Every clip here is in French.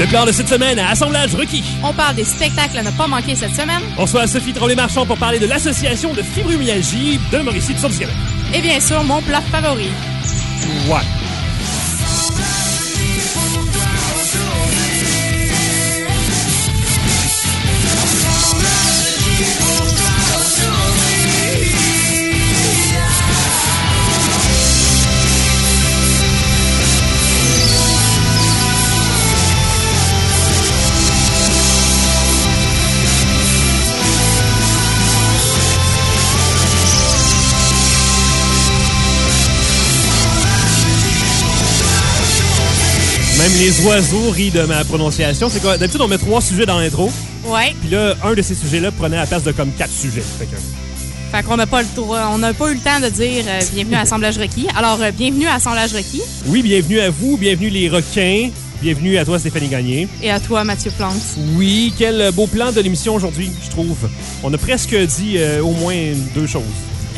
Le plan de cette semaine à Assemblage requis. On parle des spectacles à ne pas manquer cette semaine. On reçoit Sophie Tremblay-Marchand pour parler de l'association de fibromyalgie de Mauricie du Centre du Québec. Et bien sûr, mon plat favori. Ouais. Même les oiseaux rient de ma prononciation. C'est quoi? D'habitude, on met 3 sujets dans l'intro. Ouais. Puis là, un de ces sujets-là prenait la place de comme 4 sujets. Fait qu'on n'a pas le droit, on n'a pas eu le temps de dire bienvenue à Assemblage requis. Alors, bienvenue à Assemblage requis. Oui, bienvenue à vous, bienvenue les requins. Bienvenue à toi, Stéphanie Gagné. Et à toi, Mathieu Plante. Oui, quel beau plan de l'émission aujourd'hui, je trouve. On a presque dit au moins 2 choses.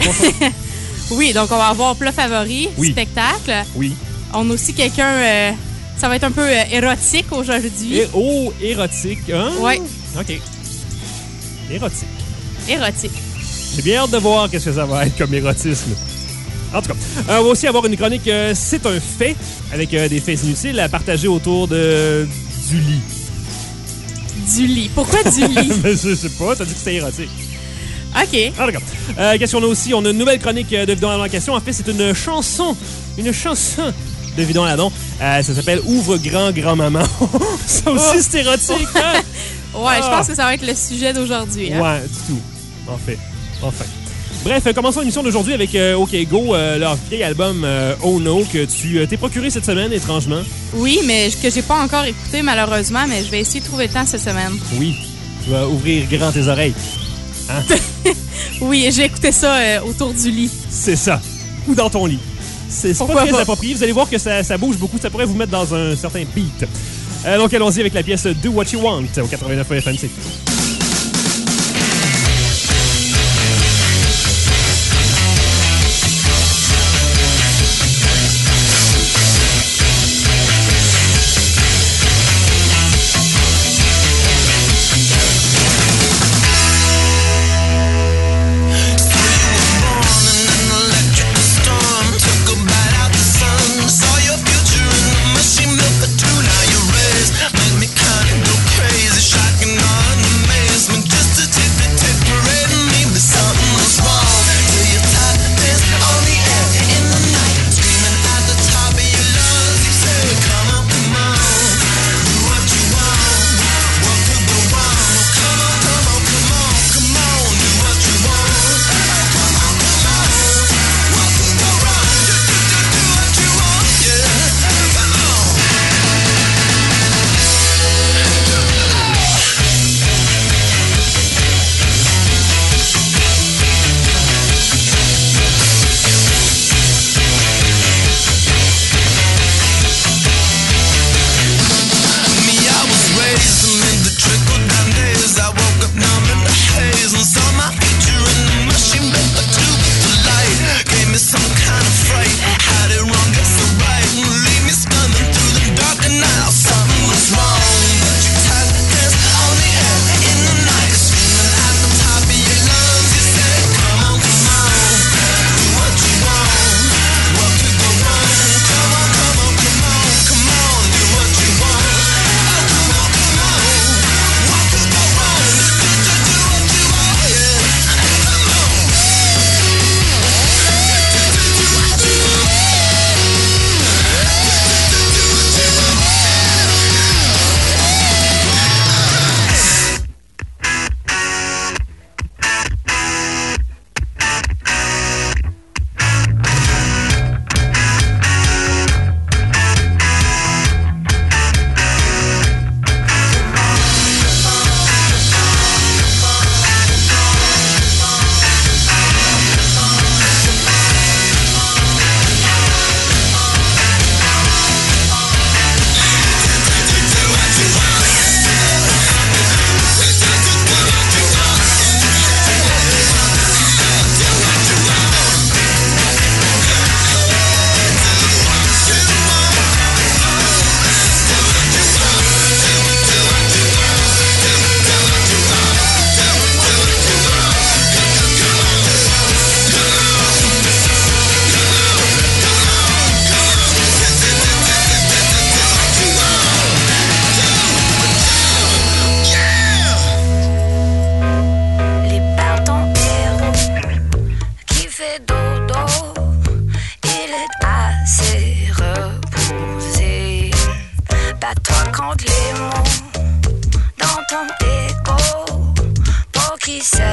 Oui, donc on va avoir plat favori, Oui. spectacle. Oui. On a aussi quelqu'un... ça va être un peu érotique aujourd'hui. Érotique, hein? Ouais. OK. Érotique. Érotique. J'ai bien hâte de voir qu'est-ce que ça va être comme érotisme. En tout cas, on va aussi avoir une chronique C'est un fait, avec des faits inutiles à partager autour du lit. Du lit. Pourquoi du lit? Mais je sais pas, t'as dit que c'était érotique. OK. Ah, d'accord. Qu'est-ce qu'on a aussi? On a une nouvelle chronique de Vidon Ladon en question. En fait, c'est une chanson. Une chanson de Vidon Ladon. Ça s'appelle Ouvre grand-grand-maman. Ça aussi, c'est érotique, hein? Ouais, je pense que ça va être le sujet d'aujourd'hui. Hein? Ouais, du tout. En fait. Enfin. Bref, commençons l'émission d'aujourd'hui avec OK Go, leur vieil album Oh No, que tu t'es procuré cette semaine, étrangement. Oui, mais que j'ai pas encore écouté, malheureusement, mais je vais essayer de trouver le temps cette semaine. Oui. Tu vas ouvrir grand tes oreilles. Hein? Oui, j'ai écouté ça autour du lit. C'est ça. Ou dans ton lit. C'est pas très approprié. Vous allez voir que ça bouge beaucoup. Ça pourrait vous mettre dans un certain beat. Donc, allons-y avec la pièce Do What You Want au 89 FM. C'est tout. Make me kinda go crazy, shocking on the man.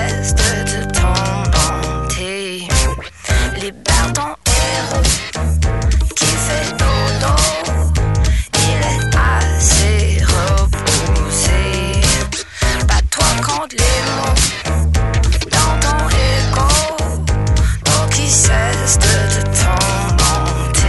geste de ton bonté. Libère ton héros qui fait dodo. Il est assez reposé. Bats-toi contre les mots dans ton ego. Pour qu'il cesse de tourmenter.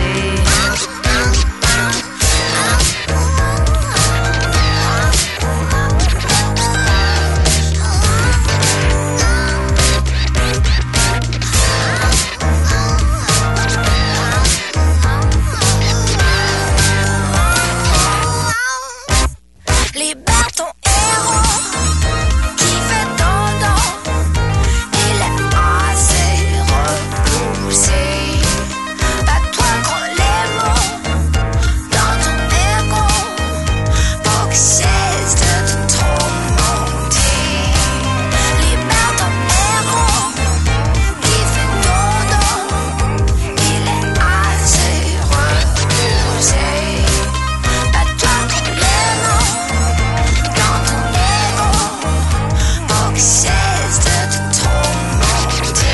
Libère ton héros qui fait dodo. Il est assez repoussé. Bats-toi contre les mots dans ton ego pour qu'il cesse de te tourmenter. Libère ton héros qui fait dodo. Il est assez repoussé. Bats-toi contre les mots dans ton ego pour qu'il cesse de te tourmenter.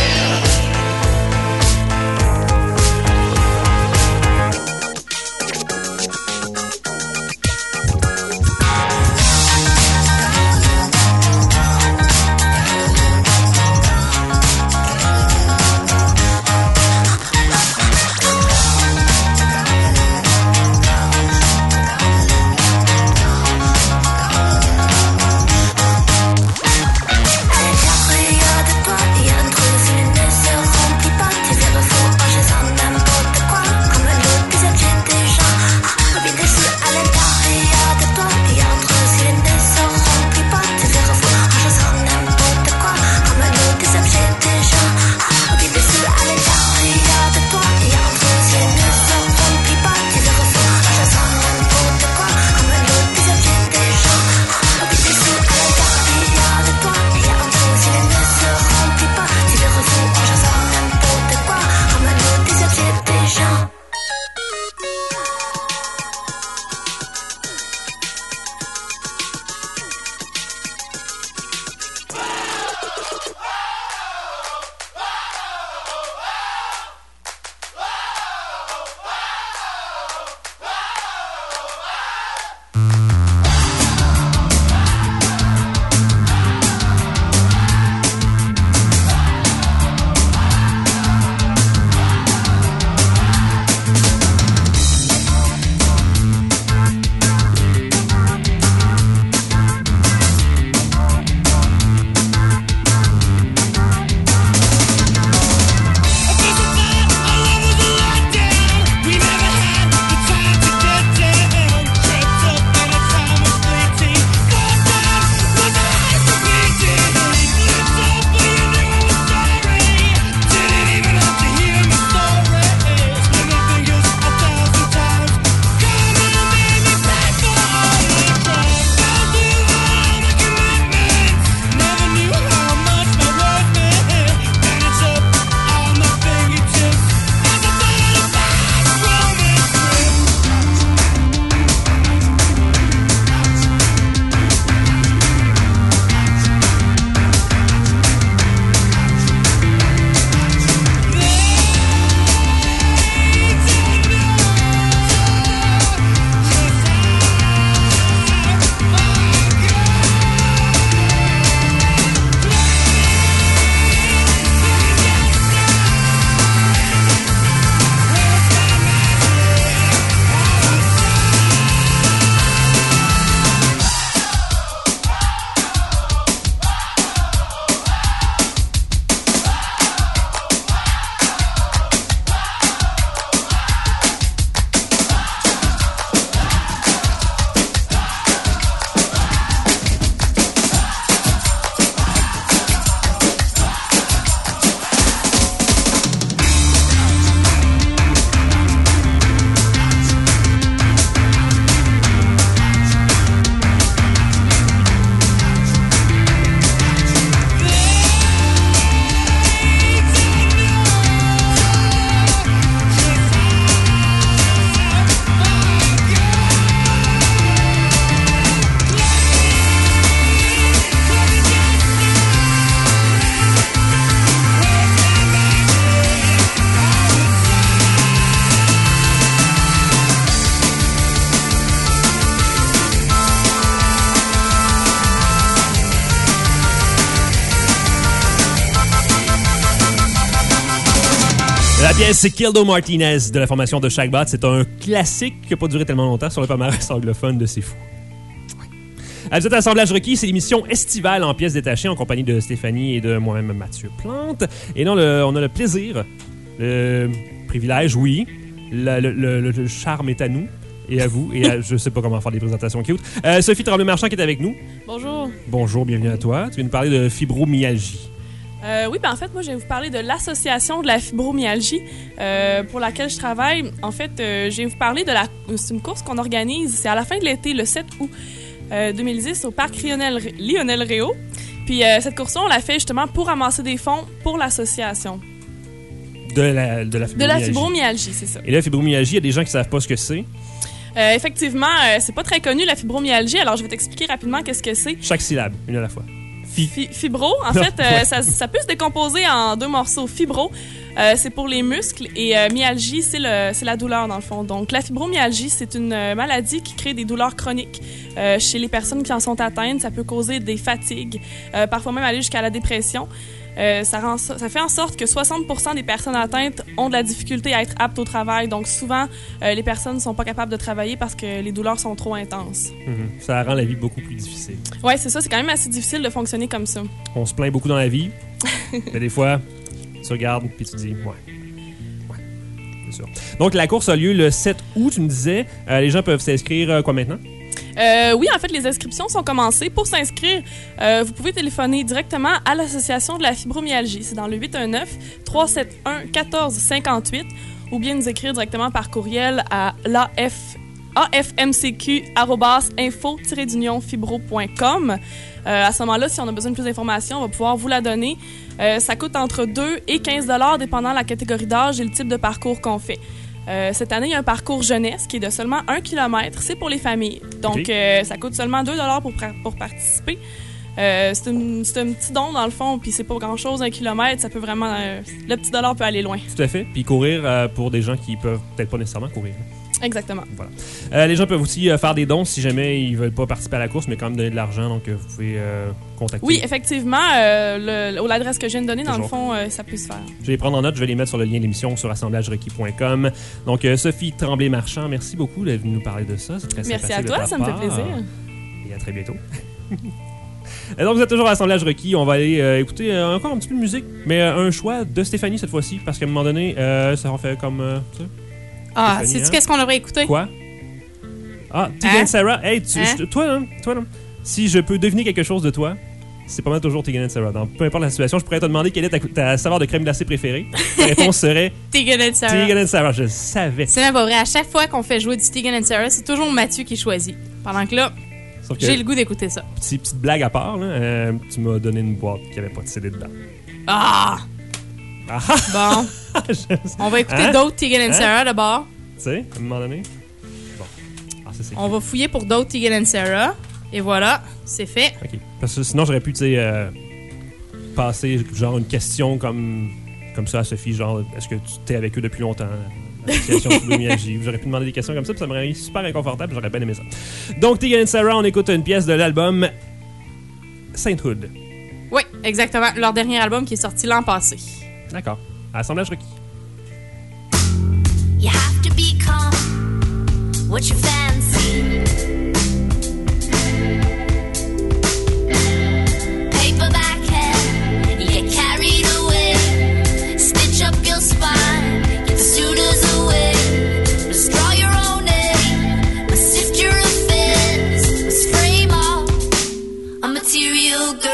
La pièce, c'est Kildo Martinez de la formation de Shagbot. C'est un classique qui n'a pas duré tellement longtemps sur le palmarès anglophone de C'est Fou. Vous êtes à Assemblage requis, c'est l'émission estivale en pièces détachées en compagnie de Stéphanie et de moi-même Mathieu Plante. Et là, on a le plaisir, le privilège, oui, le charme est à nous et à vous. Et je sais pas comment faire des présentations cute. Sophie Tremblay-Marchand qui est avec nous. Bonjour. Bonjour, bienvenue à toi. Tu viens nous parler de fibromyalgie. Oui, ben en fait, moi, je vais vous parler de l'Association de la fibromyalgie pour laquelle je travaille. En fait, je vais vous parler de c'est une course qu'on organise. C'est à la fin de l'été, le 7 août 2010, au parc Lionel Réau. Puis cette course-là, on l'a fait justement pour ramasser des fonds pour l'association. De la fibromyalgie. De la fibromyalgie, c'est ça. Et là, la fibromyalgie, il y a des gens qui savent pas ce que c'est. Effectivement, c'est pas très connu, la fibromyalgie. Alors, je vais t'expliquer rapidement qu'est-ce que c'est. Chaque syllabe, une à la fois. Fibro, en fait, ça peut se décomposer en deux morceaux. Fibro, c'est pour les muscles et myalgie, c'est la douleur dans le fond. Donc, la fibromyalgie, c'est une maladie qui crée des douleurs chroniques chez les personnes qui en sont atteintes. Ça peut causer des fatigues, parfois même aller jusqu'à la dépression. Ça fait en sorte que 60% des personnes atteintes ont de la difficulté à être aptes au travail. Donc, souvent, les personnes ne sont pas capables de travailler parce que les douleurs sont trop intenses. Ça rend la vie beaucoup plus difficile. Oui, c'est ça. C'est quand même assez difficile de fonctionner comme ça. On se plaint beaucoup dans la vie. Mais des fois, tu regardes et tu dis, ouais. C'est sûr. Donc, la course a lieu le 7 août, tu me disais. Les gens peuvent s'inscrire quoi maintenant? Oui, en fait, les inscriptions sont commencées. Pour s'inscrire, vous pouvez téléphoner directement à l'Association de la fibromyalgie. C'est dans le 819-371-1458 ou bien nous écrire directement par courriel à afmcq@info-fibro.com. À ce moment-là, si on a besoin de plus d'informations, on va pouvoir vous la donner. Ça coûte entre 2 et 15 $ dépendant de la catégorie d'âge et le type de parcours qu'on fait. Cette année, il y a un parcours jeunesse qui est de seulement 1 km. C'est pour les familles. Donc, okay. Ça coûte seulement 2 $ pour participer. C'est un petit don, dans le fond, puis c'est pas grand-chose, 1 kilomètre. Ça peut vraiment... le petit dollar peut aller loin. Tout à fait. Puis courir pour des gens qui peuvent peut-être pas nécessairement courir. Exactement. Voilà. Les gens peuvent aussi faire des dons si jamais ils veulent pas participer à la course, mais quand même donner de l'argent, donc vous pouvez contacter. Oui, effectivement, l'adresse que je viens de donner, dans le fond, ça peut se faire. Je vais les prendre en note, je vais les mettre sur le lien de l'émission sur assemblagerequis.com. Donc, Sophie Tremblay-Marchand, merci beaucoup de nous parler de ça. C'est très Merci à toi, ça me fait plaisir. Et à très bientôt. Donc, vous êtes toujours à Assemblage requis. On va aller écouter encore un petit peu de musique, mais un choix de Stéphanie cette fois-ci, parce qu'à un moment donné, ça en fait comme ça. Ah, sais-tu qu'est-ce qu'on aurait écouté? Quoi? Ah, Tegan and Sara. Hey, toi, là, si je peux deviner quelque chose de toi, c'est pas mal toujours Tegan and Sara. Donc, peu importe la situation, je pourrais te demander quelle est ta saveur de crème glacée préférée. Ta réponse serait Tegan and Sara. Tegan and Sara, je le savais. C'est même pas vrai. À chaque fois qu'on fait jouer du Tegan and Sara, c'est toujours Mathieu qui choisit. Pendant que là, j'ai le goût d'écouter ça. Petite blague à part, là, tu m'as donné une boîte qui avait pas de CD dedans. Ah! Bon. On va écouter d'autres Tegan and Sara d'abord. Tu sais, à un moment donné. Bon. Ah, ça, c'est On va fouiller pour d'autres Tegan and Sara. Et voilà, c'est fait. OK. Parce que sinon, j'aurais pu, tu sais, passer genre une question comme ça à Sophie, genre, est-ce que tu t'es avec eux depuis longtemps? L'association de fibromyalgie. J'aurais pu demander des questions comme ça, puis ça m'aurait été super inconfortable, j'aurais bien aimé ça. Donc, Tegan and Sara, on écoute une pièce de l'album Sainthood. Oui, exactement. Leur dernier album qui est sorti l'an passé. D'accord. Assemblage requis. You have to be calm. What you fancy? Paperback head, you get carried away. Stitch up your spine, get the suitors away. Must draw your own name, must sift your affairs, must frame off a material girl.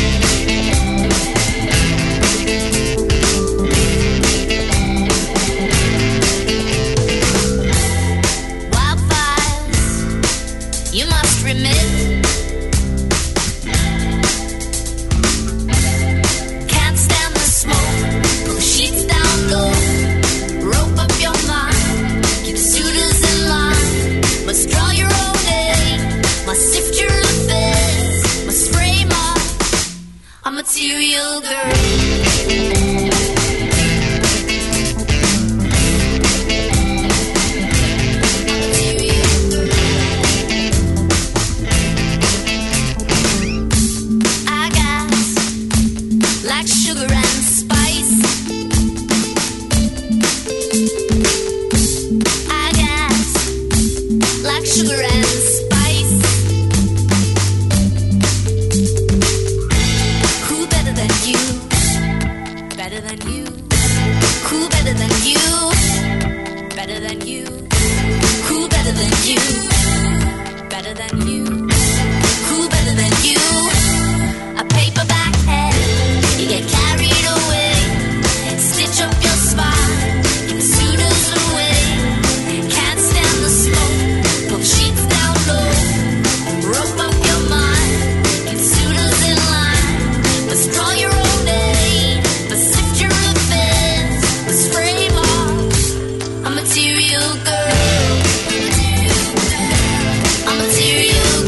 Can't stand the smoke, pull the sheets down low. Rope up your mind, keep the suitors in line. Must draw your own name, must sift your affairs, must frame up a material girl. Like sugar and spice, than you. Better than you. Cool better than you. Better than you. Cool better than you. Better than you. Cool better than you. A paperback head. You get carried away. Stitch up your spine. Suitors away. Can't stand the smoke. Pull the sheets down low. Rope up your mind. Get suitors in line. Must draw your own aid. Must sift your offense. Must frame off a material girl. A material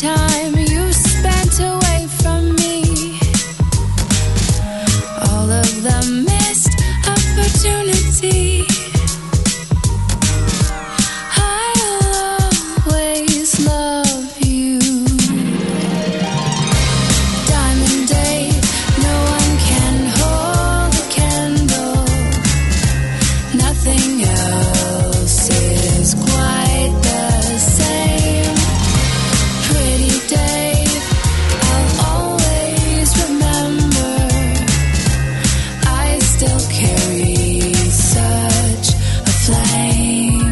time you spent away from me, all of the missed opportunity. I'll always love you. Diamond Dave, no one can hold a candle. Nothing else is quite the same. Pretty Dave, I'll always remember. I still carry such a flame.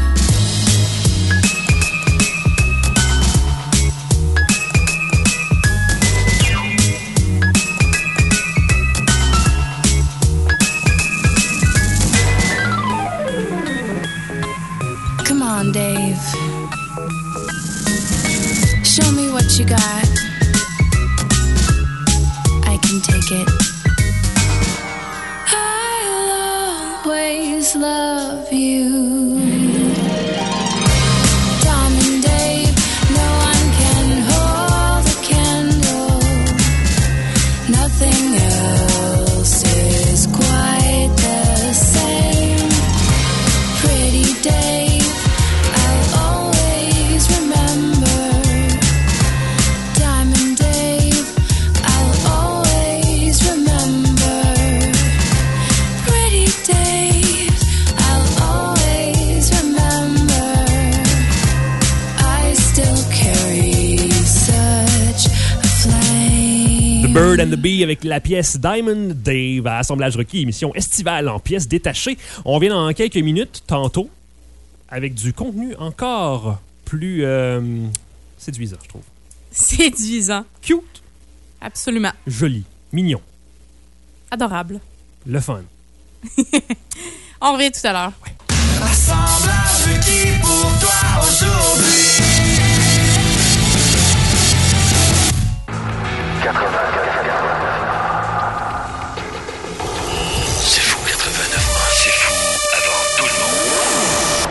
Come on, Dave. Show me what you got. I can take it. I'll always love you. Diamond Dave, no one can hold a candle. Nothing else is quite the same. Pretty Dave, I'll always remember. Diamond Dave, I'll always remember. Pretty Dave, I'll always remember. I still carry such a flame. The Bird and the Bee avec la pièce Diamond Dave à Assemblage Requis, émission estivale en pièces détachées. On revient dans quelques minutes, tantôt, avec du contenu encore plus séduisant, je trouve. Séduisant. Cute, Absolument. joli, mignon, Adorable. le fun. On revient tout à l'heure. Assemblage requis pour toi aujourd'hui. 89. C'est fou 89. C'est fou avant tout le monde.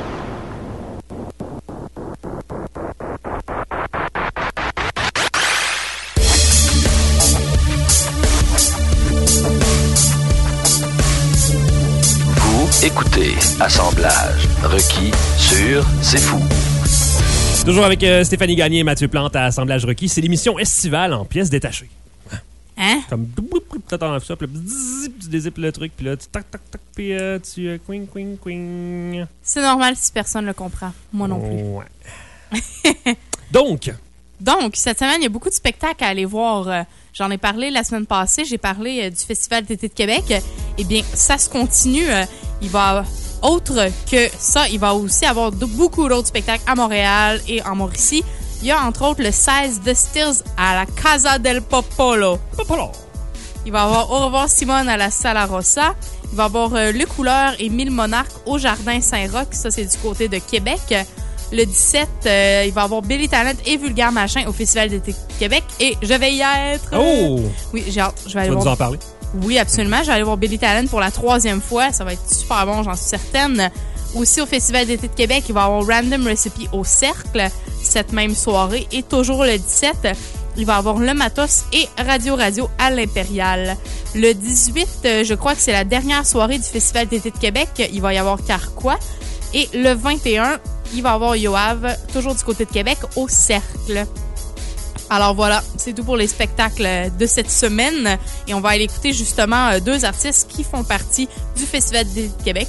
Vous écoutez Assemblage requis sur C'est fou. Toujours avec Stéphanie Gagné et Mathieu Plante à Assemblage Requis. C'est l'émission estivale en pièces détachées. Hein? Comme tu t'enlèves ça, puis là, bzzz, tu dézippes le truc, puis là, tu tac, tac, tac, puis tu quing, quing, quing. C'est normal si personne ne le comprend. Moi non plus. Ouais. Donc, Cette semaine, il y a beaucoup de spectacles à aller voir. J'en ai parlé la semaine passée. J'ai parlé du Festival d'été de Québec. Eh bien, ça se continue. Il va... Autre que ça, il va aussi avoir beaucoup d'autres spectacles à Montréal et en Mauricie. Il y a entre autres le 16 de Stills à la Casa del Popolo. Il va y avoir Au revoir Simone à la Sala Rossa. Il va y avoir Le Couleur et 1000 Monarques au Jardin Saint-Roch. Ça, c'est du côté de Québec. Le 17, il va y avoir Billy Talent et Vulgaire Machin au Festival d'été de Québec. Et je vais y être. oh! Oui, j'ai hâte. Je vais Tu aller vas nous voir. en parler? Oui, absolument. Je vais aller voir Billy Talent pour la 3e fois. Ça va être super bon, j'en suis certaine. Aussi, au Festival d'été de Québec, il va y avoir Random Recipe au Cercle cette même soirée. Et toujours le 17, il va y avoir Le Matos et Radio à l'Impérial. Le 18, je crois que c'est la dernière soirée du Festival d'été de Québec. Il va y avoir Carquois. Et le 21, il va y avoir Yoav, toujours du côté de Québec, au Cercle. Alors voilà, c'est tout pour les spectacles de cette semaine. Et on va aller écouter justement 2 artistes qui font partie du Festival de Québec.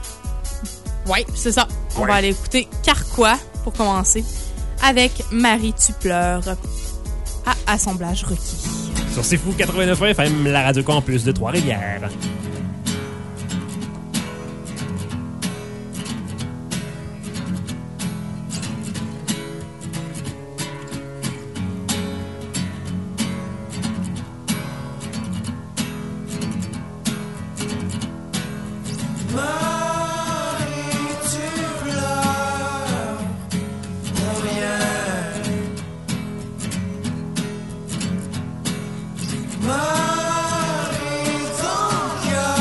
Oui, c'est ça. On va aller écouter Carquois pour commencer avec Marie tu pleures à Assemblage Requis. Sur C'est Fou 89 FM, la radio campus de Trois-Rivières. Marie, ton cœur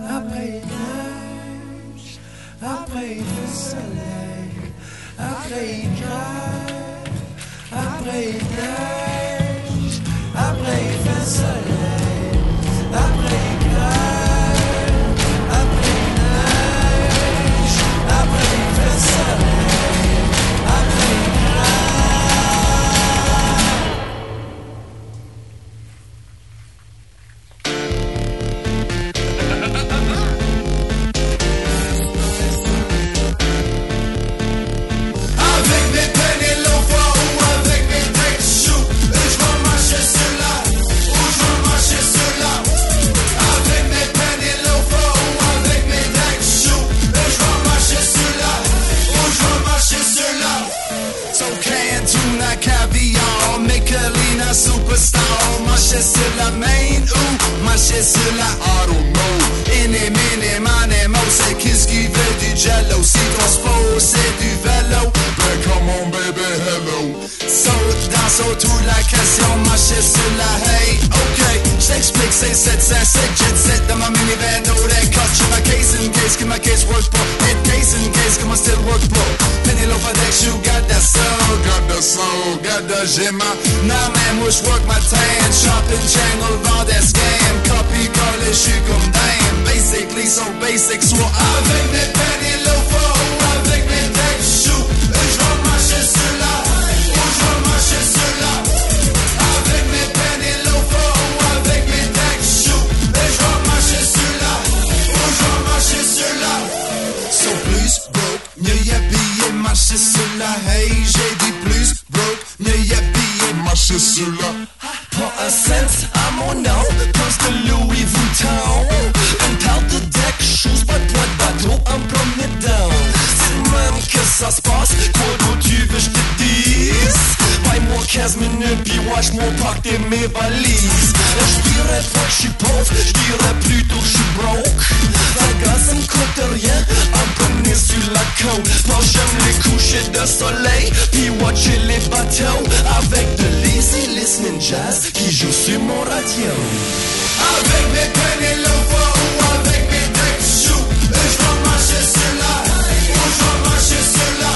après neige, après le soleil, après grève, après neige, après le soleil, après grève, après neige, après le soleil, après avec mes peines et l'envoi ou avec mes decks choux, je vais marcher sur là, ou je vais marcher sur là. Avec mes peines et l'envoi ou avec mes decks choux, je vais marcher sur là, ou je vais marcher sur là. So can tuna caviar, Michelina superstar, marcher sur la main ou marcher sur la I don't know. Inni, mini, mani, mo, c'est qu'est-ce qui veut du jello? Si ton sport c'est du vélo, ben come on baby, hello. So, dans toute la question, marcher sur la hey, ok. J't'explique, c'est 756, jet set dans ma minivan, no that cut to my case in case que ma case work pas. Hit case in case que ma still work pas. Penny loaf of that shoe, got that soul, got that soul, got that gemma. Nah man, moi j'work ma tan, shopping channel, vend des scams, copy collé, j'suis comme damn. Basically, so basic, soit avec mes penny loaf ou avec mes deck shoes, j'vais marcher sur là, ou j'vais marcher sur là. Avec mes penny loaf ou avec mes deck shoes, j'vais marcher sur là, ou j'vais marcher sur là. So plus broke, mieux y habiller, marcher sur la hey, j'ai dit plus broke, mieux y habiller, marcher sur la. Pas un cent à mon nom, plus de Louis Vuitton. Une paire de deck shoes, pas de bateau, un premier down. C'est même que ça se passe, quoi d'autre tu veux je te dise? Paye-moi 15 minutes, puis watch-moi partir mes valises. J'dirais pas que j'suis pauvre, j'dirais plutôt que j'suis broke. La gaz ça me coûte rien, un bonnet sur la côte. Moi j'aime les couchers de soleil, puis watcher les bateaux. Avec de l'easy listening jazz qui joue sur mon radio. Avec mes peines et l'envoi ou avec mes decks choux, j'vais marcher sur là, ou j'vais marcher sur là.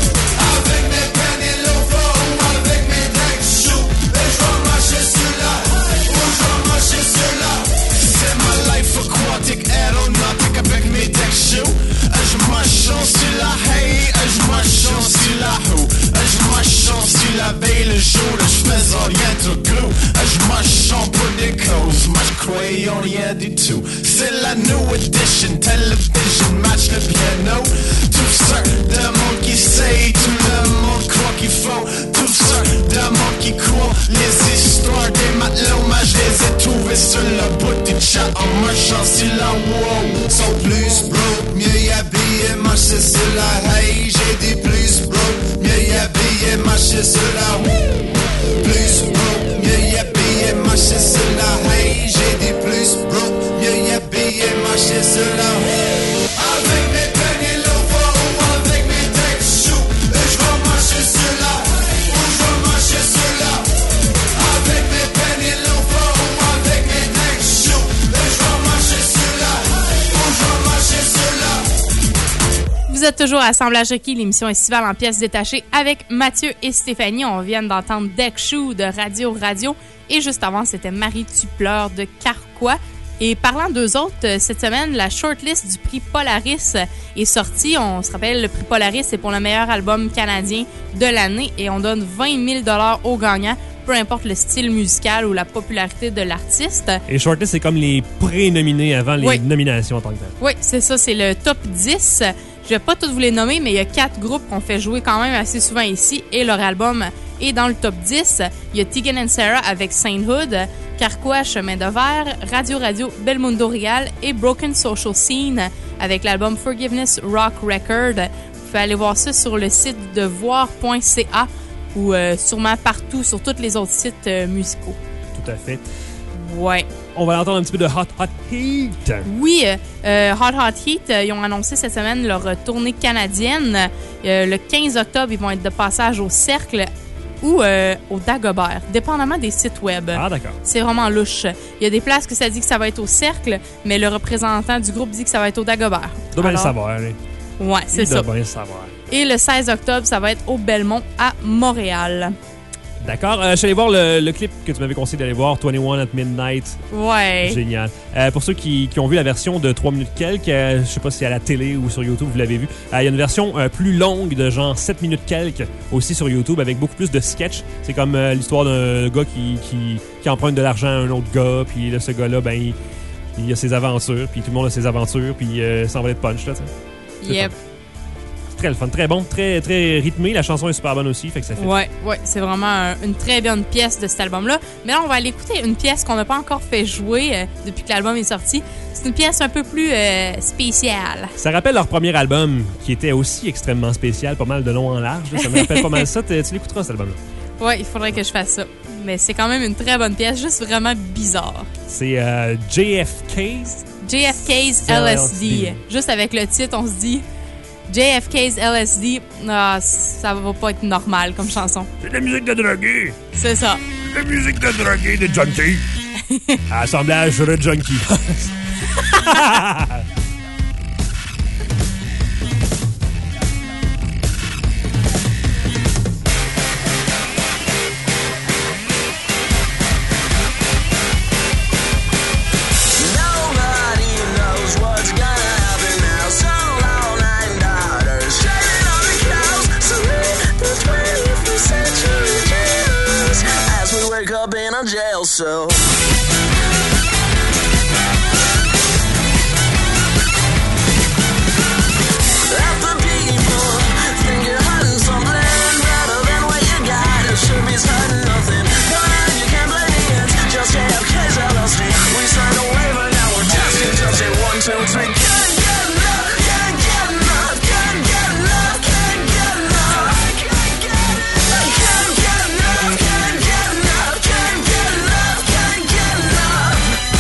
Avec mes peines et l'envoi ou avec mes decks choux, j'vais marcher sur là, ou j'vais marcher sur là. C'est ma life aquatic, aeronautique avec mes decks choux. J'marche sur la hay, j'marche sur la houe, j'marche sur la veille le jour, j'fais rien tout gros. J'marche en peu des causes, moi j'croyais en rien du tout. C'est la new edition, television, match le piano. Tout ça de monde qui sait, tout le monde croit qu'il faut. Tout ça de monde qui croit, les histoires des matelots, moi je les ai trouvés sur le bout du chat en marchant sur la wow. Sont plus broke, mieux y habiller, marcher sur la hey. J'ai dit plus broke, mieux y habiller, marcher sur la woo. Plus broke, mieux y habiller, marcher sur la hey. J'ai dit plus broke, mieux y habiller, marcher sur la woo. Avec mes peines et l'envoi ou avec mes decks choux, j'vais marcher sur là, ou j'vais marcher sur là. Avec mes peines et l'envoi ou avec mes decks choux, j'vais marcher sur là, ou j'vais marcher sur là. Vous êtes toujours à Assemblage requis, l'émission estivale en pièces détachées avec Mathieu et Stéphanie. On vient d'entendre Deck Shoe de Radio Radio. Et juste avant, c'était Marie tu pleures de Carquois. Et parlant d'eux autres, cette semaine, la shortlist du prix Polaris est sortie. On se rappelle, le prix Polaris, c'est pour le meilleur album canadien de l'année. Et on donne 20 000 $ aux gagnants, peu importe le style musical ou la popularité de l'artiste. Et shortlist, c'est comme les pré-nominés avant les nominations en tant que tel. Oui, c'est ça, c'est le top 10. Je vais pas tous vous les nommer, mais il y a 4 groupes qu'on fait jouer quand même assez souvent ici et leur album est dans le top 10. Il y a Tegan and Sarah avec Sainthood, Carquois, Chemin de Verre, Radio Radio, Belmundo Real et Broken Social Scene avec l'album Forgiveness Rock Record. Vous pouvez aller voir ça sur le site de voir.ca ou sûrement partout sur tous les autres sites musicaux. Tout à fait. Ouais. On va entendre un petit peu de Hot Hot Heat. Oui, Hot Hot Heat, ils ont annoncé cette semaine leur tournée canadienne. Le 15 octobre, ils vont être de passage au Cercle ou au Dagobert, dépendamment des sites web. Ah, d'accord. C'est vraiment louche. Il y a des places que ça dit que ça va être au Cercle, mais le représentant du groupe dit que ça va être au Dagobert. Doit bien le Alors, savoir. Allez. Ouais, c'est Il ça. doit bien le savoir. Et le 16 octobre, ça va être au Belmont à Montréal. D'accord. Je suis allé voir le clip que tu m'avais conseillé d'aller voir, 21 at Midnight. Ouais. Génial. Pour ceux qui ont vu la version de 3 minutes quelques, je sais pas si à la télé ou sur YouTube vous l'avez vu, il y a une version plus longue de genre 7 minutes quelques aussi sur YouTube avec beaucoup plus de sketch. C'est comme l'histoire d'un gars qui emprunte de l'argent à un autre gars, puis là, ce gars-là, ben, il a ses aventures, puis tout le monde a ses aventures, puis ça va être punch, là, tu sais. C'est Yep. fun. C'est très le fun, très bon, très, très rythmé. La chanson est super bonne aussi, fait que ça fait. Ouais, c'est vraiment une très bonne pièce de cet album-là. Mais là, on va aller écouter une pièce qu'on n'a pas encore fait jouer depuis que l'album est sorti. C'est une pièce un peu plus spéciale. Ça rappelle leur premier album, qui était aussi extrêmement spécial, pas mal de long en large. Là. Ça me rappelle pas mal ça. Tu l'écouteras, cet album-là. Ouais, il faudrait que je fasse ça. Mais c'est quand même une très bonne pièce, juste vraiment bizarre. C'est JFK's. JFK's LSD. LSD. Juste avec le titre, on se dit JFK's LSD, ça va pas être normal comme chanson. C'est de la musique de drogué. C'est ça. La musique de drogué de junkie. Assemblage de junkie. Nobody knows what's gonna happen now. So long, nine daughters, trading on the cows. So let the 21st century dreamers as we wake up in a jail cell. Let the people think you're hiding something better than what you got. It should be hiding nothing. But you can't blame me, it's just JFK's LSD. We signed a waiver, now we're testing, touching 1, 2, 3. Can't get enough, can't get enough, can't get enough, can't get enough. Can't get enough, can't get enough, can't get enough, can't get enough.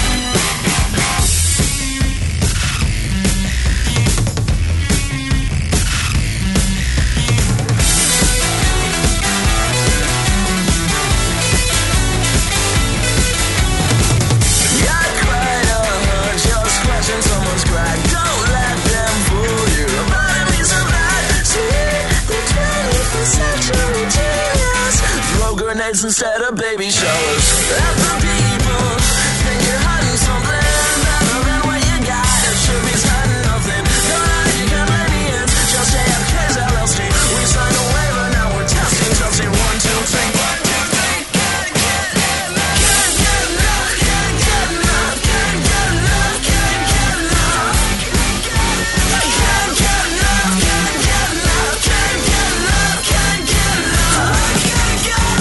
Got quite a hunch you're scratching someone's crack. Don't let them fool you. Body me so bad. See, the 21st century genius. Throw grenades instead of baby showers. Let the people think you're hiding something better than what you got. It should be hiding nothing. But you can blame me, it's just JFK's LSD. We signed a waiver, now we're testing, touching 1, 2, 3. 1, 2, 3. Can't get enough, can't get enough, can't get enough, can't get enough, can't get enough. Can't get enough, can't get enough, can't get enough, can't get enough, can't get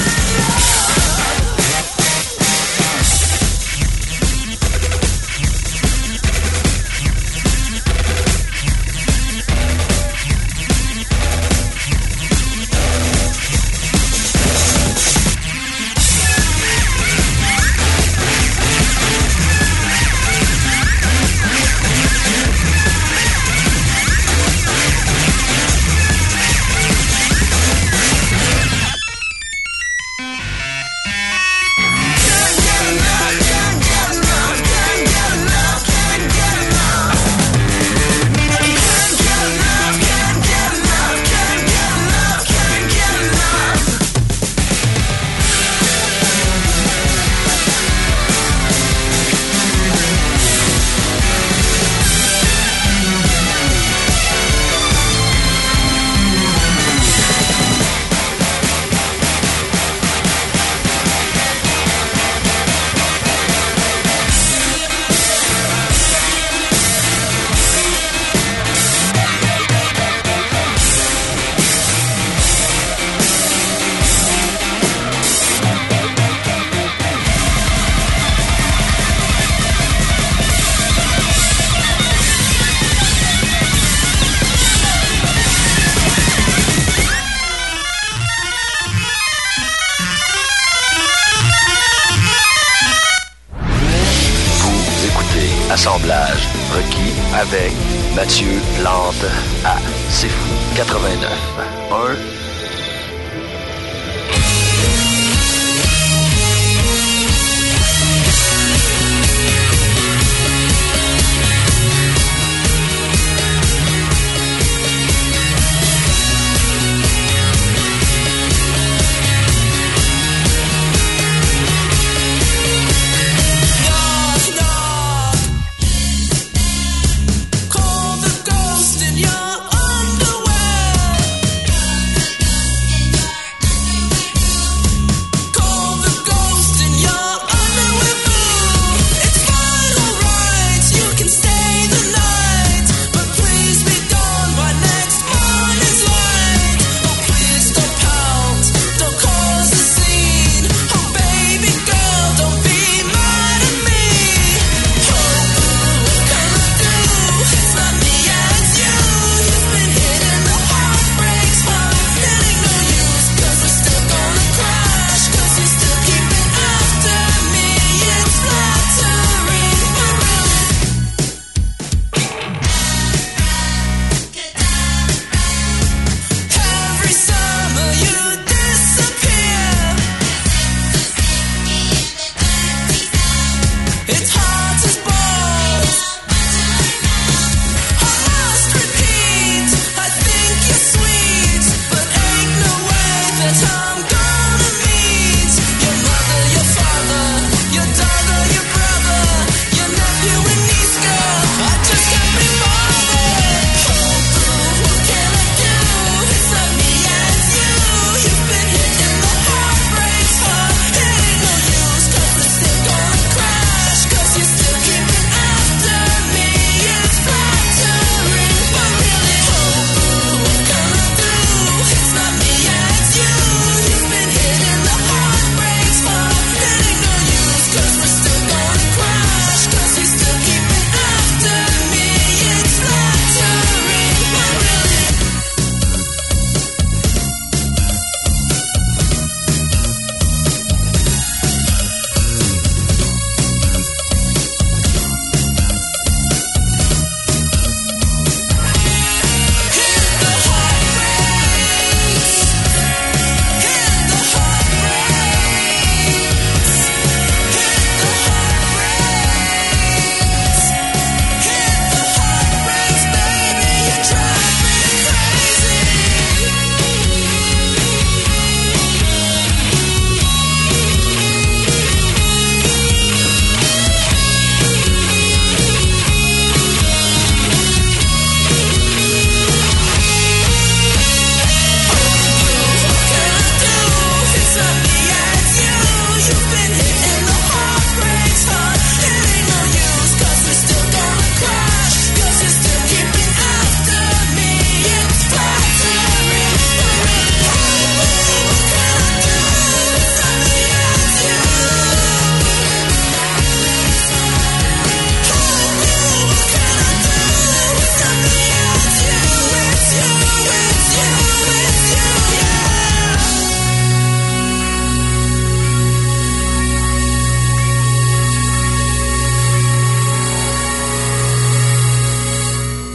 Assemblage requis avec Mathieu Plante à C'est Fou 89. 1.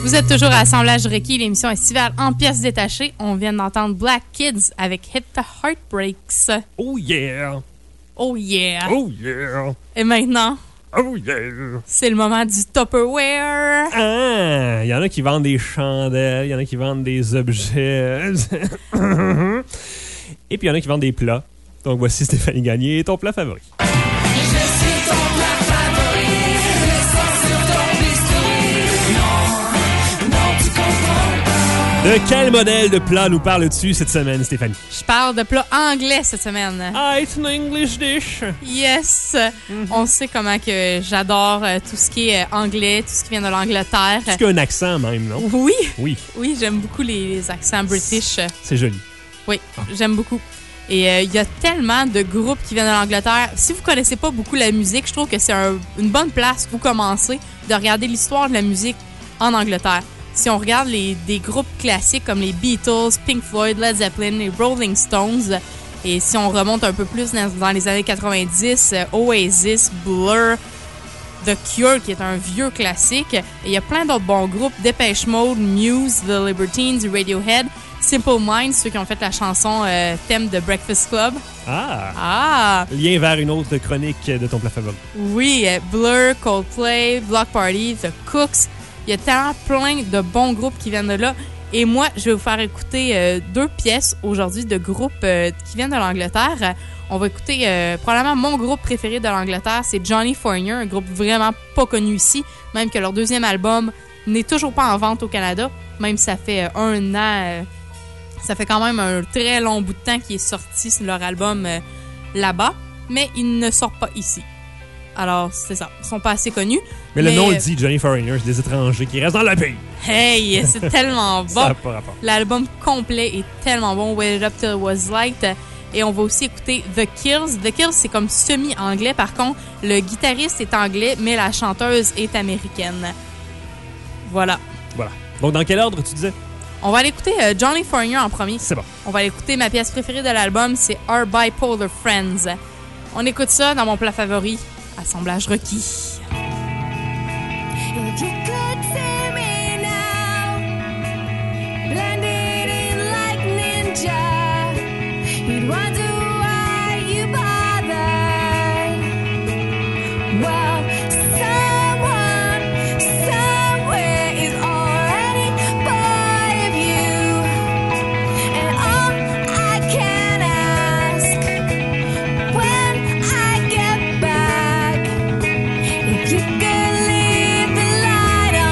Vous êtes toujours à Assemblage Requis, l'émission estivale en pièces détachées. On vient d'entendre Black Kids avec Hit the Heartbreaks. Oh yeah! Oh yeah! Oh yeah! Et maintenant, Oh yeah! c'est le moment du Tupperware. Ah! Il y en a qui vendent des chandelles, il y en a qui vendent des objets. Et puis il y en a qui vendent des plats. Donc voici Stéphanie Gagné, ton plat favori. De quel modèle de plat nous parles-tu cette semaine, Stéphanie? Je parle de plats anglais cette semaine. Ah, it's an English dish. Yes! On sait comment que j'adore tout ce qui est anglais, tout ce qui vient de l'Angleterre. Est-ce qu'il y a un accent même, non? Oui, Oui, oui, j'aime beaucoup les accents british. c'est joli. Oui, j'aime beaucoup. Et il y a tellement de groupes qui viennent de l'Angleterre. Si vous connaissez pas beaucoup la musique, je trouve que c'est une bonne place pour commencer de regarder l'histoire de la musique en Angleterre. Si on regarde des groupes classiques comme les Beatles, Pink Floyd, Led Zeppelin, les Rolling Stones, et si on remonte un peu plus dans les années 90, Oasis, Blur, The Cure, qui est un vieux classique, et il y a plein d'autres bons groupes, Depeche Mode, Muse, The Libertines, Radiohead, Simple Minds, ceux qui ont fait la chanson thème de Breakfast Club. Ah! Ah! Lien vers une autre chronique de ton plat favori. Oui, Blur, Coldplay, Block Party, The Cooks. Il y a tellement plein de bons groupes qui viennent de là. Et moi, je vais vous faire écouter 2 pièces aujourd'hui de groupes qui viennent de l'Angleterre. On va écouter probablement mon groupe préféré de l'Angleterre, c'est Johnny Foreigner, un groupe vraiment pas connu ici, même que leur deuxième album n'est toujours pas en vente au Canada, même si ça fait 1 an. Ça fait quand même un très long bout de temps qu'il est sorti leur album là-bas, mais il ne sort pas ici. Alors, c'est ça. Ils sont pas assez connus. Mais le nom le dit, Johnny Foreigner, c'est des étrangers qui restent dans le pays. Hey, c'est tellement Ça bon. n'a pas rapport. L'album complet est tellement bon. Wait It Up Till It Was Light. Et on va aussi écouter The Kills. The Kills, c'est comme semi-anglais. Par contre, le guitariste est anglais, mais la chanteuse est américaine. Voilà. Voilà. Donc, dans quel ordre tu disais? On va aller écouter Johnny Foreigner en premier. C'est bon. On va aller écouter ma pièce préférée de l'album, c'est Our Bipolar Friends. On écoute ça dans mon plat favori, Assemblage Requis. If you could see me now, blended in like ninja, you'd wonder why you bother. Well, someone somewhere is already part of you, and all I can ask when I get back, if you could leave the light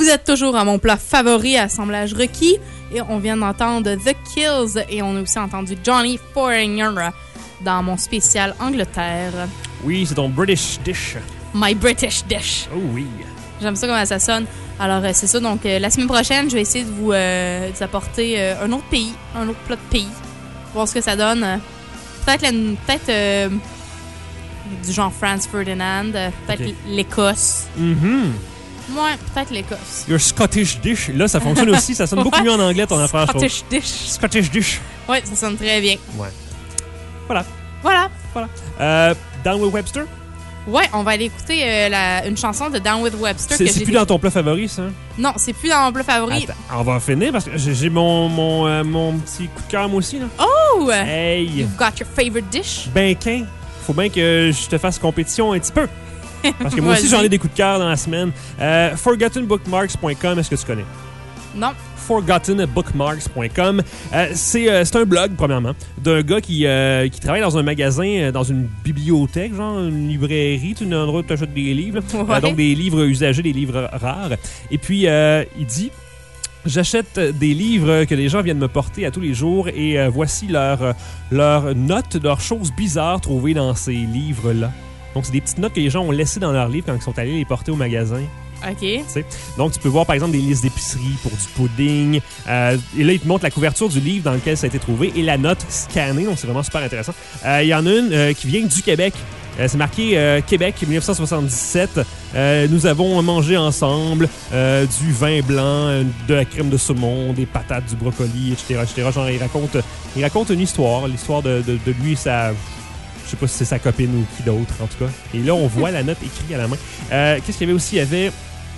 Vous êtes toujours à mon plat favori, assemblage requis. Et on vient d'entendre The Kills et on a aussi entendu Johnny Foreigner dans mon spécial Angleterre. Oui, c'est ton British Dish. My British Dish. Oh oui. J'aime ça comment ça sonne. Alors, c'est ça. Donc, la semaine prochaine, je vais essayer de vous apporter un autre pays, un autre plat de pays. Voir ce que ça donne. Peut-être du genre Franz Ferdinand. Peut-être Ok. l'Écosse. Ouais, peut-être l'Écosse. Your Scottish Dish. Là, ça fonctionne aussi. Ça sonne beaucoup mieux en anglais, ton affaire, je trouve. Scottish Dish. Scottish Dish. Ouais, ça sonne très bien. Ouais. Voilà. Voilà. Down with Webster. Ouais, on va aller écouter une chanson de Down with Webster. C'est plus dans ton plat favori, ça? Non, c'est plus dans mon plat favori. Attends, on va en finir parce que j'ai mon petit coup de cœur, moi aussi. Là. Oh! Hey! You've got your favorite dish? Ben, qu'un. Faut bien que je te fasse compétition un petit peu. Parce que moi aussi, Vas-y. j'en ai des coups de cœur dans la semaine. Forgottenbookmarks.com, est-ce que tu connais? Non. Forgottenbookmarks.com. C'est un blog, premièrement, d'un gars qui travaille dans un magasin, dans une bibliothèque, genre une librairie, un endroit où tu achètes des livres. Ouais. Donc des livres usagés, des livres rares. Et puis, il dit... J'achète des livres que les gens viennent me porter à tous les jours et voici leurs notes, leurs choses bizarres trouvées dans ces livres-là. Donc, c'est des petites notes que les gens ont laissées dans leurs livres quand ils sont allés les porter au magasin. OK. Tu sais. Donc, tu peux voir, par exemple, des listes d'épicerie pour du pudding. Et là, il te montre la couverture du livre dans lequel ça a été trouvé et la note scannée. Donc, c'est vraiment super intéressant. Il y en a une qui vient du Québec. C'est marqué Québec 1977. Nous avons mangé ensemble du vin blanc, de la crème de saumon, des patates, du brocoli, etc. Genre, il raconte une histoire. L'histoire de lui et sa... Je sais pas si c'est sa copine ou qui d'autre, en tout cas. Et là, on voit la note écrite à la main. Qu'est-ce qu'il y avait aussi? Il y avait...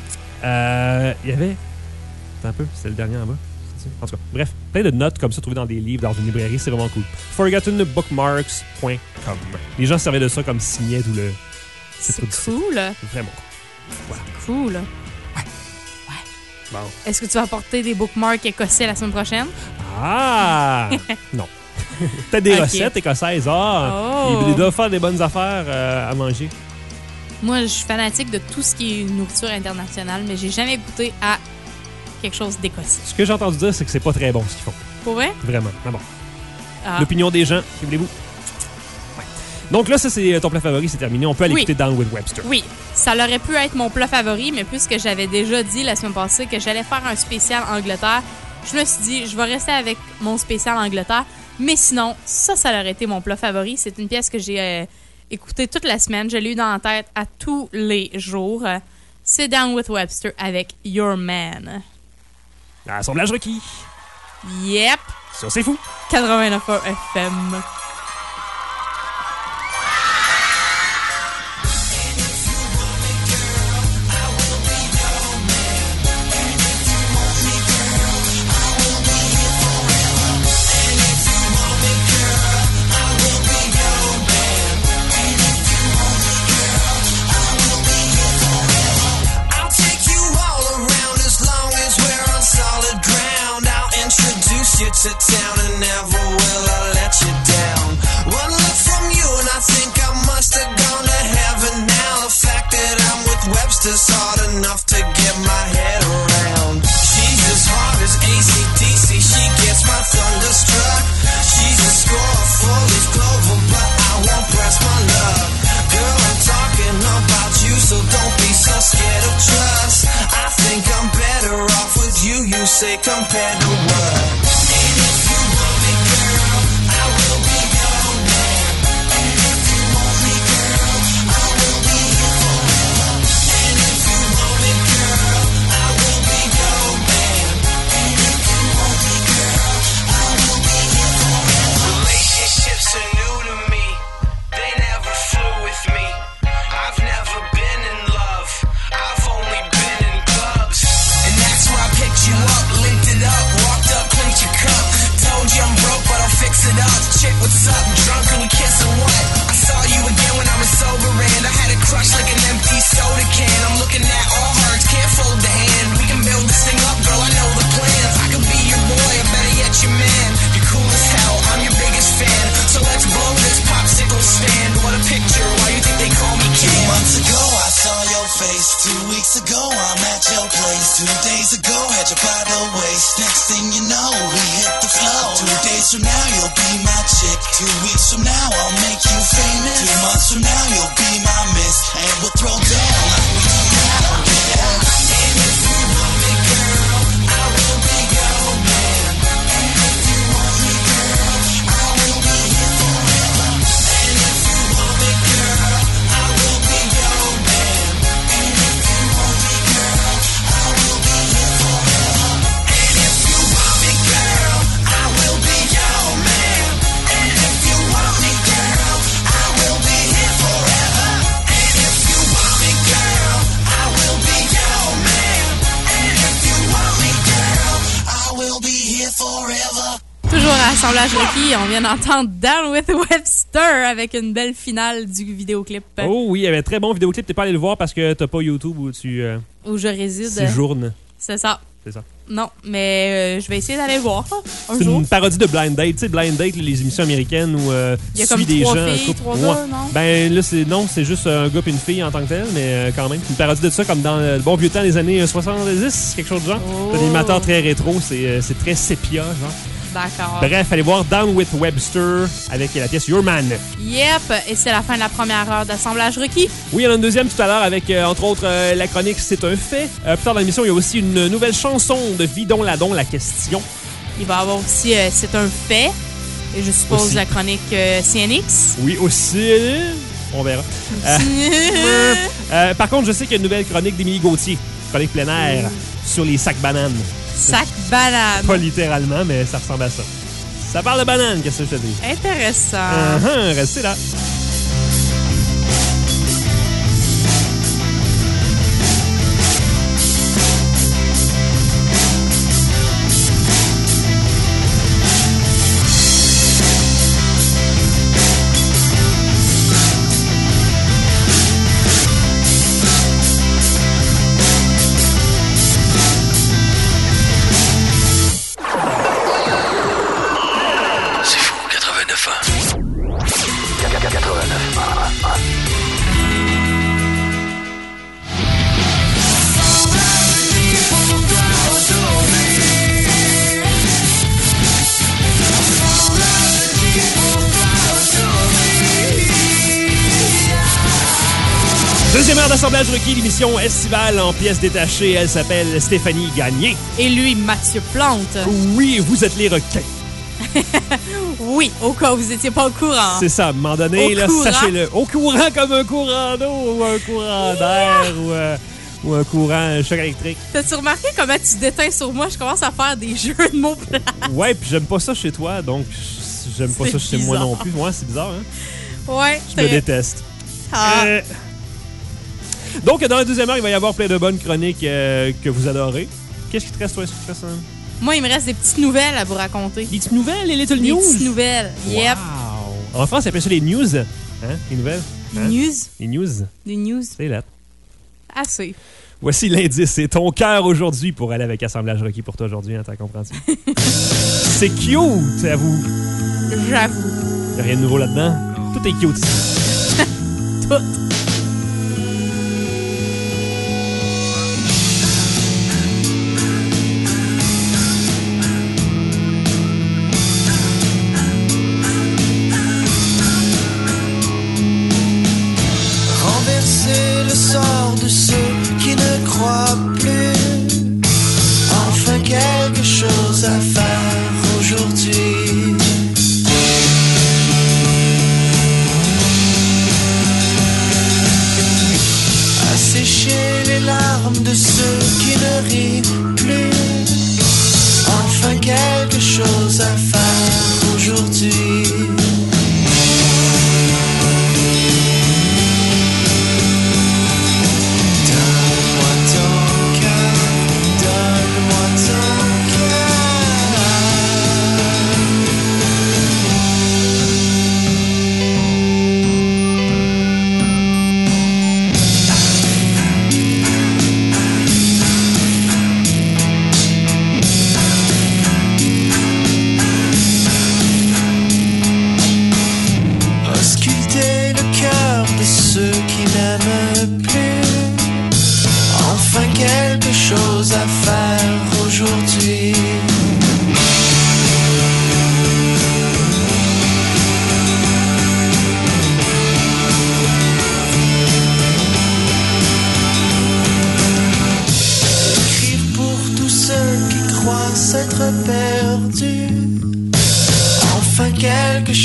Attends un peu, c'était le dernier en bas. En tout cas, bref, plein de notes comme ça trouvées dans des livres, dans une librairie, c'est vraiment cool. Forgottenbookmarks.com. Les gens servaient de ça comme signet ou le... C'est pas du tout. cool. Vraiment Cool. bon. Est-ce que tu vas apporter des bookmarks écossais la semaine prochaine? Ah! Non. Peut-être des Ok. recettes écossaises. Ah! Oh. Ils doivent faire des bonnes affaires à manger. Moi, je suis fanatique de tout ce qui est nourriture internationale, mais j'ai jamais goûté à quelque chose d'écossais. Ce que j'ai entendu dire, c'est que c'est pas très bon ce qu'ils font. Pour vrai? Vraiment. Ah bon. Ah. L'opinion des gens, que voulez-vous? Ouais. Donc là, ça, c'est ton plat favori, c'est terminé. On peut aller Oui. écouter Down with Webster. Oui, ça aurait pu être mon plat favori, mais puisque j'avais déjà dit la semaine passée que j'allais faire un spécial Angleterre, je me suis dit, je vais rester avec mon spécial Angleterre. Mais sinon, ça aurait été mon plat favori. C'est une pièce que j'ai écoutée toute la semaine. Je l'ai eu dans la tête à tous les jours. C'est Down with Webster avec Your Man. Assemblage requis. Yep, Ça, c'est fou. 89.1 FM. I'll take you all around as long as we're on solid ground. I'll introduce you to town and never will I let you down. One look from you and I think I must have gone to heaven now. The fact that I'm with Webster's hard enough to get my head around. She's as hard as AC/DC, she gets my thunderstruck. She's a score for these global, but I won't press my luck. Girl, I'm talking about you, so don't be so scared of trust. I think I'm better off with you, you say compared to what? And if you want me, girl, I will be your man. And if you want me, girl, I will be here forever. And if you want me, girl, I will be your man. And if you want me, girl, I will be here forever. Relationships are new to me. They never flew with me. I've never been in love. I've only been in clubs. And that's why I picked you up, linked it up, walked up, clinked your cup. Told you I'm broke, but I'll fix it up. Chick, what's up? Drunk and we kissing what? I saw you again when I was sober and I had a crush like an empty soda can. I'm looking at all hearts, can't fold the hand. We can build this thing up, girl, I know the plans. I could be your boy, or better yet your man. You're cool as hell, I'm your biggest fan. So let's blow this popsicle stand. What a picture, why you think they call me King? 2 months ago I saw your face. 2 weeks ago I'm at your place. 2 days ago, had you by the waist. Next thing you know, we hit the floor. 2 days from now, you'll be my chick. 2 weeks from now, I'll make you famous. 2 months from now, you'll be my miss. And we'll throw down like we do now. Yeah. And if you want me, girl, I will be your man. And if you want me, girl, I will be here forever. And if you want me, girl, I will be your man. And if you want me, girl, I will be here forever. And if you want me, girl, I will be your man. And if you want me, girl, I will be here forever. And if you want me, girl, I will be your man. And if you want me, girl, I will be here forever. Toujours à Assemblage Rocky, on vient d'entendre Down with Webster avec une belle finale du vidéoclip Oh oui, il y avait un très bon vidéoclip. T'es pas allé le voir parce que t'as pas YouTube où tu où je réside. séjournes. C'est ça. C'est ça. Non, mais je vais essayer d'aller le voir un C'est jour. une parodie de Blind Date. Tu sais, Blind Date, les émissions américaines où Il y a tu comme suis des 3 gens. filles, couple- 3 Ouais. gars, non? Ben là, c'est juste un gars et une fille en tant que tel, mais quand même. Une parodie de ça comme dans le bon vieux temps des années 70, quelque chose du genre. Oh. T'as des animateurs très rétro, c'est très sépia, genre. D'accord. Bref, allez voir Down with Webster avec la pièce Your Man. Yep, et c'est la fin de la première heure d'Assemblage Rocky. Oui, il y en a une deuxième tout à l'heure avec, entre autres, la chronique C'est un fait. Plus tard dans l'émission, il y a aussi une nouvelle chanson de Vidon Ladon, La Question. Il va y avoir aussi C'est un fait. Et je suppose Aussi. la chronique CNX. Oui, aussi. On verra. Par contre, je sais qu'il y a une nouvelle chronique d'Émilie Gauthier, chronique plein air, sur les sacs bananes. Sac banane. Pas littéralement, mais ça ressemble à ça. Ça parle de bananes, qu'est-ce que je te dis? Intéressant. Restez là. C'est fou, 89.1. Deuxième heure d'assemblage requis, l'émission estivale en pièces détachées. Elle s'appelle Stéphanie Gagné. Et lui, Mathieu Plante. Oui, vous êtes les requins. Oui, au cas où vous n'étiez pas au courant. C'est ça, à un moment donné, Au là, courant. sachez-le. Au courant comme un courant d'eau ou un courant d'air ou un courant choc électrique. T'as-tu remarqué comment tu déteins sur moi? Je commence à faire des jeux de mots plats. Ouais, puis j'aime pas ça chez toi, donc j'aime pas C'est ça chez moi bizarre. non plus. Ouais, c'est bizarre, hein? Ouais. Je me déteste. Ah. Donc, dans la deuxième heure, il va y avoir plein de bonnes chroniques que vous adorez. Qu'est-ce qui te reste, toi? Est-ce que tu te reste, Moi, il me reste des petites nouvelles à vous raconter. des petites nouvelles, les Little Des News? petites nouvelles. Yep. Wow. En France, ils appellent ça les news. Hein? Les nouvelles. Des Hein? news. Les news. Des news. C'est là. Assez. Voici l'indice. C'est ton cœur aujourd'hui pour aller avec Assemblage requis pour toi aujourd'hui, hein, t'as compris? C'est cute, à vous. J'avoue. Y'a rien de nouveau là-dedans. Tout est cute ici. Tout. Renverser le sort de ceux qui ne croient plus. Enfin quelque chose à faire aujourd'hui.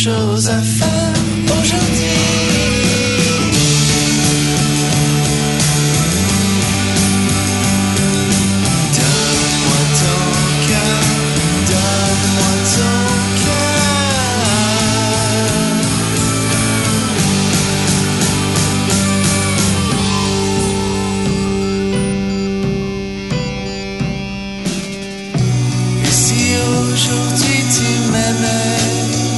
chose à faire aujourd'hui. Donne-moi ton cœur, donne-moi ton cœur. Et si aujourd'hui tu m'aimais,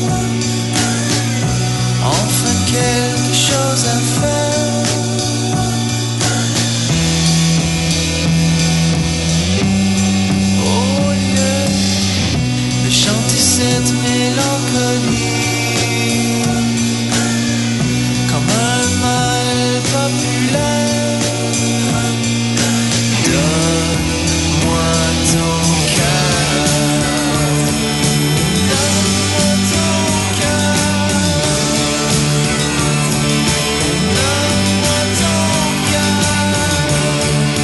enfin quelque chose à faire. Au lieu de chanter cette mélancolie comme un mal populaire, donne-moi ton cœur, donne-moi ton cœur, donne-moi ton cœur.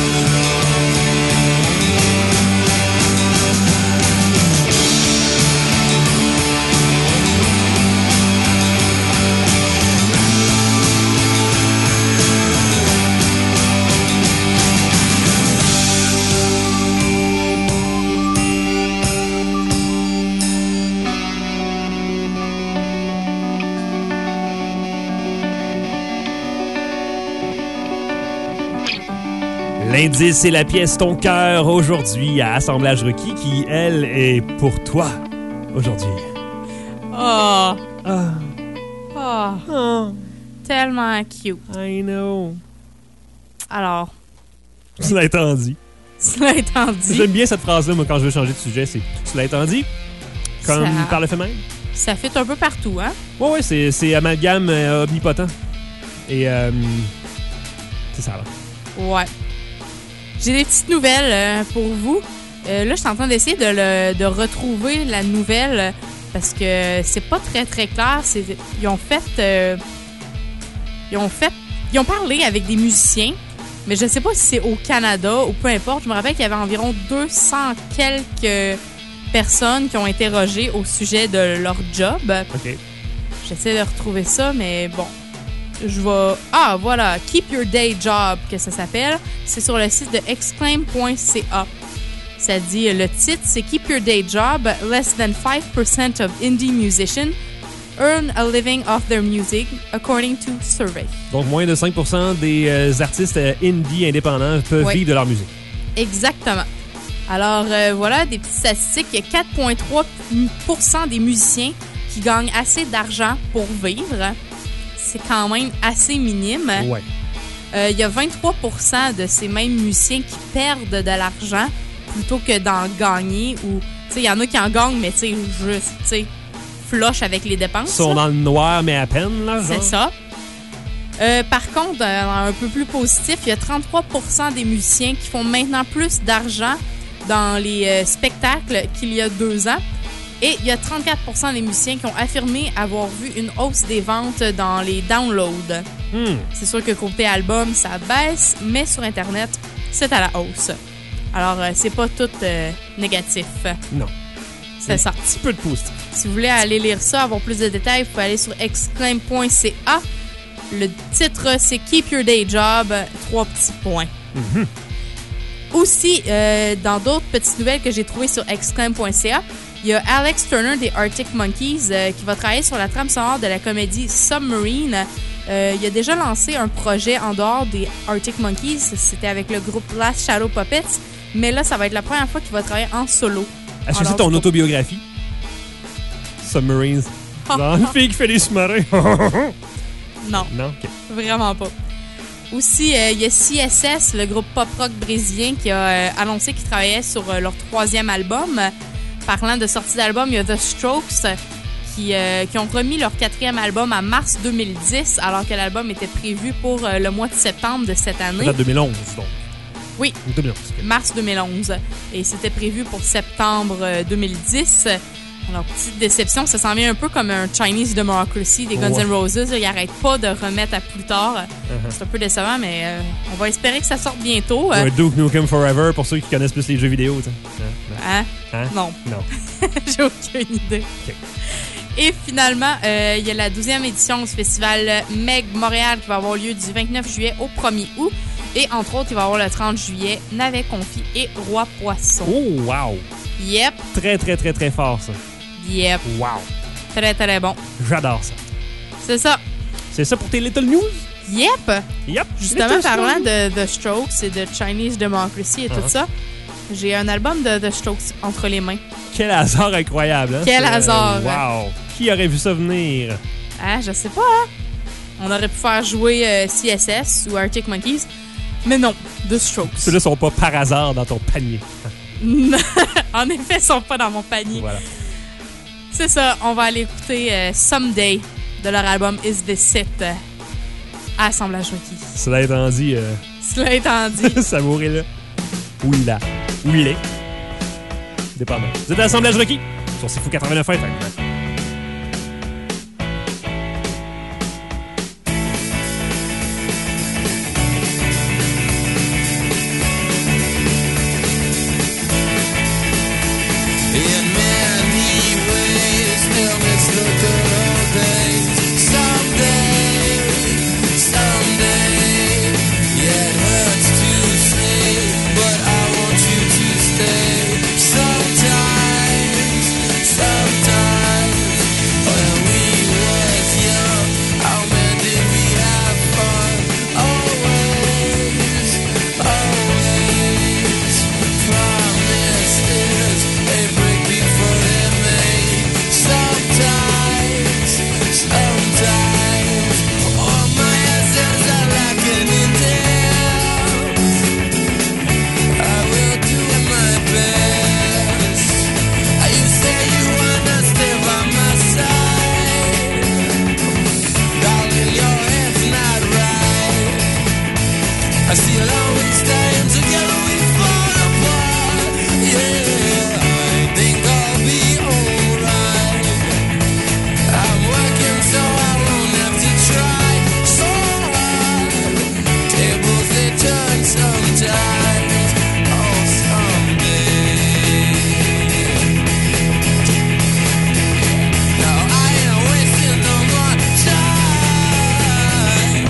L'indice, c'est la pièce Ton cœur aujourd'hui à Assemblage Requis qui, elle, est pour toi aujourd'hui. Oh, Ah, oh, ah, tellement cute. I know. Alors, Cela étant dit. cela étant dit, J'aime bien cette phrase-là, moi, quand je veux changer de sujet, c'est cela étant dit. Comme Ça- par le fait même. ça fit un peu partout, hein? Ouais, c'est amalgame omnipotent. Et c'est ça, là. Ouais. J'ai des petites nouvelles pour vous. Là, je suis en train d'essayer de retrouver la nouvelle parce que c'est pas très, très clair. Ils ont parlé avec des musiciens, mais je sais pas si c'est au Canada ou peu importe. Je me rappelle qu'il y avait environ 200 quelques personnes qui ont interrogé au sujet de leur job. OK. J'essaie de retrouver ça, mais bon. Je vais... Ah, voilà. Keep Your Day Job, que ça s'appelle. C'est sur le site de exclaim.ca. Ça dit, le titre, c'est Keep Your Day Job. Less than 5% of indie musicians earn a living off their music, according to survey. Donc, moins de 5% des artistes indie indépendants peuvent Ouais. vivre de leur musique. Exactement. Alors, voilà, des petites statistiques. Il y a 4,3% des musiciens qui gagnent assez d'argent pour vivre. C'est quand même assez minime. Ouais. Il y a 23% de ces mêmes musiciens qui perdent de l'argent plutôt que d'en gagner. Ou, tu sais, il y en a qui en gagnent, mais tu sais, juste, tu sais, flush avec les dépenses. Ils sont là. dans le noir, mais à peine, là. C'est genre. ça. Par contre, un peu plus positif, il y a 33% des musiciens qui font maintenant plus d'argent dans les spectacles qu'il y a 2 ans. Et il y a 34% des musiciens qui ont affirmé avoir vu une hausse des ventes dans les downloads. C'est sûr que côté album, ça baisse, mais sur Internet, c'est à la hausse. Alors, c'est pas tout négatif. Non. C'est ça. Un petit peu de positif. Si vous voulez aller lire ça, avoir plus de détails, vous pouvez aller sur exclaim.ca. Le titre, c'est Keep Your Day Job, 3 petits points. Aussi, dans d'autres petites nouvelles que j'ai trouvées sur exclaim.ca, il y a Alex Turner des Arctic Monkeys qui va travailler sur la trame sonore de la comédie Submarine. Il a déjà lancé un projet en dehors des Arctic Monkeys. C'était avec le groupe Last Shadow Puppets. Mais là, ça va être la première fois qu'il va travailler en solo. Est-ce que Alors, c'est ton je- autobiographie? Submarines. Genre une fille qui fait des sous-marins. Non. Non? OK. Vraiment pas. Aussi, il y a CSS, le groupe pop-rock brésilien, qui a annoncé qu'ils travaillaient sur leur 3e album. Parlant de sortie d'album, il y a The Strokes qui ont remis leur 4e album en mars 2010, alors que l'album était prévu pour le mois de septembre de cette année. Peut-être 2011, donc. Oui. 2011. Mars 2011. Et c'était prévu pour septembre 2010. Alors, petite déception, ça s'en vient un peu comme un Chinese Democracy des Guns Ouais. N' Roses. Là. Ils n'arrêtent pas de remettre à plus tard. C'est un peu décevant, mais on va espérer que ça sorte bientôt. Ouais, Duke Nukem Forever, pour ceux qui connaissent plus les jeux vidéo. tu sais. Hein? Hein? Non, Non. j'ai aucune idée. OK. Et finalement, il y a la 12e édition du festival Meg Montréal qui va avoir lieu du 29 juillet au 1er août. Et entre autres, il va y avoir le 30 juillet Navet Confit et Roi Poisson. Oh, wow! Yep, Très, très, très, très fort, ça. yep. Wow! Très, très bon. J'adore ça. C'est ça. C'est ça pour tes Little News? Yep. Yep. Justement, Little parlant News. de Strokes et de Chinese Democracy et tout ça, j'ai un album de The Strokes entre les mains. Quel hasard incroyable, hein? Quel C'est, hasard. Wow! Qui aurait vu ça venir? Ah, je sais pas, hein? On aurait pu faire jouer CSS ou Arctic Monkeys, mais non, The Strokes. Ceux-là sont pas par hasard dans ton panier. En effet, ils sont pas dans mon panier. Voilà. C'est ça, on va aller écouter Someday de leur album Is This It à Assemblage Requis. Cela étant dit, Cela étant dit, savourez-le. Oui, là. Oui, il est. Dépendant. Vous êtes à l'Assemblage Requis sur C'est Fou 89 FM. In many ways, still miss the good old days. Someday, yeah, it hurts to say, but I want you to stay. Sometimes, when we was young, how man did we have fun? Always, promises, they break before they're made. Sometimes, all my answers are lacking in depth. I will do my best. You say you wanna stay by my side, darling, your head's not right. I see it always staying together, we fall apart. Yeah, I think I'll be alright. I'm working so I won't have to try so hard. Tables they turn sometimes. Oh, someday. No, I ain't wasting no more time.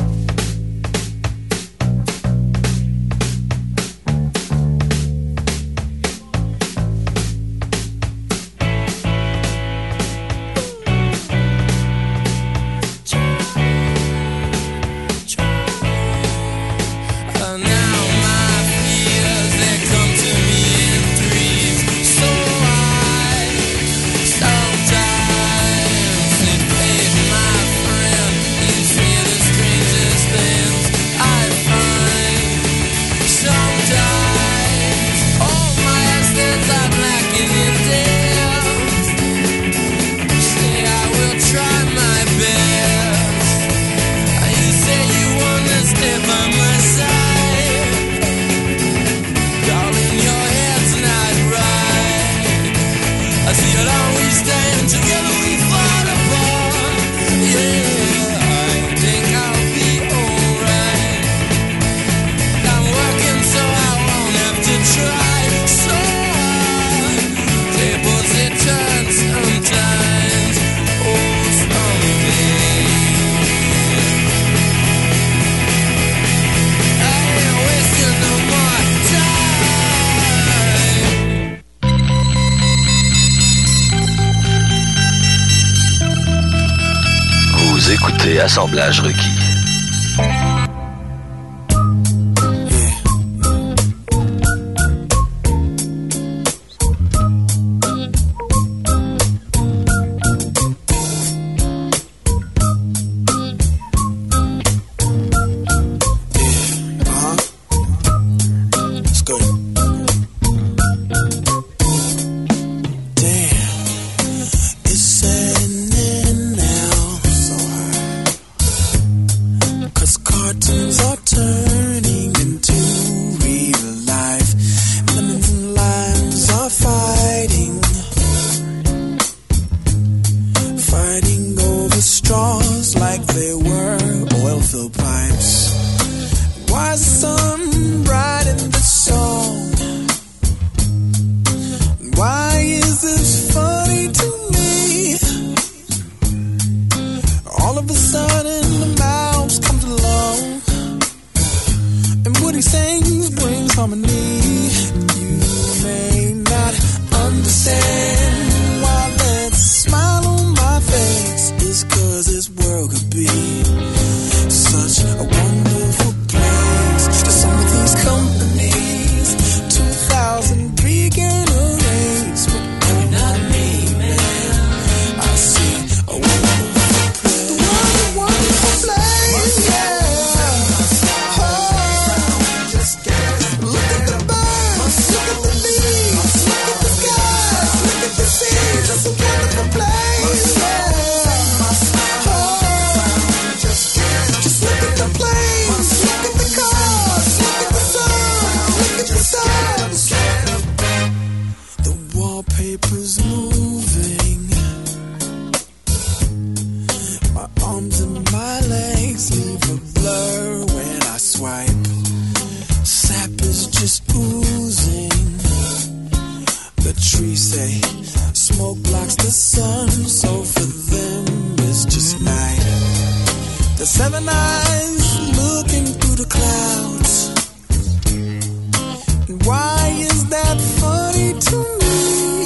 Now my fears, they come to me in threes. So sometimes it paid my friend. Leaves me the strangest things I find. Sometimes all my answers are lacking in depth. Say I will try my best. You say you wanna stay by my side, darling, your head's not right. I see it always staying together, we fall apart. Yeah, I think I'll be alright. I'm working so I won't have to try so hard. Tables they turn sometimes. Oh, someday. I ain't wasting no more time. Vous écoutez Assemblage Requis. It's good. Damn, it's setting in now. So high. 'Cause cartoons are turning into real life. Lemons and limes are fighting over straws like they were oil-filled pipes. Why is the sun bright in the song? Why is this funny to me? of a sudden the mouse comes along, and what he sings brings harmony. You may not understand why that smile on my face is 'cause this world could be such a wonderful place. To some of these companies, 2,000 began a race, but I'm not me, man. I see a wonderful place. The wonderful place, yeah. Oh, just look at the birds, look at the leaves, look at the skies, look at the seas. It's a wonderful place, yeah. Oh, just look at the planes, look at the cars, look at the sun, look at the stars. The wallpaper's moving. My arms and my legs leave a blur when I swipe. Sap is just oozing. The trees say smoke blocks the sun, so for them it's just night. The seven eyes looking through the clouds. And why is that funny to me?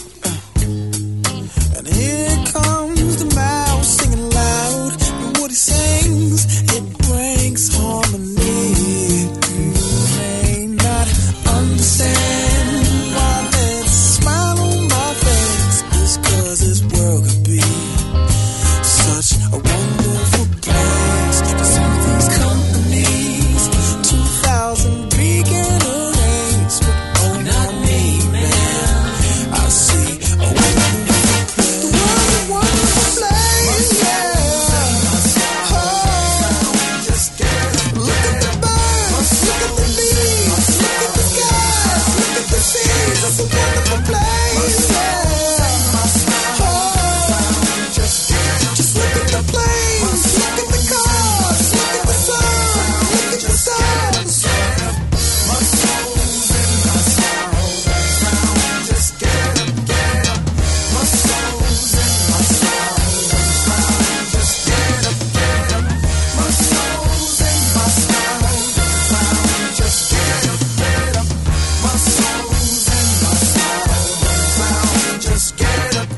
And here comes the mouse singing loud. And what he sings, it brings harmony. You may not understand why that smile on my face is 'cause this world could be such a wonderful place. To some of these companies, 2,000 began a race, but oh, not me, man. I see a wonderful place. The wonderful place, yeah. Oh, just look at the birds, look at the leaves, look at the skies, look at the seas. It's a wonderful place, yeah. Oh, just look at the planes, look at the cars, look at the sun, look at the stars. My soul's in my stars. Just get up. My soul's in my stars. Just get up. My soul's in my stars. Just get up. My soul's in my stars. Just get up.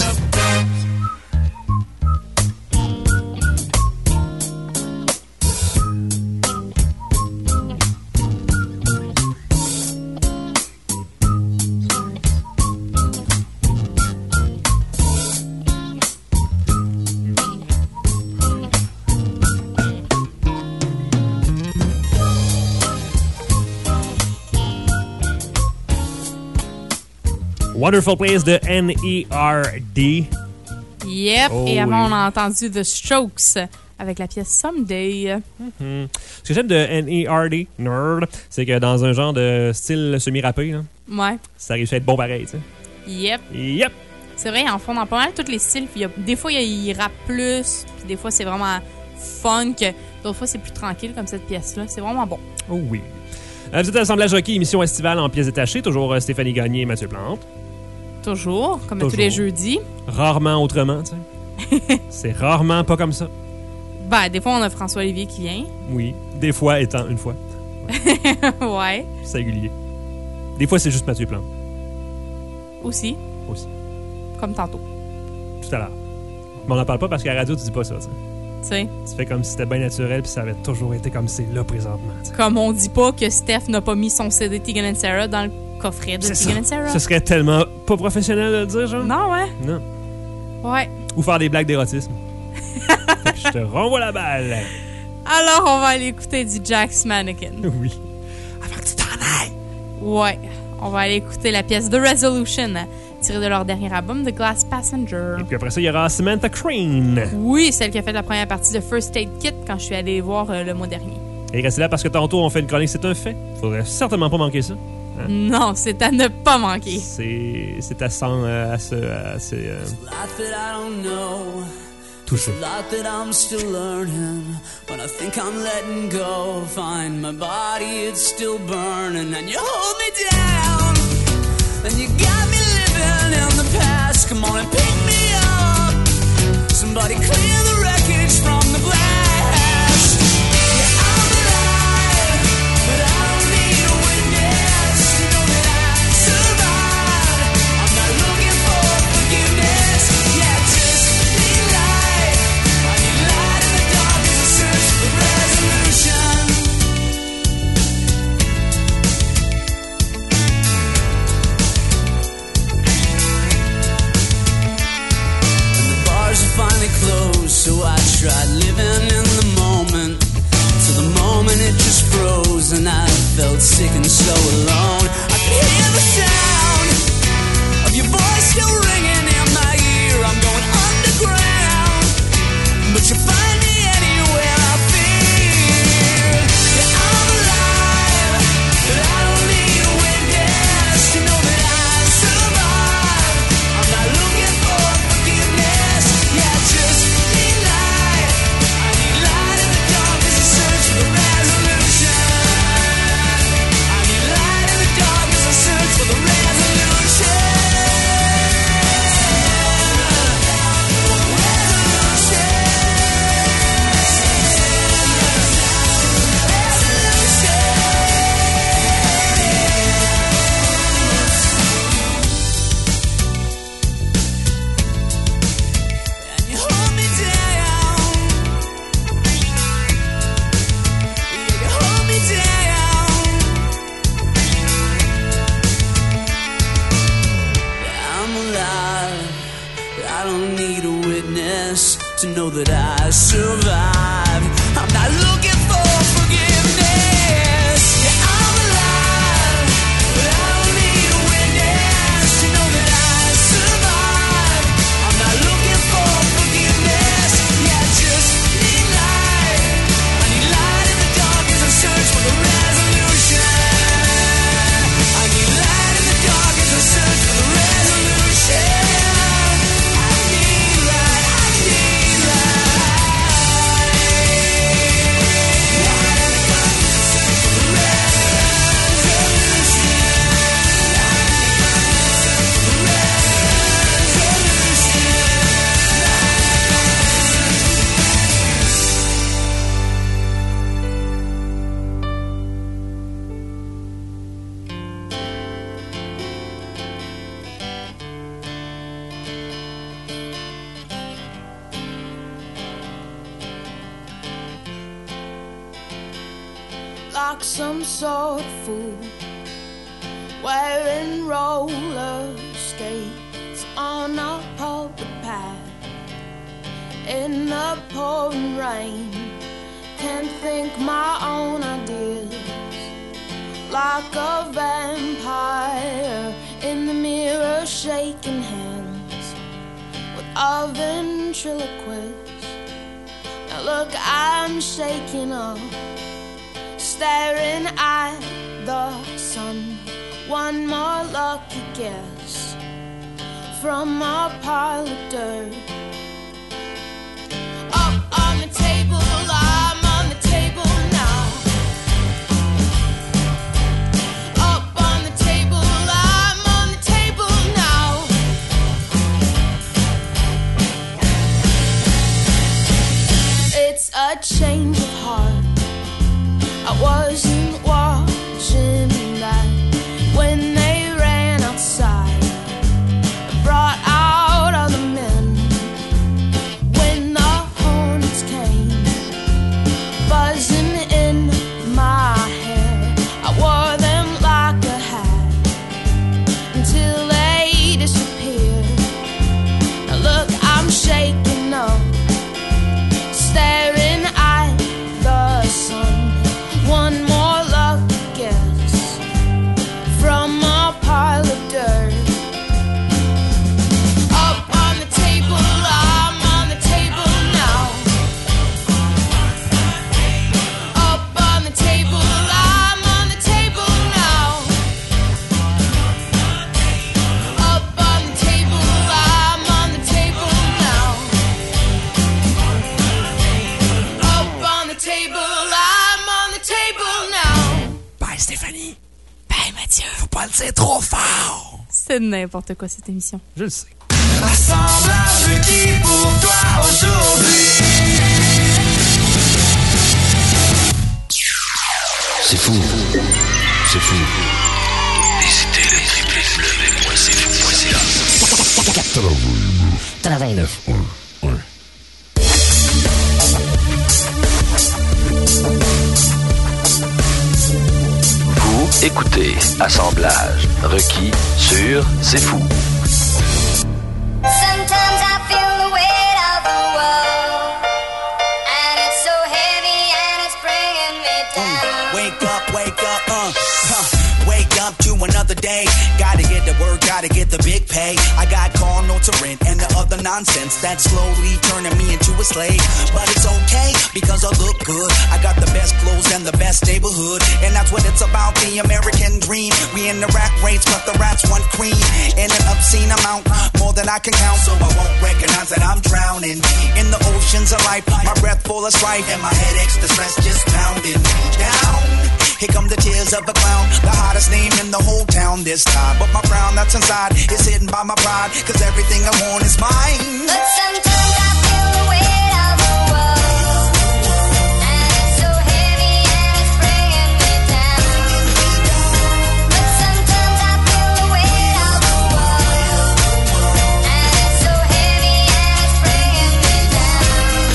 Wonderful Place de N.E.R.D. Yep. Oh Et avant, oui. on a entendu The Strokes avec la pièce Someday. Ce que j'aime de N.E.R.D., nerd, c'est que dans un genre de style semi-rappé, là, Ouais. ça réussit à être bon pareil, tu sais. Yep. Yep! C'est vrai, en fond, dans pas mal tous les styles. Puis des fois, il rappe plus. Puis des fois, c'est vraiment funk. D'autres fois, c'est plus tranquille comme cette pièce-là. C'est vraiment bon. Oh oui. Vous êtes à l'Assemblage Hockey, émission estivale en pièces détachées. Toujours Stéphanie Gagné et Mathieu Plante. Toujours, comme Toujours. tous les jeudis. Rarement autrement, tu sais. C'est rarement pas comme ça. Ben, des fois, on a François Olivier qui vient. Oui. Des fois étant une fois. Ouais. Singulier. Des fois, c'est juste Mathieu Plante. Aussi. Aussi. Comme tantôt. Tout à l'heure. Mais on n'en parle pas parce qu'à la radio, tu dis pas ça, tu sais. Tu sais. Tu fais comme si c'était bien naturel puis ça avait toujours été comme c'est là présentement, tu sais. Comme on dit pas que Steph n'a pas mis son CD Tegan & Sarah dans le coffret de C'est ça. Tegan & Sarah. Ce serait tellement pas professionnel de le dire, genre. Non, ouais. Non. Ouais. Ou faire des blagues d'érotisme. Fait que je te renvoie la balle. Alors, on va aller écouter du Jack's Mannequin. Oui. Avant que tu t'en ailles. Ouais. On va aller écouter la pièce The Resolution, tirée de leur dernier album, The Glass Passenger. Et puis après ça, il y aura Samantha Crane. Oui, celle qui a fait la première partie de First Aid Kit quand je suis allée voir le mois dernier. Et restez là parce que tantôt, on fait une chronique, c'est un fait. Faudrait certainement pas manquer ça. Non, c'est à ne pas manquer. C'est à toucher. Lot that I'm still learning. When I think I'm letting go, find my body, it's still burning. And you hold me down, and you got me living in the past. Come on and pick me up. Somebody clear the wreckage. So I tried living in the moment, till the moment it just froze, and I felt sick and so alone. I could hear the sound of your voice still ringing in my ear. I'm going underground, but you find me anywhere I fear. Yeah, I'm alive, but I don't need a witness to know that I survived. I'm not looking for forgiveness. Yeah, I just need light. I need light in the dark as I search for the resolution. I need light in the dark as I search for the resolution. To know that I survived. I'm not looking for forgiveness. Yeah, I'm alive, but I don't need a witness to know that I survived. I'm not looking for forgiveness. Yeah, I just need light. I need light in the dark as I search for the resolution. I need light in the dark as I search for the resolution. Like some sort of fool, wearing roller skates on a public path in the pouring rain. Can't think my own ideas, like a vampire in the mirror, shaking hands with a ventriloquist. Now look, I'm shaking up, staring at the sun. One more lucky guess from a pile of dirt. Up on the table, I'm on the table now. Up on the table, I'm on the table now. It's a change of heart. I wasn't watching that when they ran outside. I brought out other men when the hornets came, buzzing in my hair. I wore them like a hat until they disappeared. Now look, I'm shaking up, staring at the sun. One more lucky guess from a pile of dirt. Up on the table, I'm on the table now. Up on the table, I'm on the table now. Up on the table, I'm on the table now. Up on the table, I'm on the table now. Bye, Stéphanie. Ben, Mathieu, Faut pas le dire trop fort. c'est n'importe quoi cette émission. Je le sais. Assemblage qui pour toi aujourd'hui. C'est fou. C'est fou. Visitez le www.cfou.ca. 89.1. Vous écoutez Assemblage requis sur C'est Fou. Sometimes I feel the weight of the world pay. I got car notes to rent and the other nonsense that's slowly turning me into a slave. But it's okay because I look good. I got the best clothes and the best neighborhood, and that's what it's about, the American dream. We in the rat race, but the rats want cream in an obscene amount, more than I can count. So I won't recognize that I'm drowning in the oceans of life. My breath full of strife and my headaches, the stress just pounding me down. Here come the tears of a clown, the hottest name in the whole town this time. But my frown that's inside is hidden by my pride, cause everything I want is mine. But sometimes I feel the weight of the world, and it's so heavy and it's bringing me down. But sometimes I feel the weight of the world, and it's so heavy and it's bringing me down.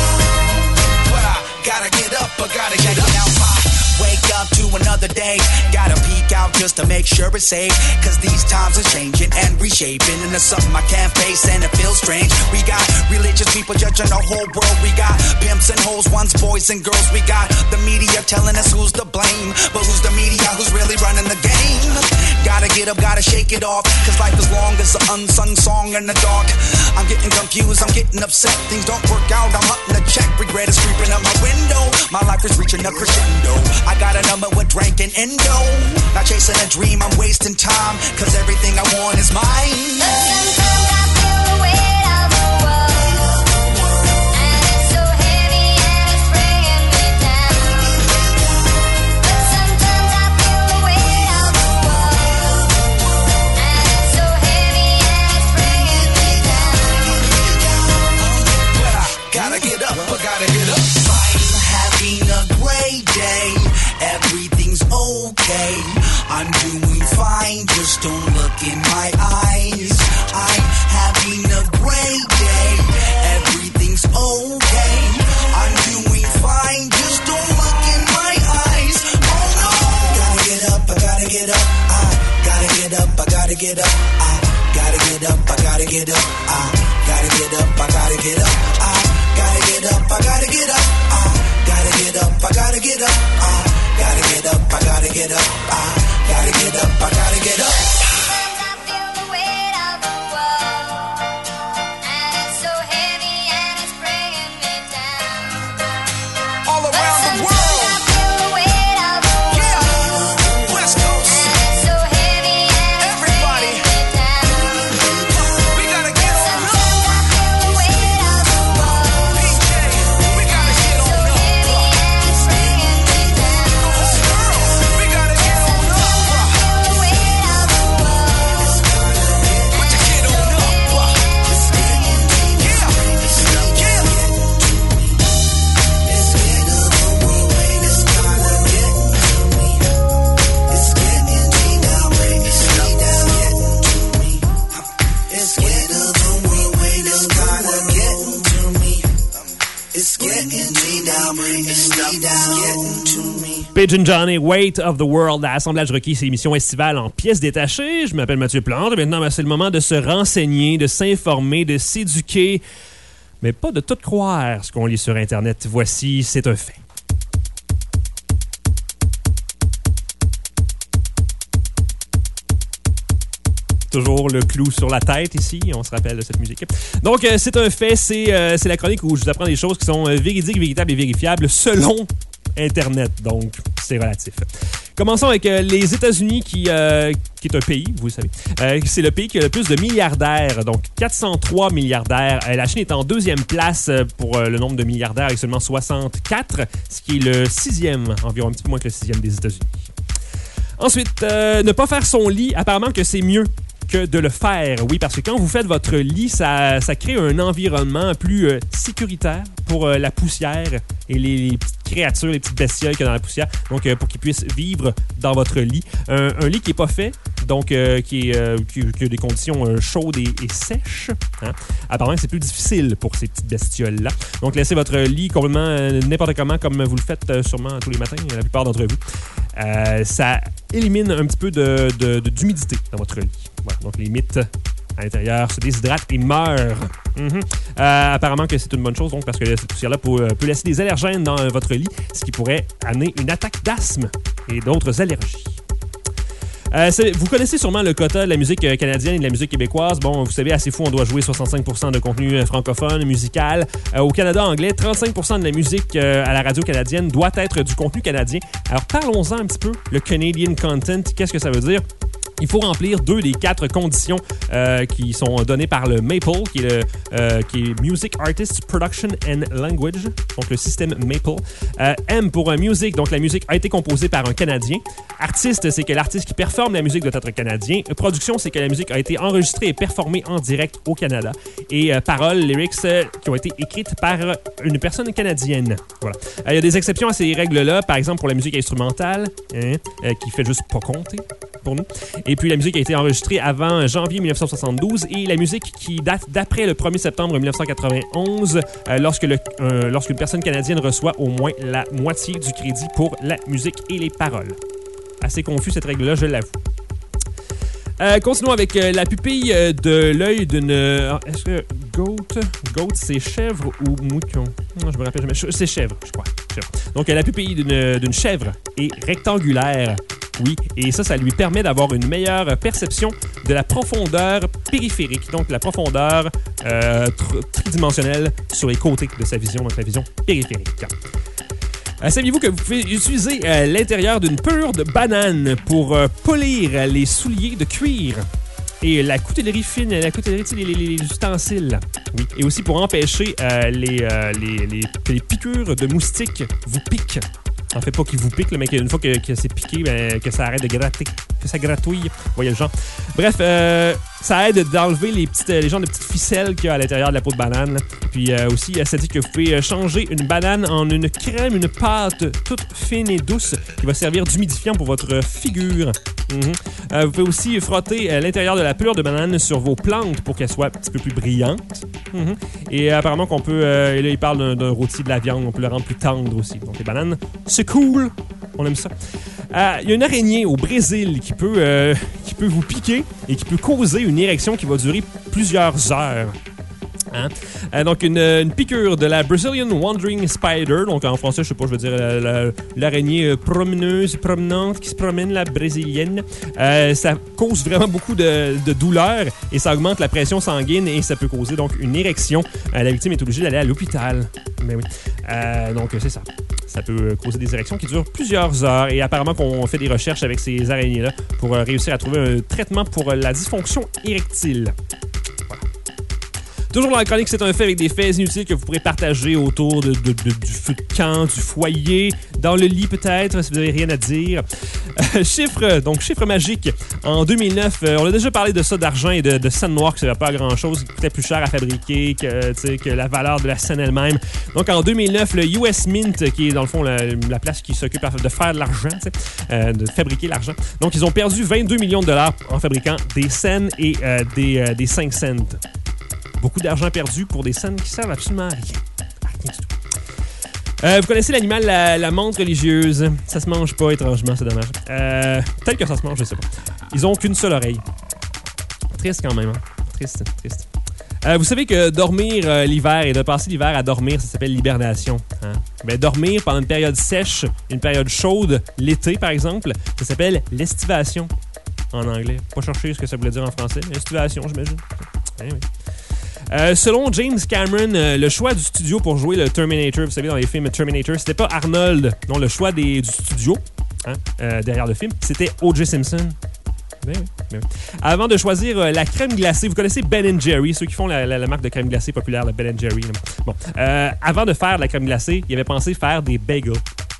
But I gotta get up, I gotta get up now. Wake up to another day. Gotta peek out just to make sure it's safe. Cause these times are changing and reshaping. And there's something I can't face and it feels strange. We got religious people judging the whole world. We got pimps and hoes, ones, boys and girls. We got the media telling us who's to blame. But who's the media? Who's really running the game? Gotta get up, gotta shake it off. Cause life is long as an unsung song in the dark. I'm getting confused, I'm getting upset. Things don't work out, I'm hunting a check. Regret is creeping up my window. My life is reaching a crescendo. I got a number with drank and endo. Not chasing a dream, I'm wasting time. Cause everything I want is mine. But sometimes I feel the weight of the world, and it's so heavy and it's bringing me down. But sometimes I feel the weight of the world, and it's so heavy and it's bringing me down. But I gotta get up, I gotta get up. I'm having a great day. Everything's okay. I'm doing fine, just don't look in my eyes. I'm having a great day. Everything's okay. I'm doing fine, just don't look in my eyes. Oh no! Gotta get up, I gotta get up. I gotta get up, I gotta get up. I gotta get up, I gotta get up. I gotta get up, I gotta get up. I gotta get up, I gotta get up. I gotta get up, I gotta get up. Gotta get up, I gotta get up. Gotta get up, I gotta get up. Sometimes I feel the weight of the world, and it's so heavy and it's bringing me down. All But around the sometimes world. I feel the weight of the world, Yeah, West Coast. and it's so heavy and it's Everybody. bringing me down. We gotta get on up. Sometimes I feel the weight of the world, PJ, we gotta get so on up. heavy and it's bringing me down. Girls, we gotta get on up. Feel the weight of the world, Put your kid on up. Yeah, yeah. Pigeon Johnny, Weight of the World, à Assemblage requis, c'est l'émission estivale en pièces détachées. Je m'appelle Mathieu Plante. Maintenant, c'est le moment de se renseigner, de s'informer, de s'éduquer, mais pas de tout croire ce qu'on lit sur Internet. Voici, c'est un fait. Toujours le clou sur la tête ici, on se rappelle de cette musique. Donc, c'est un fait, c'est la chronique où je vous apprends des choses qui sont véridiques, véritables et vérifiables selon Internet. Donc, c'est relatif. Commençons avec les États-Unis, qui est un pays, vous le savez. C'est le pays qui a le plus de milliardaires, donc 403 milliardaires. La Chine est en deuxième place pour le nombre de milliardaires avec seulement 64, ce qui est le sixième, environ un petit peu moins que le sixième des États-Unis. Ensuite, ne pas faire son lit, apparemment que c'est mieux que de le faire. Oui, parce que quand vous faites votre lit, ça crée un environnement plus sécuritaire pour la poussière et les petites créatures, les petites bestioles qu'il y a dans la poussière. Donc, pour qu'ils puissent vivre dans votre lit. Un lit qui n'est pas fait, donc qui a des conditions chaudes et sèches. Hein? Apparemment, c'est plus difficile pour ces petites bestioles-là. Donc, laissez votre lit complètement n'importe comment, comme vous le faites sûrement tous les matins, la plupart d'entre vous. Ça élimine un petit peu d'humidité dans votre lit. Voilà, donc les mythes à l'intérieur se déshydratent et meurent. Apparemment que c'est une bonne chose, donc, parce que cette poussière-là peut laisser des allergènes dans votre lit, ce qui pourrait amener une attaque d'asthme et d'autres allergies. Vous connaissez sûrement le quota de la musique canadienne et de la musique québécoise. Bon, vous savez, assez fou, on doit jouer 65% de contenu francophone, musical. Au Canada anglais, 35% de la musique à la radio canadienne doit être du contenu canadien. Alors, parlons-en un petit peu. Le Canadian Content, qu'est-ce que ça veut dire? Il faut remplir 2 des 4 conditions qui sont données par le MAPL, qui est Music Artists Production and Language, donc le système MAPL. M pour music, donc la musique a été composée par un Canadien. Artiste, c'est que l'artiste qui performe la musique doit être canadien. Production, c'est que la musique a été enregistrée et performée en direct au Canada. Et paroles, lyrics, qui ont été écrites par une personne canadienne. Voilà. Il y a des exceptions à ces règles-là, par exemple pour la musique instrumentale, qui fait juste pas compter pour nous. Et puis la musique a été enregistrée avant janvier 1972 et la musique qui date d'après le 1er septembre 1991 lorsqu'une personne canadienne reçoit au moins la moitié du crédit pour la musique et les paroles. Assez confus cette règle-là, je l'avoue. Continuons avec la pupille de l'œil d'une... Est-ce que goat, c'est chèvre ou mouton? Non, je me rappelle jamais. C'est chèvre, je crois. Chèvre. Donc, la pupille d'une chèvre est rectangulaire. Oui, et ça lui permet d'avoir une meilleure perception de la profondeur périphérique, donc la profondeur tridimensionnelle sur les côtés de sa vision, donc la vision périphérique. Saviez-vous que vous pouvez utiliser l'intérieur d'une pelure de banane pour polir les souliers de cuir? Et la coutellerie fine, les ustensiles. Oui. Et aussi pour empêcher que les piqûres de moustiques vous piquent. En fait, pas qu'il vous pique, mais une fois que c'est piqué, que ça arrête de gratter, que ça gratouille. Vous voyez le genre. Bref, ça aide d'enlever les genres de petites ficelles qu'il y a à l'intérieur de la peau de banane. Puis aussi, ça dit que vous pouvez changer une banane en une crème, une pâte toute fine et douce qui va servir d'humidifiant pour votre figure. Vous pouvez aussi frotter l'intérieur de la pelure de banane sur vos plantes pour qu'elles soient un petit peu plus brillantes. Et apparemment qu'on peut... et là, il parle d'un rôti de la viande. On peut le rendre plus tendre aussi. Donc, les bananes, c'est cool. On aime ça. Il y a une araignée au Brésil qui peut vous piquer et qui peut causer une érection qui va durer plusieurs heures. Donc, une piqûre de la Brazilian Wandering Spider, donc en français, je sais pas, je veux dire l'araignée promenante qui se promène, la brésilienne. Ça cause vraiment beaucoup de douleur et ça augmente la pression sanguine et ça peut causer donc une érection. La victime est obligée d'aller à l'hôpital. Mais oui. Donc, c'est ça. Ça peut causer des érections qui durent plusieurs heures et apparemment qu'on fait des recherches avec ces araignées-là pour réussir à trouver un traitement pour la dysfonction érectile. Toujours dans la chronique, c'est un fait avec des faits inutiles que vous pourrez partager autour du feu de camp, du foyer, dans le lit peut-être, si vous n'avez rien à dire. Chiffre magique. En 2009, on a déjà parlé de ça, d'argent et de scène noire, que ça ne va pas grand-chose, qui coûtait plus cher à fabriquer que la valeur de la scène elle-même. Donc en 2009, le US Mint, qui est dans le fond la place qui s'occupe de faire de l'argent, de fabriquer l'argent. Donc ils ont perdu 22 millions de dollars en fabriquant des scènes et des 5 cents. Beaucoup d'argent perdu pour des scènes qui servent absolument à rien. Rien du tout. Vous connaissez l'animal, la menthe religieuse. Ça se mange pas, étrangement, c'est dommage. Peut-être que ça se mange, je sais pas. Ils ont qu'une seule oreille. Triste quand même, hein? Triste. Vous savez que dormir l'hiver et de passer l'hiver à dormir, ça s'appelle l'hibernation. Hein? Ben, dormir pendant une période sèche, une période chaude, l'été par exemple, ça s'appelle l'estivation en anglais. Pas chercher ce que ça voulait dire en français. Estivation, j'imagine. Oui. Selon James Cameron, le choix du studio pour jouer le Terminator, vous savez, dans les films Terminator, c'était pas Arnold. Non, le choix du studio derrière le film, c'était O.J. Simpson. Oui. Avant de choisir la crème glacée, vous connaissez Ben & Jerry, ceux qui font la marque de crème glacée populaire, le Ben & Jerry. Bon, avant de faire la crème glacée, il avait pensé faire des bagels.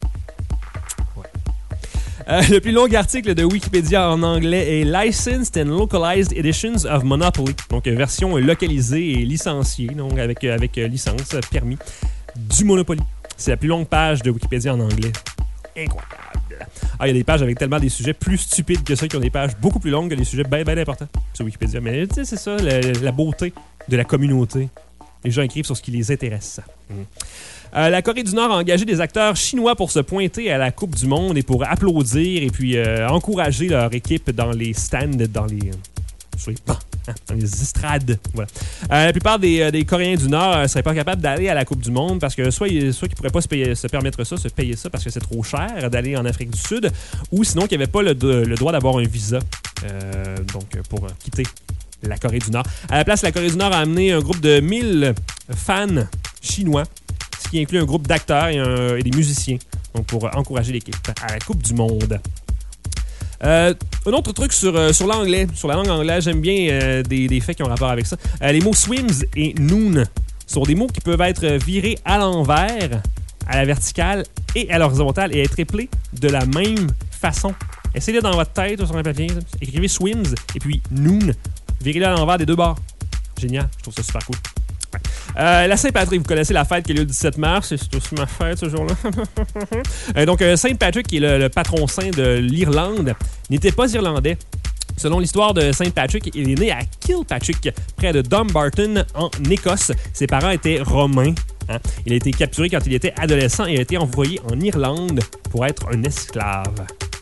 Le plus long article de Wikipédia en anglais est Licensed and Localized Editions of Monopoly. Donc, version localisée et licenciée, donc avec licence, permis, du Monopoly. C'est la plus longue page de Wikipédia en anglais. Incroyable. Il y a des pages avec tellement des sujets plus stupides que ça, qui ont des pages beaucoup plus longues que des sujets bien importants sur Wikipédia. Mais tu sais, c'est ça, la beauté de la communauté. Les gens écrivent sur ce qui les intéresse. La Corée du Nord a engagé des acteurs chinois pour se pointer à la Coupe du Monde et pour applaudir et puis encourager leur équipe dans les stands, sur les bancs, dans les estrades. Voilà. La plupart des Coréens du Nord ne seraient pas capables d'aller à la Coupe du Monde parce que soit qu'ils ne pourraient pas se permettre ça, se payer ça parce que c'est trop cher d'aller en Afrique du Sud, ou sinon qu'ils n'avaient pas le droit d'avoir un visa pour quitter la Corée du Nord. À la place, la Corée du Nord a amené un groupe de 1000 fans chinois, ce qui inclut un groupe d'acteurs et des musiciens, donc pour encourager l'équipe à la Coupe du Monde. Un autre truc sur l'anglais, sur la langue anglaise, j'aime bien des faits qui ont rapport avec ça. Les mots swims et noon sont des mots qui peuvent être virés à l'envers, à la verticale et à l'horizontale et être éplés de la même façon. Essayez-le dans votre tête, sur un papier. Écrivez swims et puis noon. Virez-le à l'envers des deux bords. Génial, je trouve ça super cool. La Saint-Patrick, vous connaissez la fête qui a lieu le 17 mars, c'est aussi ma fête ce jour-là. Donc, Saint-Patrick, qui est le patron saint de l'Irlande, n'était pas irlandais. Selon l'histoire de Saint-Patrick, il est né à Kilpatrick, près de Dumbarton, en Écosse. Ses parents étaient romains. Il a été capturé quand il était adolescent et a été envoyé en Irlande pour être un esclave.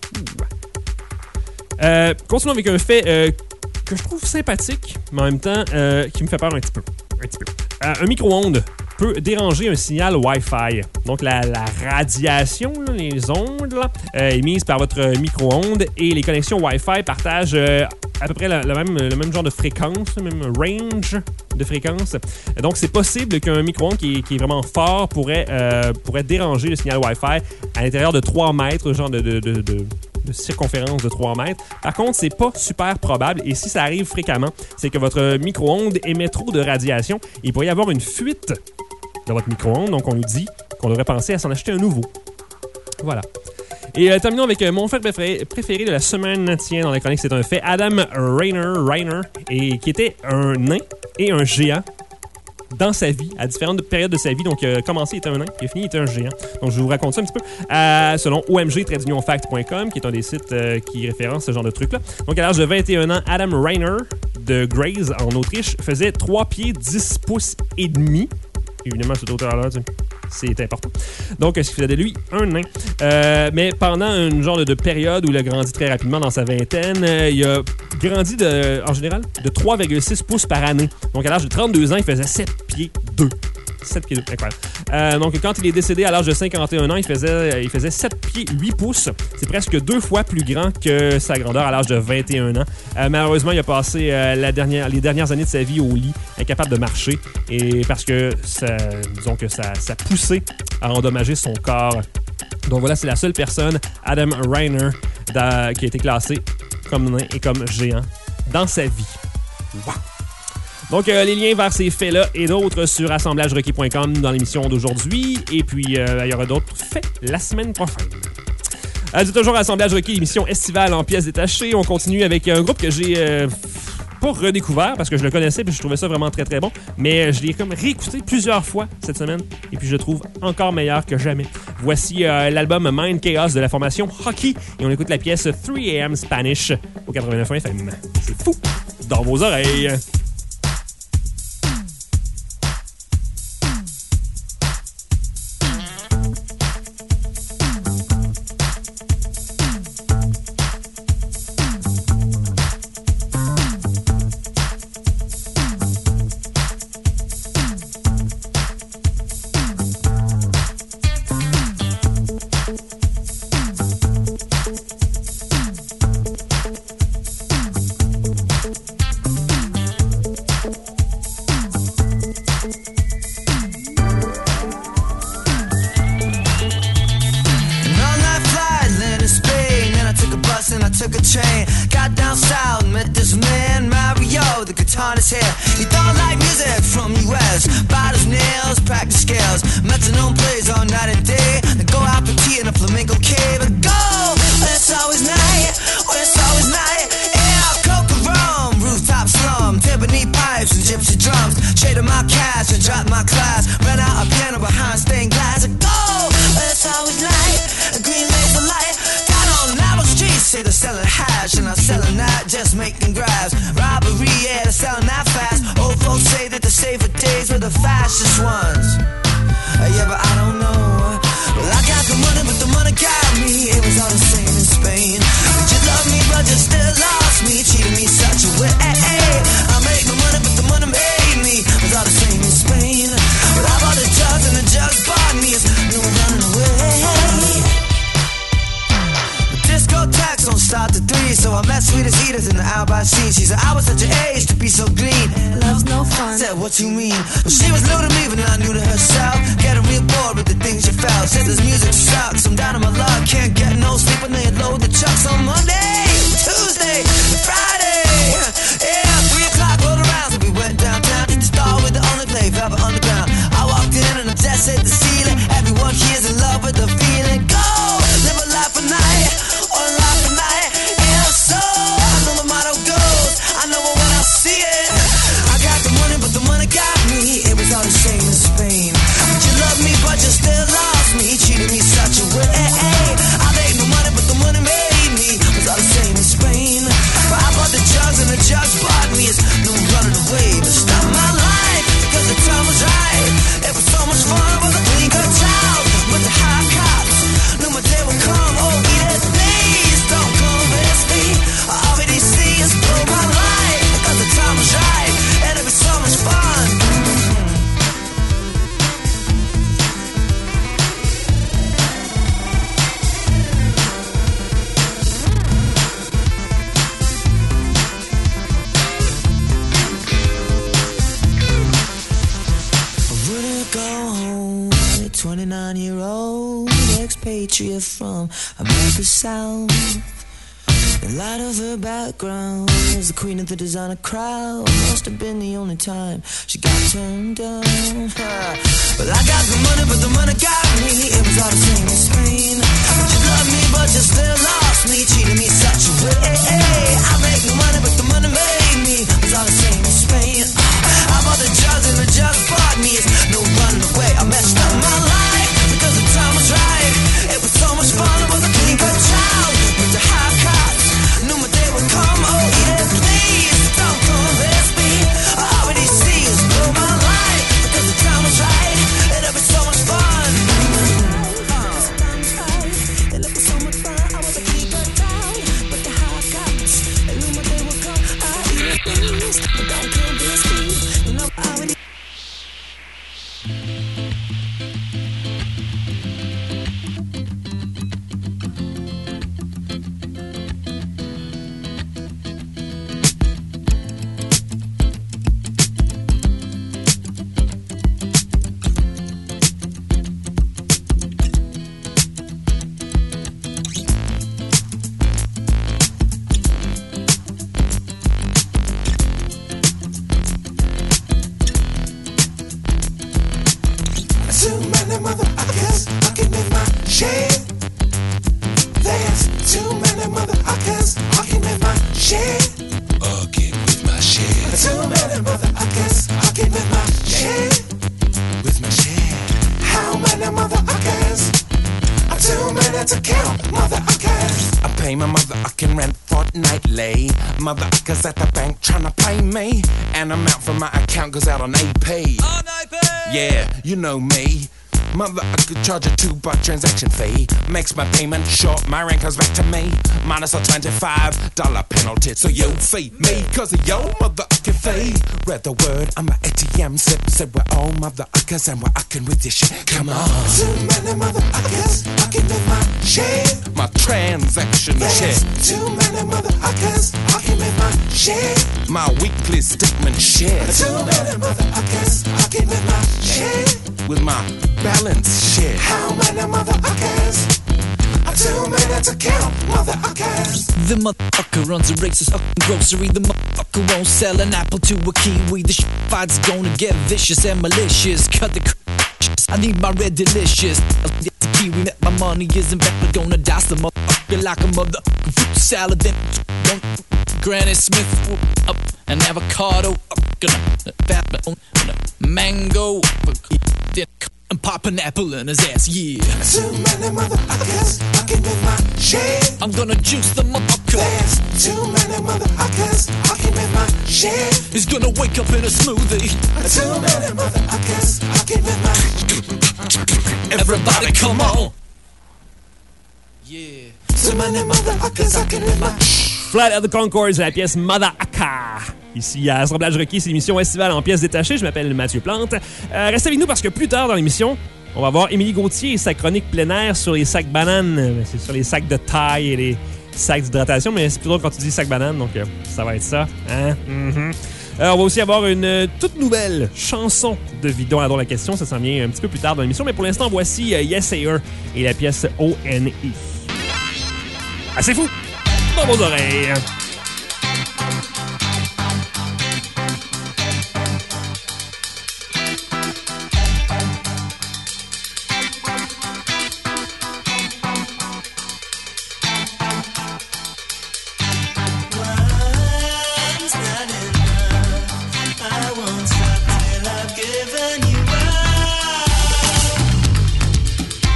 Continuons avec un fait que je trouve sympathique, mais en même temps qui me fait peur un petit peu. Un micro-ondes peut déranger un signal Wi-Fi. Donc, la radiation, là, les ondes émises par votre micro-ondes et les connexions Wi-Fi partagent à peu près le même genre de fréquence, le même range de fréquence. Donc, c'est possible qu'un micro-ondes qui est vraiment fort pourrait déranger le signal Wi-Fi à l'intérieur de 3 mètres, genre de circonférence de 3 mètres. Par contre, c'est pas super probable et si ça arrive fréquemment, c'est que votre micro-ondes émet trop de radiation. Il pourrait y avoir une fuite de votre micro-ondes, donc on nous dit qu'on devrait penser à s'en acheter un nouveau. Voilà. Et terminons avec mon fait préféré de la semaine. Tiens, dans la chronique, c'est un fait. Adam Reiner, et qui était un nain et un géant dans sa vie, à différentes périodes de sa vie. Donc, commencé, il était un nain, puis fini, il était un géant. Donc, je vais vous raconte ça un petit peu. Selon omg-fact.com, qui est un des sites qui référence ce genre de trucs-là. Donc, à l'âge de 21 ans, Adam Reiner, de Graz, en Autriche, faisait 3 pieds 10 pouces et demi. Évidemment, cette hauteur-là, c'est important. Donc, ce qui faisait de lui un nain. Mais pendant une genre de période où il a grandi très rapidement dans sa vingtaine, il a grandi en général de 3,6 pouces par année. Donc, à l'âge de 32 ans, il faisait 7 pieds 2. 7 pieds 2, incroyable. Donc, quand il est décédé à l'âge de 51 ans, il faisait 7 pieds 8 pouces. C'est presque 2 fois plus grand que sa grandeur à l'âge de 21 ans. Malheureusement, il a passé les dernières années de sa vie au lit, incapable de marcher, et parce que sa poussée a endommagé son corps. Donc voilà, c'est la seule personne, Adam Reiner, qui a été classé comme nain et comme géant dans sa vie. Wow. Donc, les liens vers ces faits-là et d'autres sur assemblagerequis.com dans l'émission d'aujourd'hui. Et puis, il y aura d'autres faits la semaine prochaine. C'est toujours Assemblage Requis, émission estivale en pièces détachées. On continue avec un groupe que j'ai pas redécouvert parce que je le connaissais et je trouvais ça vraiment très très bon. Mais je l'ai comme réécouté plusieurs fois cette semaine et puis je le trouve encore meilleur que jamais. Voici l'album Mind Chaos de la formation Hockey et on écoute la pièce 3am Spanish au 89.1 FM. C'est fou dans vos oreilles. Still lost me, cheating me such a way. what you mean. Well, she was new to me, but not new to herself. Getting real bored with the things she felt. Said this music sucks, I'm down on my luck. Can't get no sleep, and then load the chucks on Monday, Tuesday, Friday. Yeah, 3 o'clock rolled around, so we went downtown to the store with the only play, Velvet Underground. I walked in and the desk hit the ceiling. Everyone here's in love with the feeling. Go, live a life a night, or a life a night. And so, I know the motto goes, I know it when I see it. I got the money, but the money got me. It was all the same in Spain. But you love me, but you still lost me. Treated me such a way. I made no money, but the money made me. It was all the same in Spain. But I bought the drugs and the drugs bought me. It's no running away, but stop my life because the time was right. It was so much fun with the clean cut child, with the high cops. Knew my day would come. Oh, Edith, please don't convince me. All we see is blow my life because the time was right, and it was so much fun. Go home, a 29-year-old expatriate from America South. The light of her background is the queen of the designer crowd. Must have been the only time she got turned down. Well, I got the money, but the money got me. It was all the same in Spain. But you love me, but you still lost me. Treated me such a way. I make no money, but the money made me. It was all the same in Spain. I bought the drugs and the drugs bought me. It's no running away. I messed up my life because the time was right. It was so much fun. I was a clean cut child with the high cops. Knew my day would come. Oh, Edith, please don't convince me. I already see is blow my life because the time was right. And it was so much fun. And it was so much fun. I was a clean cut child with the high cops. And knew my day would come. Edith, please don't convince me. You know I already. Too many motherfuckers fucking in my shit. There's too many motherfuckers fucking in my shit. Fucking with my shit. Too many motherfuckers fucking in my shit. With my shit. How many motherfuckers? Too many to count, motherfuckers. I pay my motherfucking rent fortnightly. Motherfuckers at the bank tryna pay me. And amount from my account goes out on AP. On AP! Yeah, you know me. Motherfucker charge a $2 transaction fee. Makes my payment short, my rent comes back to me. Minus a $25 penalty. So you feed me, cause of your motherfucking fee. Read the word, I'm a ATM sip. Said we're all motherfuckers and we're fucking with this shit. Come on. Too many motherfuckers fucking in my shit. My transaction There's shit. too many motherfuckers fucking in my shit. My weekly statement shit. Too many motherfuckers fucking in my shit. With my balance shit. How many motherfuckers? Too many to count, motherfuckers. The motherfucker runs a racist fucking grocery. The motherfucker won't sell an apple to a kiwi. The fight's gonna get vicious and malicious. Cut the I need my red delicious. The kiwi that my money isn't back. We're gonna dice the motherfucker like a motherfucking fruit salad. Then Granny Smith up an avocado. Mango. Then and pop an apple in his ass, yeah. Too many motherfuckers fucking in my shit. I'm gonna juice the motherfucker. There's too many motherfuckers fucking in my shit. He's gonna wake up in a smoothie. Too many motherfuckers fucking in my. Everybody come on. Yeah. Too many motherfuckers fucking in my. Flight of the Conchords, la pièce Mother Aka. Ici à Assemblage Requis, c'est l'émission estivale en pièces détachées. Je m'appelle Mathieu Plante. Restez avec nous parce que plus tard dans l'émission, on va voir Émilie Gauthier et sa chronique plein air sur les sacs bananes. C'est sur les sacs de taille et les sacs d'hydratation, mais c'est plus drôle quand tu dis sac banane, donc ça va être ça. Hein? Mm-hmm. On va aussi avoir une toute nouvelle chanson de Vidon Adore la question. Ça s'en vient un petit peu plus tard dans l'émission. Mais pour l'instant, voici Yes Ayer et la pièce O.N.E. Ah, c'est fou! Dans vos oreilles.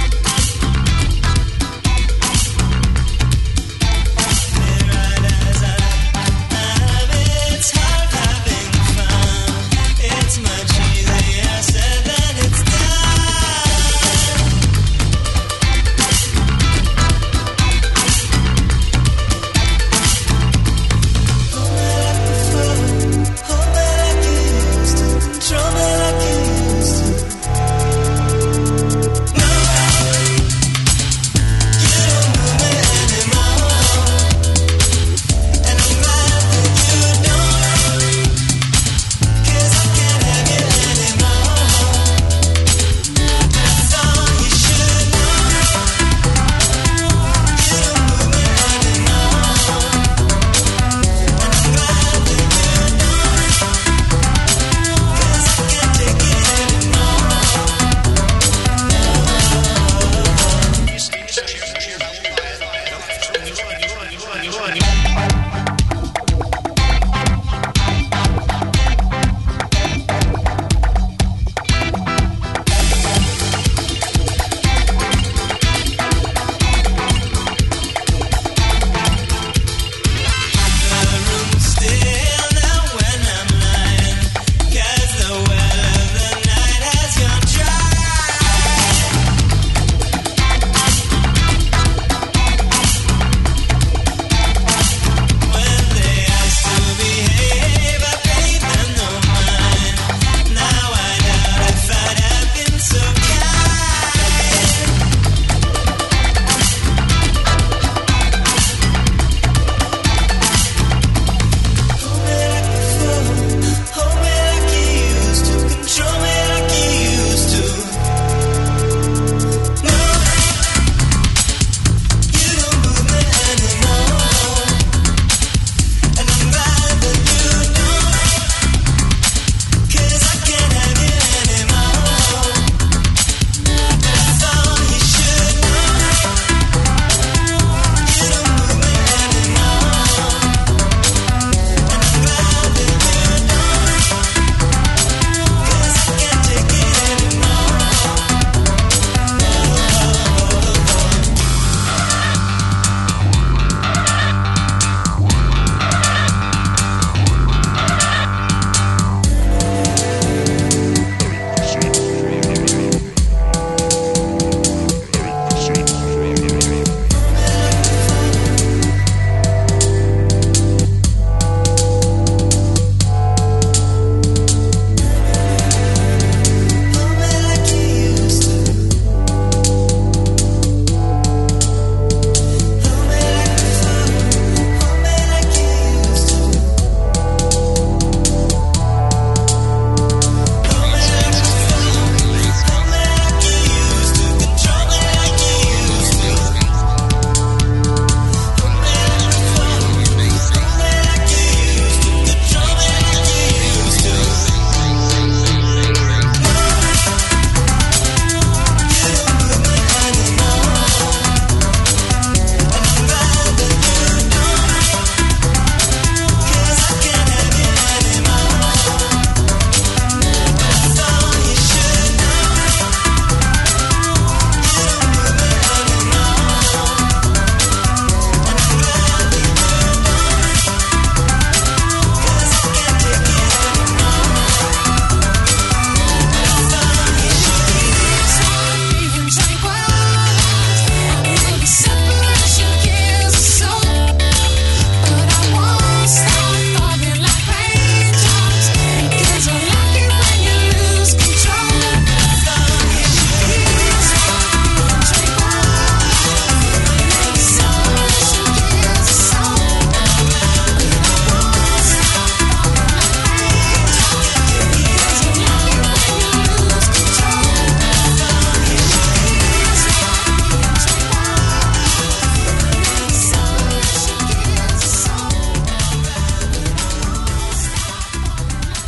As I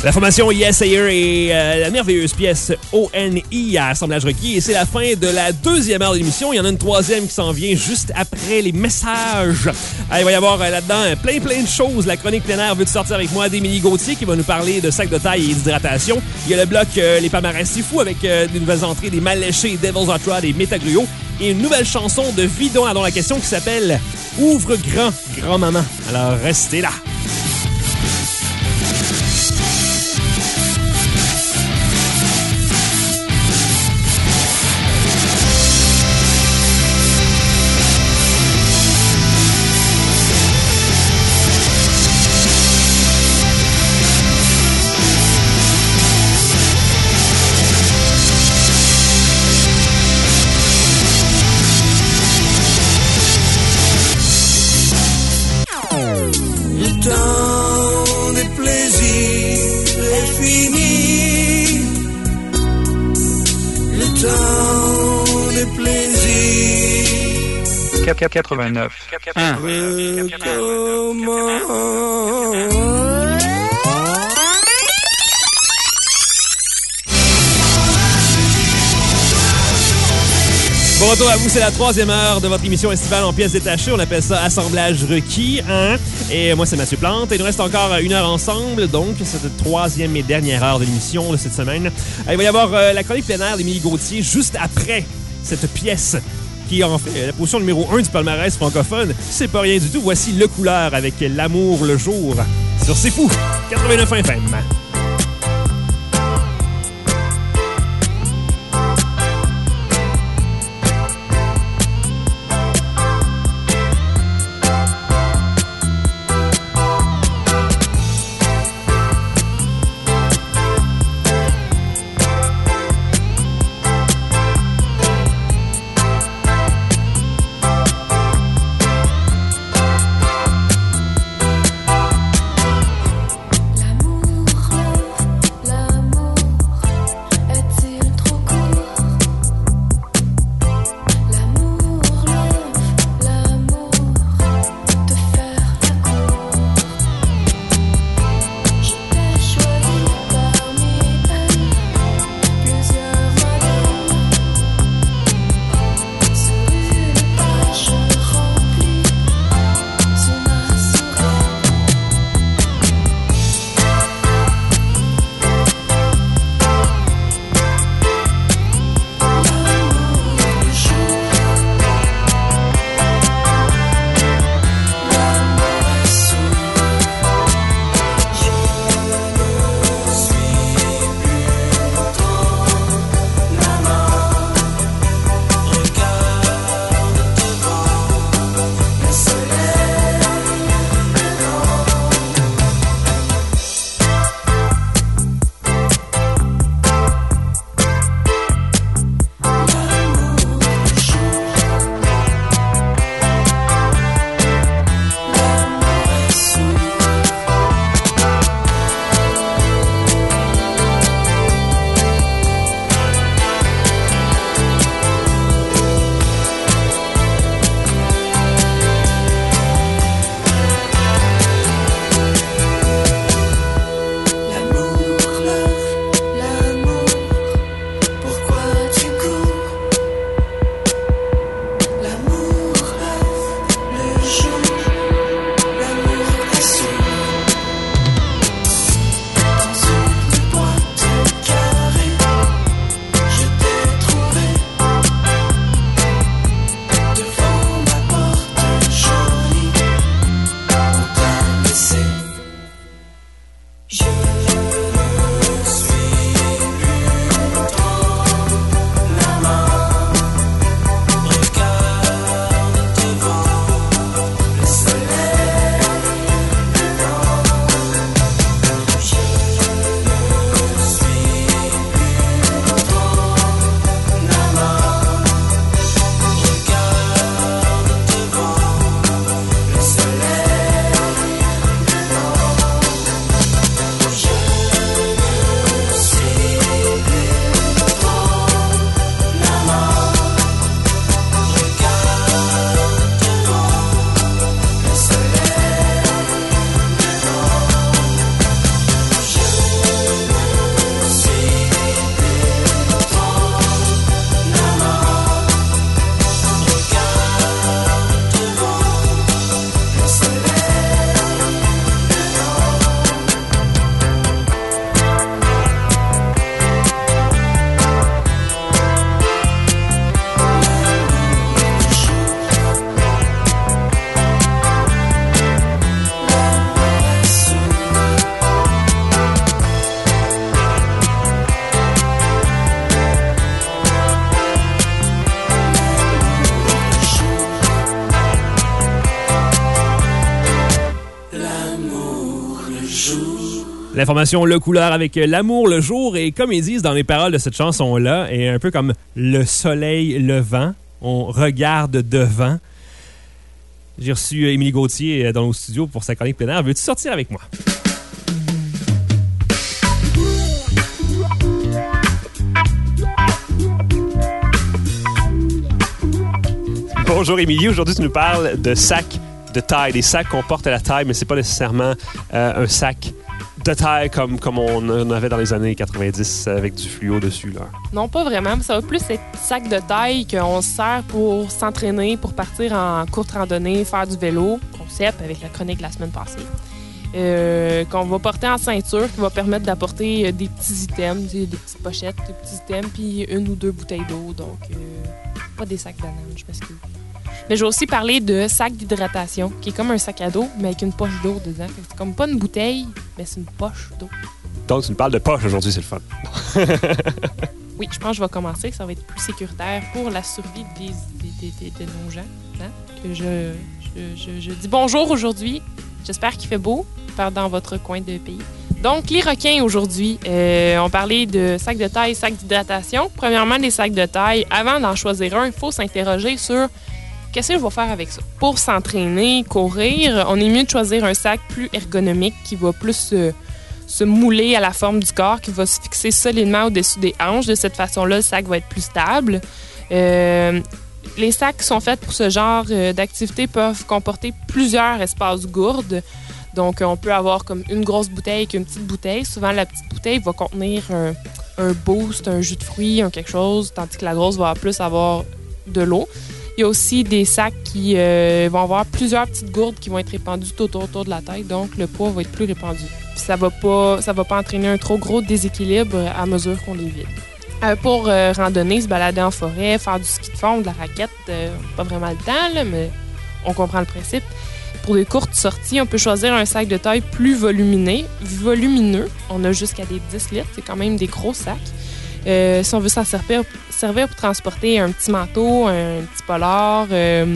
La formation Yes Ayer et la merveilleuse pièce ONI à Assemblage requis. Et c'est la fin de la deuxième heure de l'émission. Il y en a une troisième qui s'en vient juste après les messages. Il va y avoir là-dedans plein de choses. La chronique plein air veut sortir avec moi d'Émilie Gauthier qui va nous parler de sacs de taille et d'hydratation. Il y a le bloc Les Palmarès c'est fou avec des nouvelles entrées des Mal léchés, Devil's Hot Rod et Métagruo. Et une nouvelle chanson de Vidon à la question qui s'appelle Ouvre grand, grand-maman. Alors restez là. Cap 89. Bon retour à vous, c'est la troisième heure de votre émission estivale en pièces détachées. On appelle ça Assemblage requis. Hein? Et moi, c'est Mathieu Plante. Et il nous reste encore une heure ensemble. Donc, c'est la troisième et dernière heure de l'émission de cette semaine. Il va y avoir la chronique plein air d'Émilie Gauthier juste après cette pièce qui est en fait la position numéro 1 du palmarès francophone. C'est pas rien du tout. Voici Le Couleur avec L'amour le jour sur C'est fou, 89 FM. L'amour L'information, le couleur avec l'amour, le jour, et comme ils disent dans les paroles de cette chanson-là, est un peu comme le soleil levant. On regarde devant. J'ai reçu Émilie Gauthier dans nos studios pour sa chronique plein air. Veux-tu sortir avec moi? Bonjour Émilie, aujourd'hui tu nous parles de sacs de taille, des sacs qu'on porte à la taille, mais c'est pas nécessairement un sac de taille comme on avait dans les années 90 avec du fluo dessus. Là. Non, pas vraiment. Ça va plus être sac de taille qu'on se sert pour s'entraîner, pour partir en courte randonnée, faire du vélo, concept avec la chronique de la semaine passée. Qu'on va porter en ceinture, qui va permettre d'apporter des petits items, des petites pochettes, des petits items, puis 1 ou 2 bouteilles d'eau. Donc, pas des sacs bananes, je m'excuse. Mais je vais aussi parler de sac d'hydratation, qui est comme un sac à dos, mais avec une poche d'eau dedans. C'est comme pas une bouteille, mais c'est une poche d'eau. Donc, tu nous parles de poche aujourd'hui, c'est le fun. Oui, je pense que je vais commencer. Ça va être plus sécuritaire pour la survie de nos gens. Hein? Que je dis bonjour aujourd'hui. J'espère qu'il fait beau dans votre coin de pays. Donc, les requins aujourd'hui, on parlait de sacs de taille, sacs d'hydratation. Premièrement, les sacs de taille, avant d'en choisir un, il faut s'interroger sur qu'est-ce que je vais faire avec ça. Pour s'entraîner, courir, on est mieux de choisir un sac plus ergonomique qui va plus se mouler à la forme du corps, qui va se fixer solidement au-dessus des hanches. De cette façon-là, le sac va être plus stable. Les sacs qui sont faits pour ce genre d'activité peuvent comporter plusieurs espaces gourdes. Donc, on peut avoir comme une grosse bouteille avec une petite bouteille. Souvent, la petite bouteille va contenir un boost, un jus de fruits, quelque chose, tandis que la grosse va plus avoir de l'eau. Il y a aussi des sacs qui vont avoir plusieurs petites gourdes qui vont être répandues tout autour de la tête, donc le poids va être plus répandu. Puis ça va pas entraîner un trop gros déséquilibre à mesure qu'on les vide. Pour randonner, se balader en forêt, faire du ski de fond, de la raquette, pas vraiment le temps, là, mais on comprend le principe. Pour des courtes sorties, on peut choisir un sac de taille plus volumineux. On a jusqu'à des 10 litres, c'est quand même des gros sacs. Si on veut s'en servir pour transporter un petit manteau, un petit polar,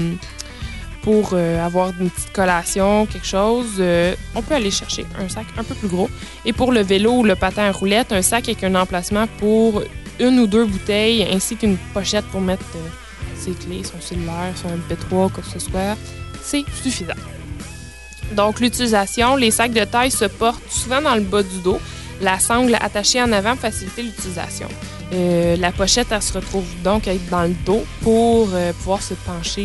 pour avoir une petite collation, quelque chose, on peut aller chercher un sac un peu plus gros. Et pour le vélo ou le patin à roulettes, un sac avec un emplacement pour 1 ou 2 bouteilles, ainsi qu'une pochette pour mettre ses clés, son cellulaire, son MP3, quoi que ce soit, c'est suffisant. Donc, l'utilisation, les sacs de taille se portent souvent dans le bas du dos. La sangle attachée en avant facilite l'utilisation. La pochette, elle se retrouve donc à être dans le dos pour pouvoir se pencher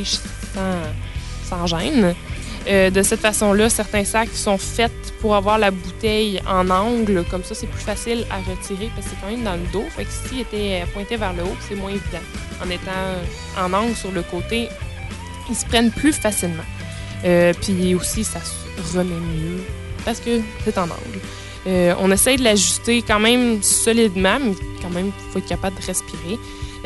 sans gêne. De cette façon-là, certains sacs sont faits pour avoir la bouteille en angle. Comme ça, c'est plus facile à retirer parce que c'est quand même dans le dos. Fait que s'il était pointé vers le haut, c'est moins évident. En étant en angle sur le côté, ils se prennent plus facilement. Puis aussi, ça se remet mieux parce que c'est en angle. On essaye de l'ajuster quand même solidement, mais quand même, il faut être capable de respirer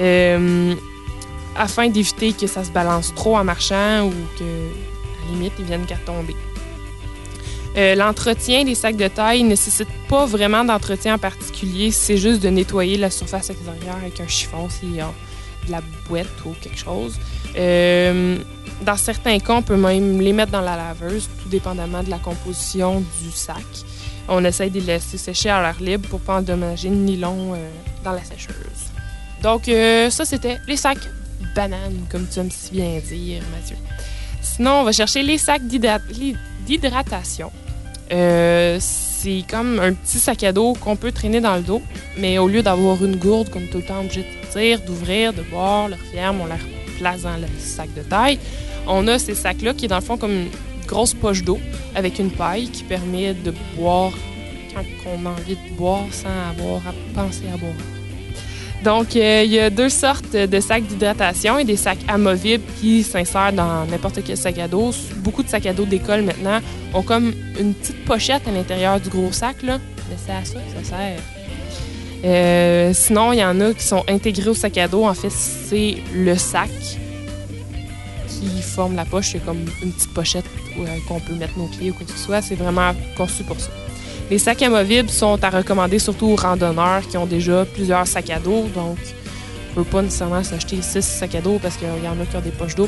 afin d'éviter que ça se balance trop en marchant ou que, à la limite, ils viennent qu'à tomber. L'entretien des sacs de taille ne nécessite pas vraiment d'entretien en particulier. C'est juste de nettoyer la surface extérieure avec un chiffon s'il y a de la boîte ou quelque chose. Dans certains cas, on peut même les mettre dans la laveuse, tout dépendamment de la composition du sac. On essaye de les laisser sécher à l'air libre pour ne pas endommager le nylon dans la sécheuse. Donc, ça, c'était les sacs bananes, comme tu aimes si bien dire, Mathieu. Sinon, on va chercher les sacs d'hydratation. C'est comme un petit sac à dos qu'on peut traîner dans le dos, mais au lieu d'avoir une gourde comme tout le temps obligé de sortir, d'ouvrir, de boire, le referme, on la replace dans le sac de taille. On a ces sacs-là qui est dans le fond comme une grosse poche d'eau avec une paille qui permet de boire quand on a envie de boire sans avoir à penser à boire. Donc, il y a 2 sortes de sacs d'hydratation et des sacs amovibles qui s'insèrent dans n'importe quel sac à dos. Beaucoup de sacs à dos d'école maintenant ont comme une petite pochette à l'intérieur du gros sac, là. Mais c'est à ça que ça sert. Sinon, il y en a qui sont intégrés au sac à dos. En fait, c'est le sac qui forme la poche. C'est comme une petite pochette qu'on peut mettre nos clés ou quoi que ce soit. C'est vraiment conçu pour ça. Les sacs amovibles sont à recommander surtout aux randonneurs qui ont déjà plusieurs sacs à dos. Donc, on ne peut pas nécessairement s'acheter 6 sacs à dos parce qu'il y en a qui ont des poches d'eau puis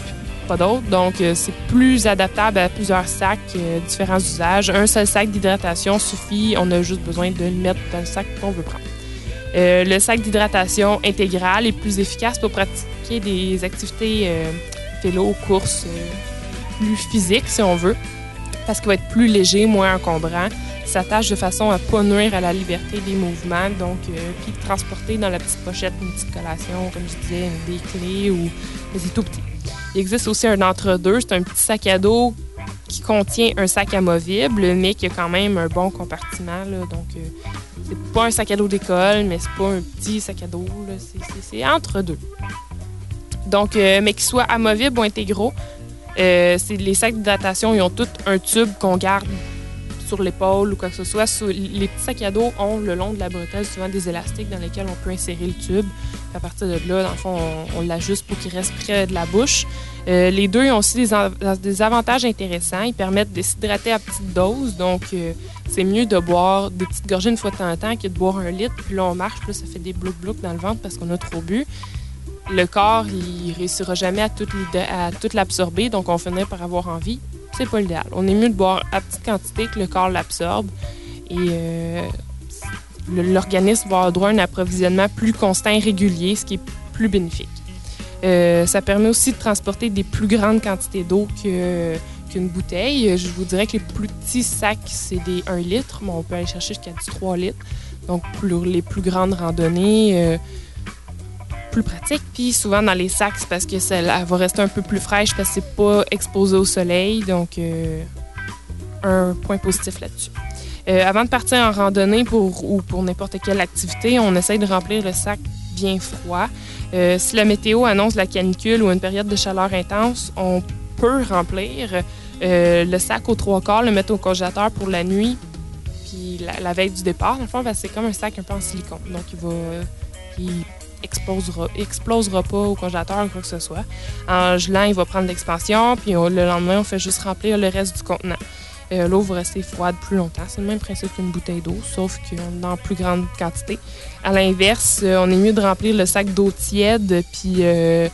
pas d'autres. Donc, c'est plus adaptable à plusieurs sacs, différents usages. Un seul sac d'hydratation suffit. On a juste besoin de le mettre dans le sac qu'on veut prendre. Le sac d'hydratation intégral est plus efficace pour pratiquer des activités vélo, courses plus physiques, si on veut, parce qu'il va être plus léger, moins encombrant. Il s'attache de façon à ne pas nuire à la liberté des mouvements, donc puis transporter dans la petite pochette une petite collation, comme je disais, des clés, ou mais c'est tout petit. Il existe aussi un entre-deux, c'est un petit sac à dos qui contient un sac amovible, mais qui a quand même un bon compartiment, là, donc c'est pas un sac à dos d'école, mais c'est pas un petit sac à dos, là, c'est entre deux. Donc, mais qu'ils soient amovibles ou intégraux, les sacs d'hydratation, ils ont tous un tube qu'on garde sur l'épaule ou quoi que ce soit. Les petits sacs à dos ont le long de la bretelle souvent des élastiques dans lesquels on peut insérer le tube. Puis à partir de là, dans le fond, on l'ajuste pour qu'il reste près de la bouche. Les deux ont aussi des avantages intéressants. Ils permettent de s'hydrater à petite dose. Donc, c'est mieux de boire des petites gorgées une fois de temps en temps que de boire 1 litre. Puis là, on marche, puis là, ça fait des blouc-blouc dans le ventre parce qu'on a trop bu. Le corps, il réussira jamais à tout l'absorber, donc on finit par avoir envie. C'est pas l'idéal. On est mieux de boire à petite quantité que le corps l'absorbe et l'organisme va avoir droit à un approvisionnement plus constant et régulier, ce qui est plus bénéfique. Ça permet aussi de transporter des plus grandes quantités d'eau qu'une bouteille. Je vous dirais que les plus petits sacs, c'est des 1 litre, mais on peut aller chercher jusqu'à du 3 litres. Donc, pour les plus grandes randonnées, plus pratique. Puis souvent dans les sacs, c'est parce que elle va rester un peu plus fraîche parce que c'est pas exposé au soleil. Donc, un point positif là-dessus. Avant de partir en randonnée ou pour n'importe quelle activité, on essaye de remplir le sac bien froid. Si la météo annonce la canicule ou une période de chaleur intense, on peut remplir le sac aux 3/4, le mettre au congélateur pour la nuit, puis la veille du départ. Dans le fond, c'est comme un sac un peu en silicone. Donc, il explosera pas au congélateur ou quoi que ce soit. En gelant, il va prendre l'expansion, puis le lendemain, on fait juste remplir le reste du contenant. L'eau va rester froide plus longtemps. C'est le même principe qu'une bouteille d'eau, sauf qu'on est en plus grande quantité. À l'inverse, on est mieux de remplir le sac d'eau tiède puis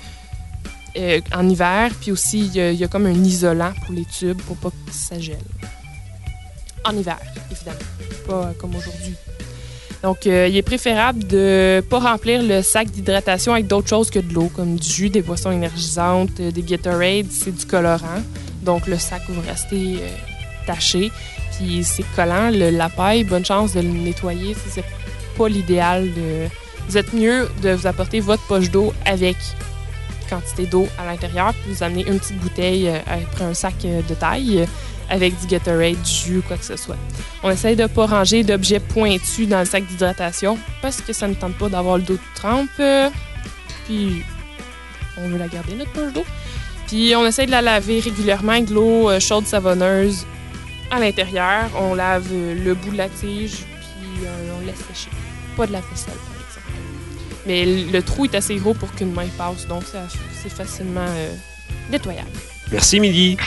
en hiver, puis aussi, il y a comme un isolant pour les tubes pour pas que ça gèle. En hiver, évidemment. Pas comme aujourd'hui. Donc, il est préférable de ne pas remplir le sac d'hydratation avec d'autres choses que de l'eau, comme du jus, des boissons énergisantes, des Gatorade, c'est du colorant. Donc, le sac va rester taché. Puis, c'est collant. La paille, bonne chance de le nettoyer. C'est pas l'idéal. Vous êtes mieux de vous apporter votre poche d'eau avec quantité d'eau à l'intérieur, puis vous amener une petite bouteille après un sac de taille, avec du Gatorade, du jus, quoi que ce soit. On essaye de ne pas ranger d'objets pointus dans le sac d'hydratation parce que ça ne tente pas d'avoir le dos de trempe. Puis, on veut la garder, notre poche d'eau. Puis, on essaye de la laver régulièrement avec de l'eau chaude savonneuse à l'intérieur. On lave le bout de la tige, puis on laisse sécher. Pas de la vaisselle, par exemple. Mais le trou est assez gros pour qu'une main passe, donc c'est facilement nettoyable. Merci, Milly.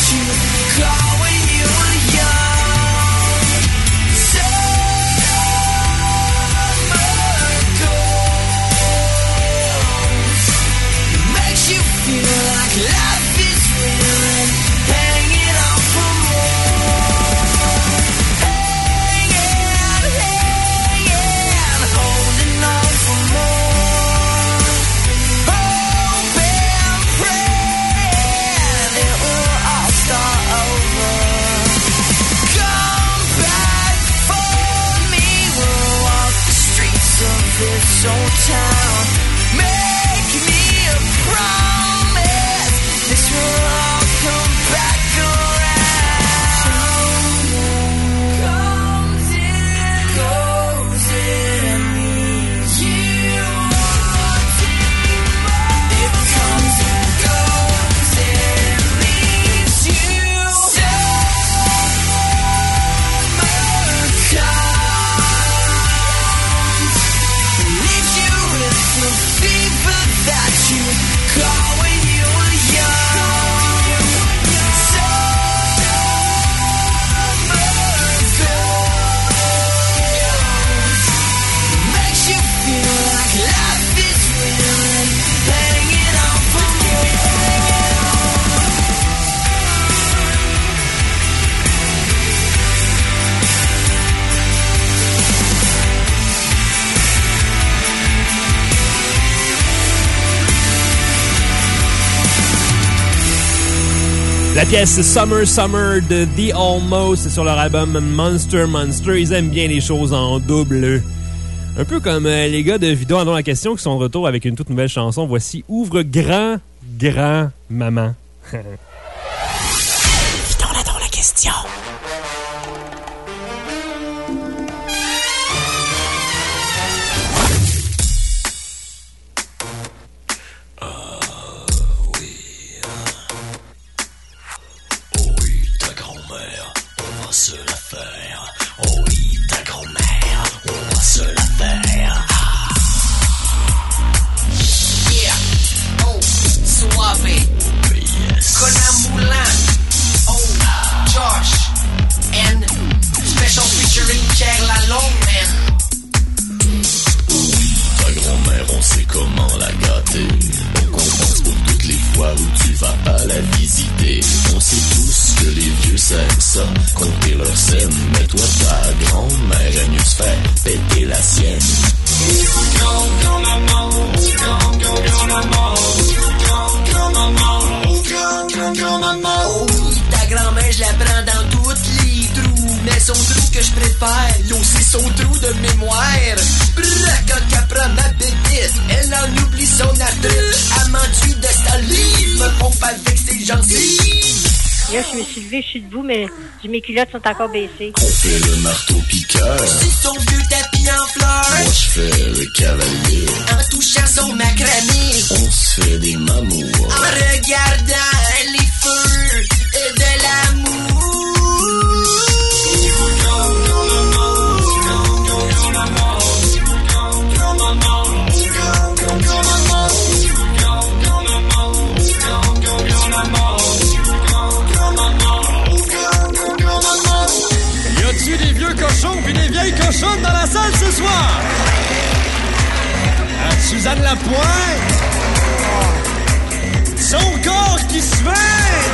you call when you're young. Summer goes, makes you feel like life is real and hanging on for more. Hanging, holding on for more. Hope and praying it will all start over. Come back for me, we'll walk the streets of this old town. Make me a promise, this will all come back around. Comes in, goes in, you want more. It comes and goes and leaves you. Summer comes, leaves you with the fever that you call when you were young. Summer goes, makes you feel like life is real and hanging on for more. La pièce Summer Summer de The Almost sur leur album Monster Monster. Ils aiment bien les choses en double. Un peu comme les gars de Vidéo en ont la question qui sont de retour avec une toute nouvelle chanson. Voici Ouvre grand, grand maman. Vidéo en a la question. Ta grand-mère, on va se la faire. Oh oui, ta grand-mère, on va se la faire. Yeah, oh, suave, Yes. Conambulan, oh, Josh, and special featuring Jack Lalong, man. Ta grand-mère, on sait comment la gâter. On compense pour toutes les fois où tu vas pas la visiter. On sait tous que les vieux savent ça, compter leurs scènes. Mais toi, ta grand-mère aime mieux se faire péter la sienne. Oh, ta grand-mère, je la prends dans toutes les trous. Mais son trou que je préfère, yo, c'est son trou de mémoire. Brrr, quand elle prend ma bébite, elle en oublie son arthrite. Elle m'enduit de salive, me pompe avec ses gencives. Là, je me suis levée, je suis debout, mais mes culottes sont encore baissées. On fait le marteau-piqueur. C'est son vieux tapis en fleurs. Moi, je fais le cavalier. En touchant son macramé. On se fait des mamours. En regardant les feux de l'amour. Y a-tu des vieux cochons puis des vieilles cochonnes dans la salle ce soir? Suzanne Lapointe! Son corps qui se fait!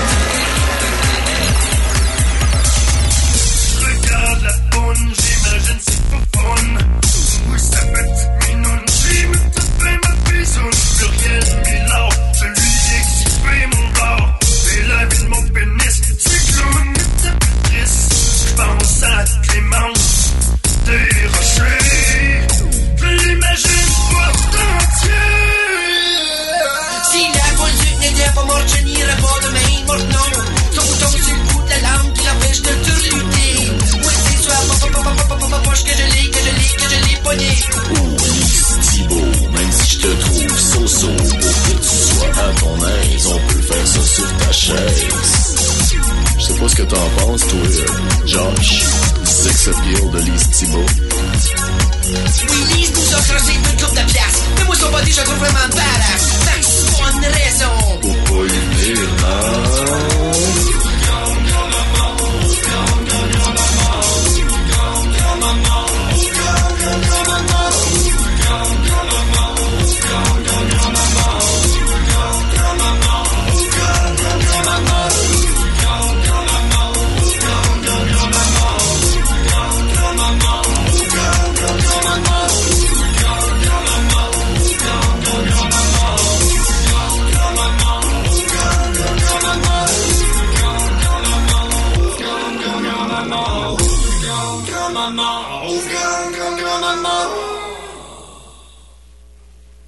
Regarde la bonne, j'imagine c'est pas fun. Oui, ça fait minoune, j'ai me tapé ma bisoune. Pluriel Milord, celui d'exhiber mon bord. Et la vie de mon pénis, c'est clown, c'est plus triste. J'pense à Clémence, des rochers. Je l'imagine pas entier. Si la conduite n'était pas morte, je n'irais pas demain, morte non. Son ton sur le bout de la langue qui l'empêche de turluter. Oui, c'est soit poche que je l'ai pogné. Oh, Lise Thibault, même si je te trouve so-so, pour que tu sois à ton aise, on peut faire ça sur ta chaise. Je sais pas ce que t'en penses, toi, Josh. Sex appeal de Lise Thibault. Oui, Lise nous a creusé une coupe de piastres. Mais moi, son body, je trouve vraiment badass. Thanks, bonne raison. Pour pas y venir, hein?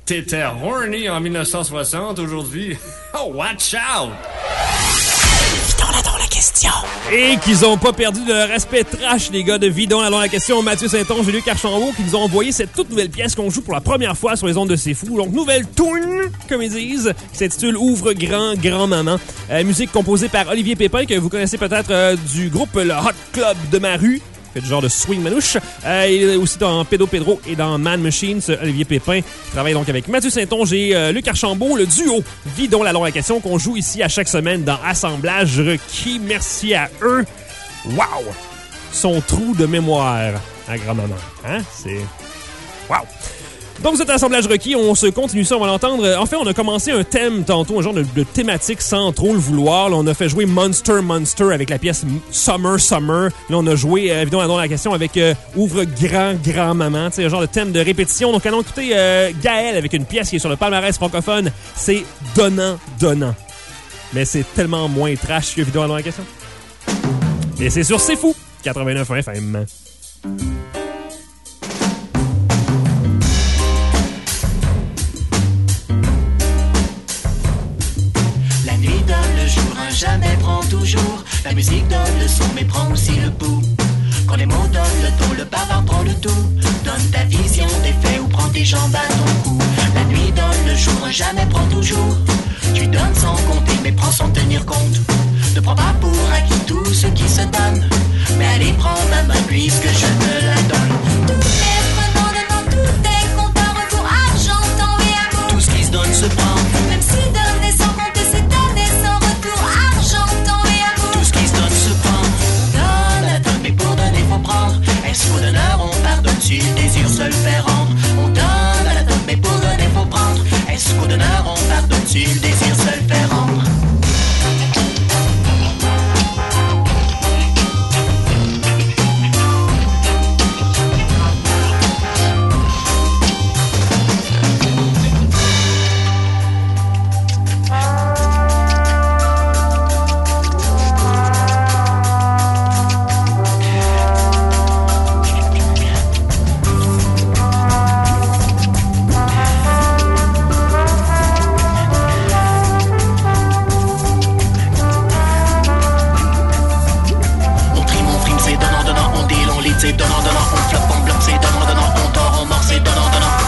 T'étais horny en 1960 aujourd'hui. Oh, watch out! La question. Et qu'ils ont pas perdu de leur respect trash, les gars de Vidon. Alors la question, Mathieu Saint-Onge et Luc Archambault qui nous ont envoyé cette toute nouvelle pièce qu'on joue pour la première fois sur les ondes de C'est Fou. Donc nouvelle tune, comme ils disent, qui s'intitule Ouvre grand-maman. Musique composée par Olivier Pépin, que vous connaissez peut-être du groupe Le Hot Club de ma rue. Fait du genre de swing manouche. Il est aussi dans Pédo Pedro et dans Man Machine, ce Olivier Pépin. Il travaille donc avec Mathieu Saint-Onge et Luc Archambault, le duo Vidon la longue question qu'on joue ici à chaque semaine dans Assemblage requis. Merci à eux. Wow! Son trou de mémoire à grand-maman. Hein? C'est... Wow! Donc, vous êtes à Assemblage requis, on se continue ça, on va l'entendre. En fait, on a commencé un thème tantôt, un genre de thématique sans trop le vouloir. Là, on a fait jouer Monster avec la pièce Summer. Là, on a joué, évidemment, la question avec Ouvre grand-maman. Tu sais, un genre de thème de répétition. Donc, allons écouter Gaël avec une pièce qui est sur le palmarès francophone. C'est Donnant. Mais c'est tellement moins trash que Vidéo dans la question. Et c'est sur C'est Fou, 89 FM. Jamais prend toujours. La musique donne le son mais prend aussi le pouls. Quand les mots donnent le ton, le bavard prend le tout. Donne ta vision des faits ou prends tes jambes à ton cou. La nuit donne le jour, jamais prend toujours. Tu donnes sans compter mais prends sans tenir compte. Ne prends pas pour acquis tout ce qui se donne. Mais allez prends ma main puisque je te la donne. Tout est prenant, donnant, tout est compte à rebours, argent, temps et amour. Tout ce qui se donne se prend. Même si donner sans compter c'est donner sans retour, argent, temps et amour. Tout ce qui se donne se prend. On donne, mais pour donner faut prendre. Est-ce qu'au donneur on pardonne si le désir se le fait rendre? On donne, mais pour donner faut prendre. Est-ce qu'au donneur on pardonne si le désir se le fait rendre? C'est donnant, on floppe, on bloque, c'est donnant, on dort, on mord, c'est donnant.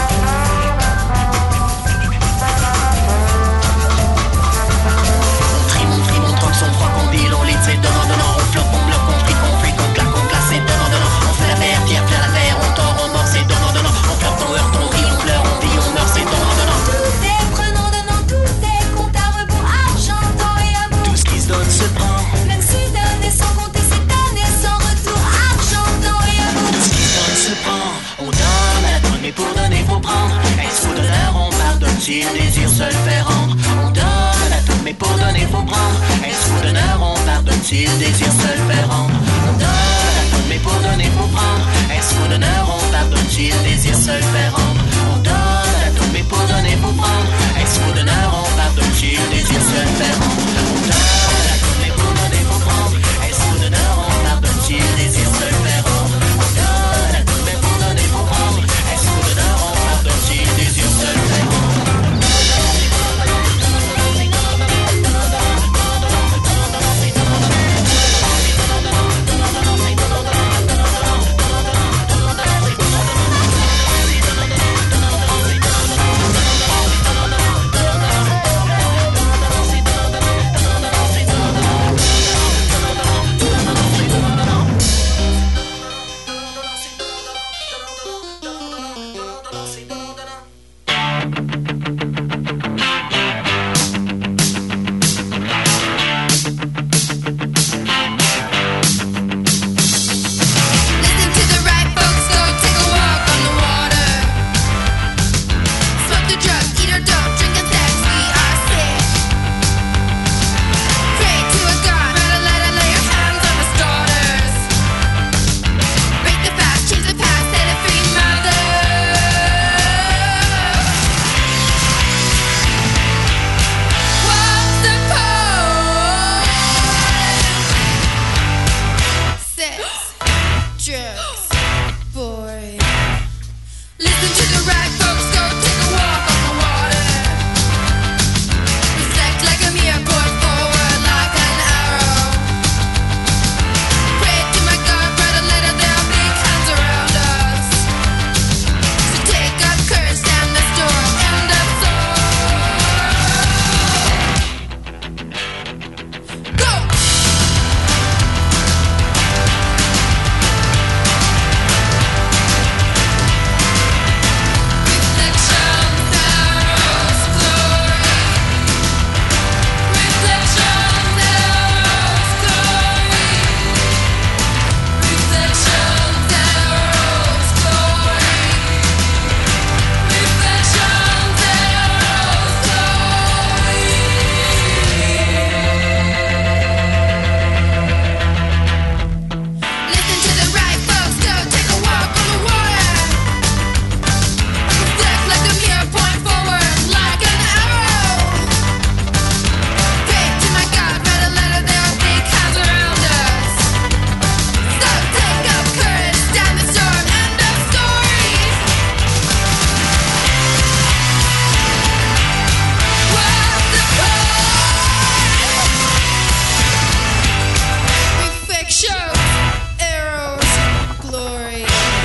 On trime, on troque, son froid, on deal, on lit, c'est donnant, on floppe, on bloque, on fric, on claque, c'est donnant, on fait la mer, pierre, plein la mer, on dort, on mord, c'est donnant, on floppe, on heurte, on rit, on pleure, on vit, on meurt, c'est donnant. Tout est prenant, donnant, tout est compte à rebours, argent, temps et amour. Tout ce qui se donne se prend. Même si donner sans compter c'est donner sans retour, argent, temps et amour. Tout ce qui se donne se prend. On donne à la donne, mais pour donner faut prendre. Est-ce qu'au donneur on pardonne si le désir se le fait rendre? On donne à la donne, mais pour donner faut prendre. Est-ce qu'au donneur on pardonne si le désir se le fait rendre? On donne à la donne, mais pour donner faut prendre. Est-ce qu'au donneur on pardonne si le désir se le fait rendre? On donne à la donne, mais pour donner faut prendre. Est-ce qu'au donneur on pardonne si le désir se le fait rendre? On donne à la donne, mais pour donner faut prendre. Est-ce qu'au donneur on pardonne si le désir se le fait rendre? On donne à la donne, mais pour donner faut prendre. Est-ce qu'au donneur on pardonne si le désir se le fait rendre?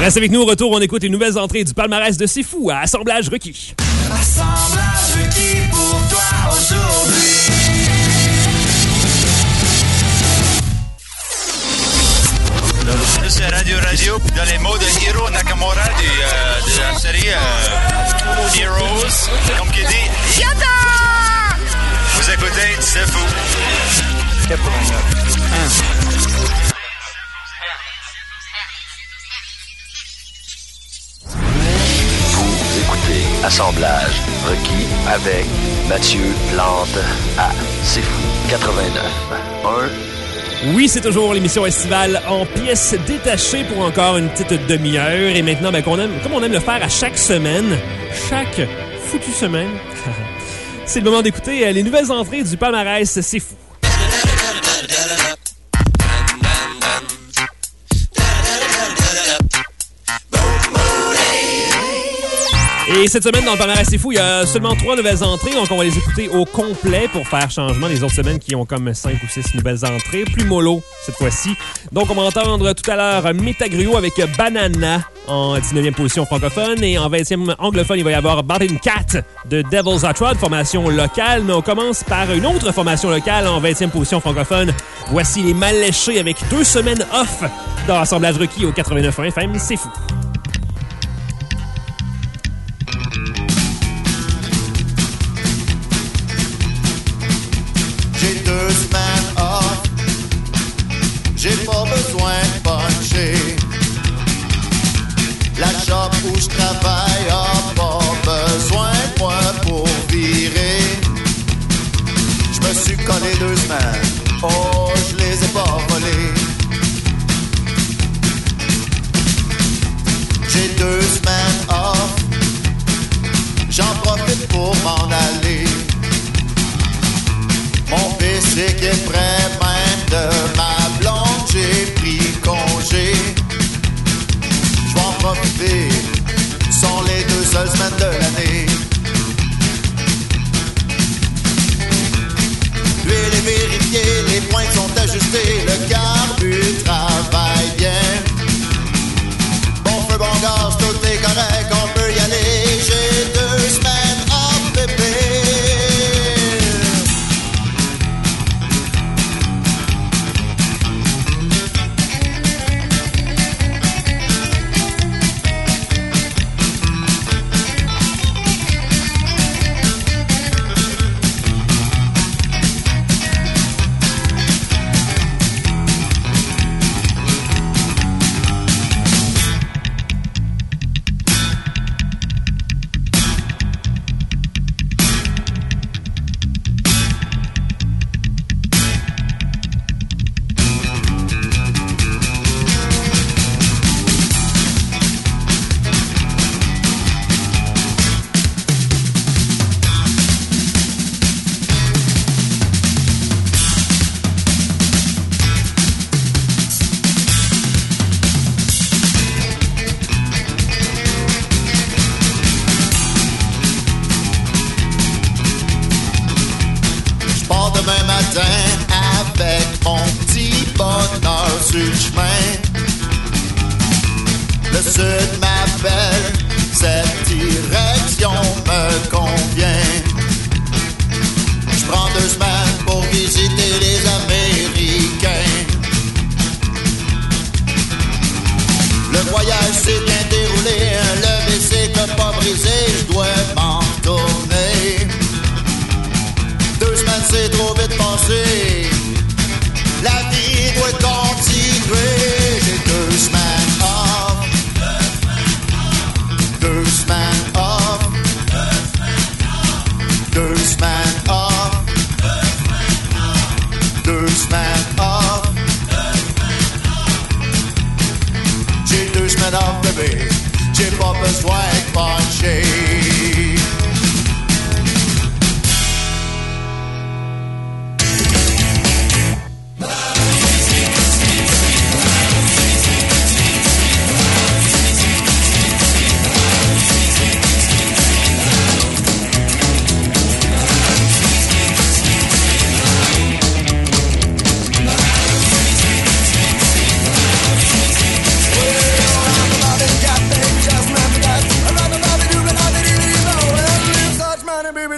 Reste avec nous, au retour, on écoute les nouvelles entrées du palmarès de C'est Fou à Assemblage requis. Assemblage requis pour toi aujourd'hui. C'est Radio dans les mots de Hiro Nakamura de la série Heroes, comme qui dit Yata! Vous écoutez C'est Fou 89. Vous écoutez Assemblage requis avec Mathieu Plante à C'est Fou 89. Oui, c'est toujours l'émission estivale en pièces détachées pour encore une petite demi-heure. Et maintenant, comme on aime le faire à chaque semaine, chaque foutue semaine, c'est le moment d'écouter les nouvelles entrées du palmarès C'est Fou. Et cette semaine, dans le palmarès C'est Fou, il y a seulement 3 nouvelles entrées, donc on va les écouter au complet pour faire changement des autres semaines qui ont comme 5 ou 6 nouvelles entrées. Plus mollo, cette fois-ci. Donc, on va entendre tout à l'heure Metagruo avec Banana en 19e position francophone. Et en 20e anglophone, il va y avoir Barton Cat de Devil's Hot Rod, formation locale. Mais on commence par une autre formation locale en 20e position francophone. Voici les Mal Léchés avec 2 semaines off dans Assemblage requis au 89.1 FM. C'est Fou. J'ai 2 semaines off. J'ai pas besoin de puncher. La shop où je travaille a pas besoin de moi pour virer. Je me suis collé 2 semaines. Oh, je les ai pas volées. J'ai 2 semaines off. J'en profite pour m'en aller. Mon PC qui est prêt, même de ma blonde, j'ai pris congé. Je vais en profiter, sont les 2 seules semaines de l'année. L'huile est vérifiée, les pointes sont ajustées, le carbu travaille bien. Bon feu, bon gaz, tout est correct, on peut y aller. J'ai 2 semaines off, bébé. Avec mon petit bonheur sur le chemin. Le sud m'appelle, cette direction me convient. Je prends 2 semaines pour visiter les Américains. Le voyage s'est bien déroulé, le WC n'a pas brisé, je dois m'en tourner. 2 semaines c'est trop vite passé. La vie doit continuer. J'ai 2 semaines off. 2 semaines off.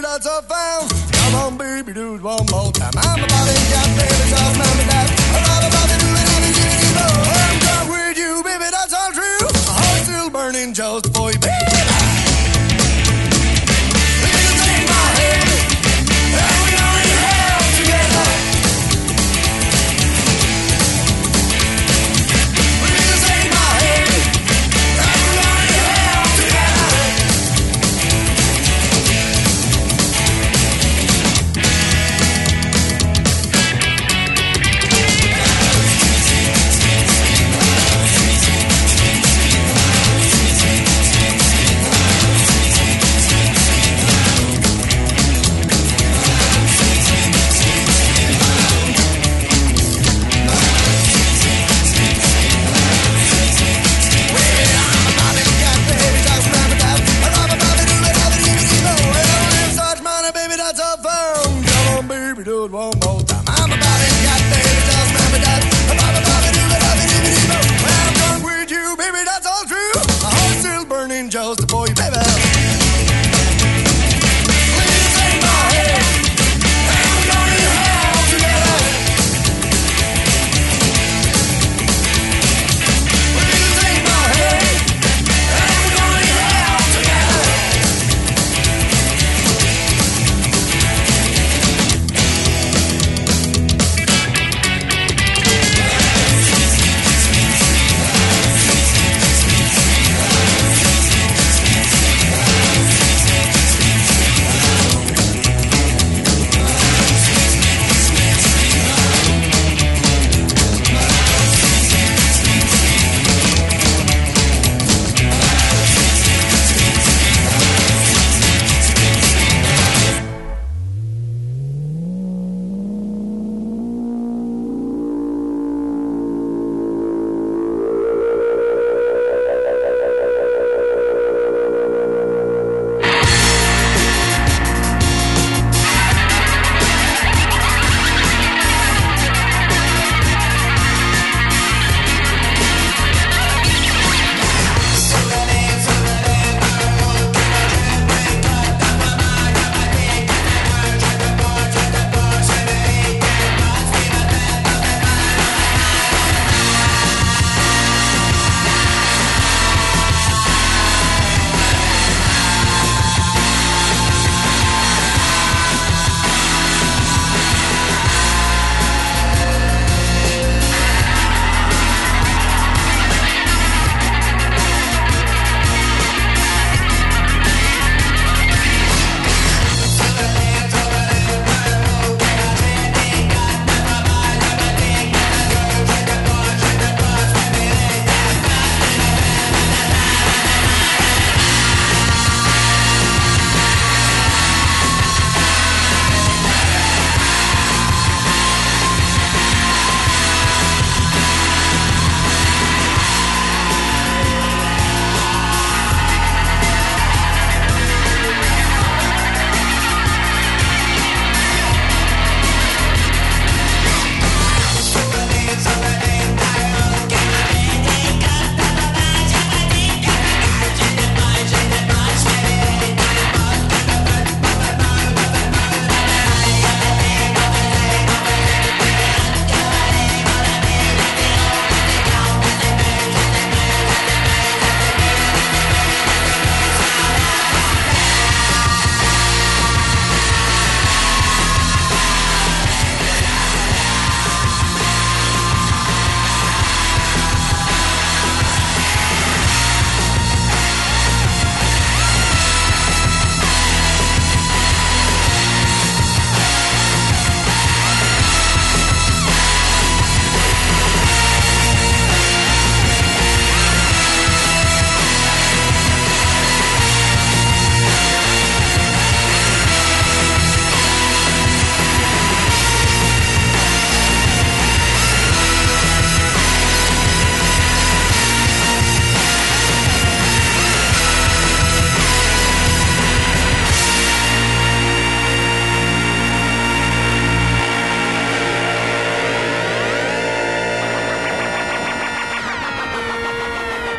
shots are found. Come on, baby, do it one more time. I'm about to get baby, so remember that. I'm about to do it, I'm done with you, baby, that's all true. My heart's still burning just for you, baby.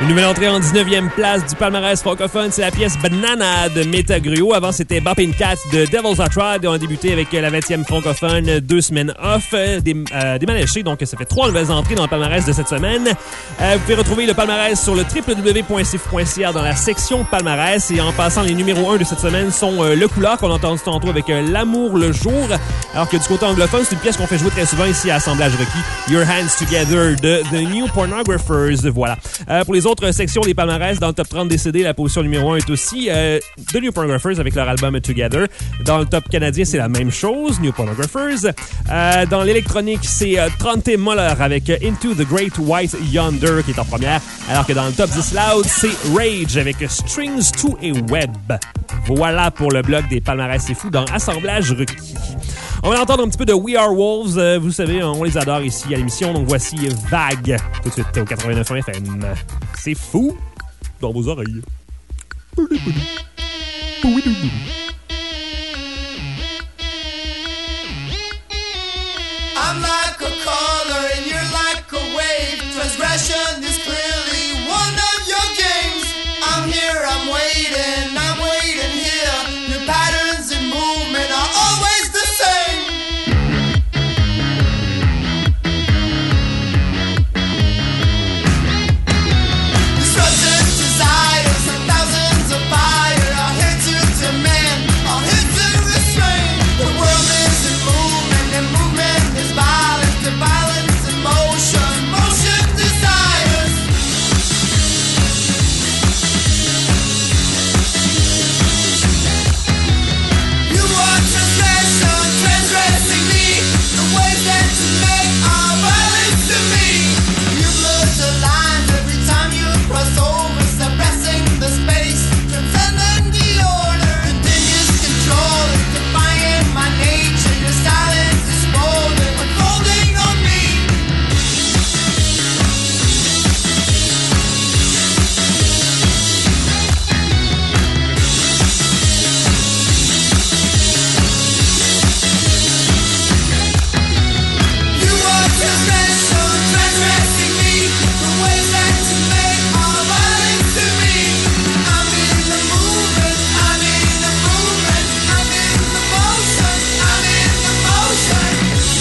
Nouvelle entrée en 19e place du palmarès francophone, c'est la pièce Banana de Metagruo. Avant, c'était Boppin' Cat de Devil's Tried. On a débuté avec la 20e francophone, 2 semaines off. Des Maléchés, donc ça fait 3 nouvelles entrées dans le palmarès de cette semaine. Vous pouvez retrouver le palmarès sur le www.cif.ca dans la section palmarès. Et en passant, les numéros 1 de cette semaine sont Le Couleur, qu'on entend tantôt avec L'amour le jour. Alors que du côté anglophone, c'est une pièce qu'on fait jouer très souvent ici à Assemblage requis, Your Hands Together de The New Pornographers. Voilà. Pour les autres sections des palmarès, dans le top 30 des CD, la position numéro 1 est aussi The New Pornographers avec leur album Together. Dans le top canadien, c'est la même chose, New Pornographers. Dans l'électronique, c'est Trante Moller avec Into the Great White Yonder qui est en première. Alors que dans le top 10 loud, c'est Rage avec Strings to a Web. Voilà pour le bloc des palmarès c'est fou dans Assemblage requis. On va entendre un petit peu de We Are Wolves. Vous savez, on les adore ici à l'émission. Donc voici Vague, tout de suite au 89.1 FM. C'est fou dans vos oreilles. I'm like a caller and you're like a wave. Transgression is clearly one of your games. I'm here, I'm waiting here. Your patterns and movement are always the same. Destructive desires and thousands of fire are here to demand, are here to restrain. The world is in movement and movement is violence, the violence in motion, motion desires. You are transgression, transgressing me. The ways that you make are violence to me. You blur the lines every time you cross over, suppressing the space, transcending the order. Continuous control is defying my nature. Your silence is rolling, unfolding on me. You are transgression, transgressing me. The ways that you make are violence to me. I'm in the movement, I'm in the movement, I'm in the motion, I'm in the motion.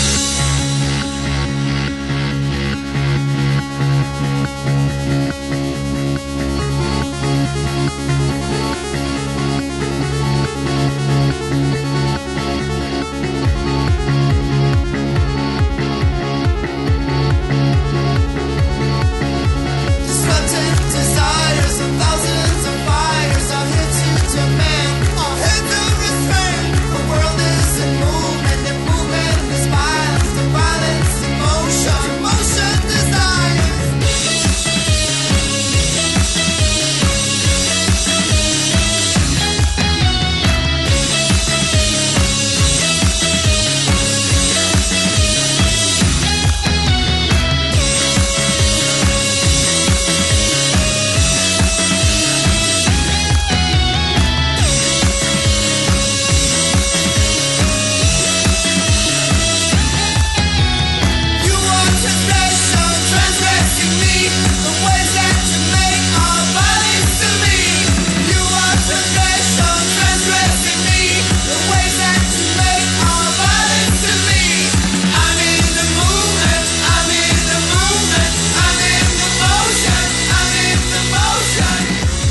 Disruptive desires and thousands of fires are here to demand, are here to restrain. The world is in movement and movement is violence, the violence in motion, motion desires. You are transgression, transgressing me. The ways that you make are violence to me. You are transgression, transgressing me. The ways that you make are violence to me. I'm in the movement, I'm in the movement, I'm in the motion, I'm in the motion.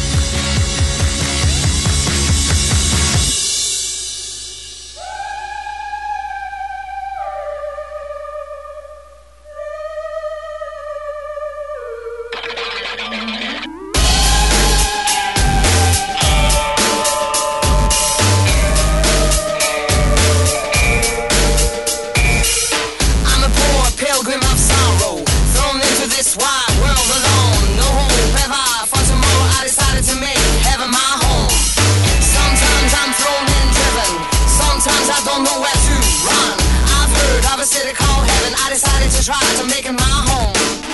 I'm a poor pilgrim of sorrow, thrown into this wide world alone. No hope have I for tomorrow. I decided to make heaven my home. Sometimes I'm thrown and driven, sometimes I don't know where to run. I've heard of a city called heaven. I decided to try to make it my home.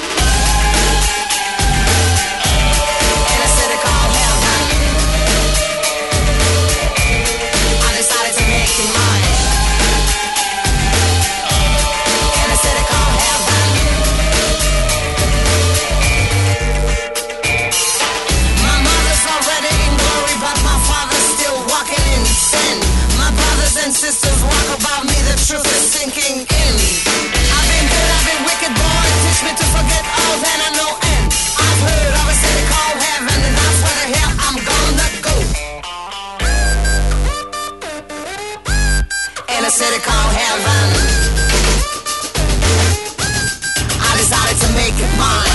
In a city called heaven, I decided to make it mine. In a city called heaven. city called heaven. I decided to make it mine.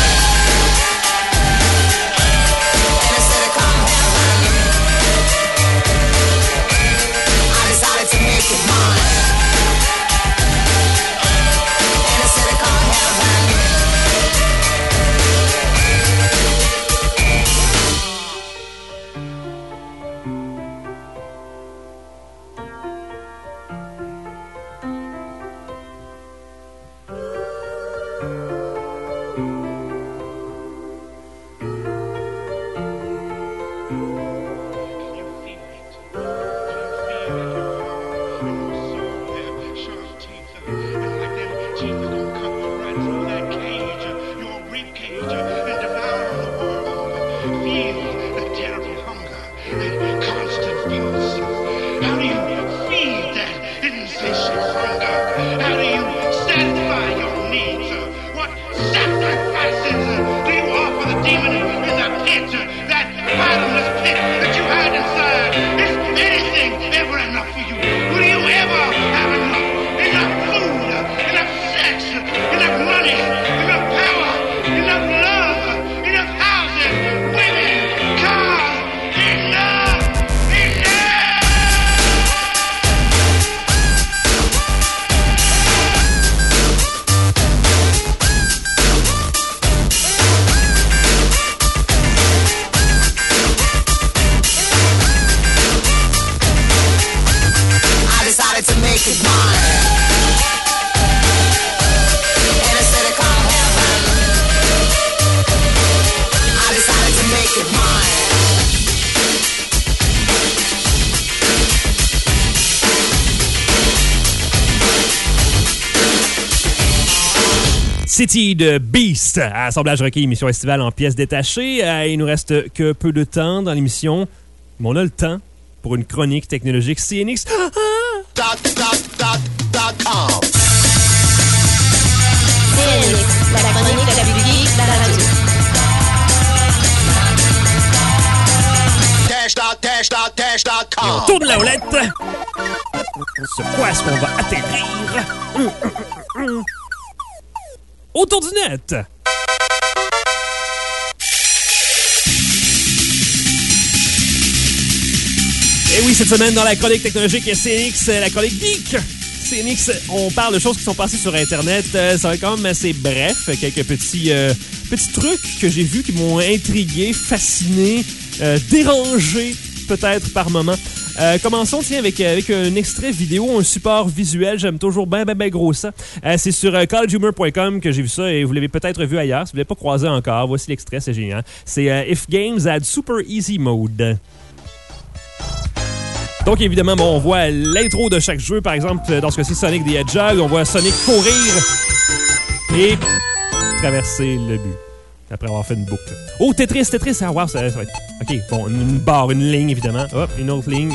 In a city called heaven. I decided to make it mine. In a city called heaven. City de Beast, assemblage requis, émission estivale en pièces détachées. Il nous reste que peu de temps dans l'émission, mais on a le temps pour une chronique technologique CNX. CNX, la chronique de la publique, la radio. Et on tourne la roulette. Sur quoi est-ce qu'on va atterrir? Autour du net. Et oui, cette semaine, dans la chronique technologique CNX, la chronique geek. CNX, on parle de choses qui sont passées sur Internet. Ça va être quand même assez bref. Quelques petits trucs que j'ai vus qui m'ont intrigué, fasciné, dérangé peut-être par moment. Commençons avec un extrait vidéo, un support visuel. J'aime toujours ben gros ça. C'est sur collegehumor.com que j'ai vu ça et vous l'avez peut-être vu ailleurs. Si vous ne l'avez pas croisé encore, voici l'extrait, c'est génial. C'est If Games Had Super Easy Mode. Donc évidemment, bon, on voit l'intro de chaque jeu. Par exemple, dans ce cas-ci, Sonic the Hedgehog, on voit Sonic courir et traverser le but. Après avoir fait une boucle. Oh, Tetris, ah wow, ça va être... OK, bon, une barre, une ligne, évidemment. Hop, une autre ligne.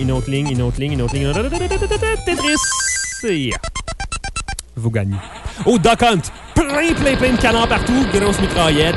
Tetris! Yeah. Vous gagnez. Oh, Duck Hunt! Plein de canons partout. Grosse mitraillette.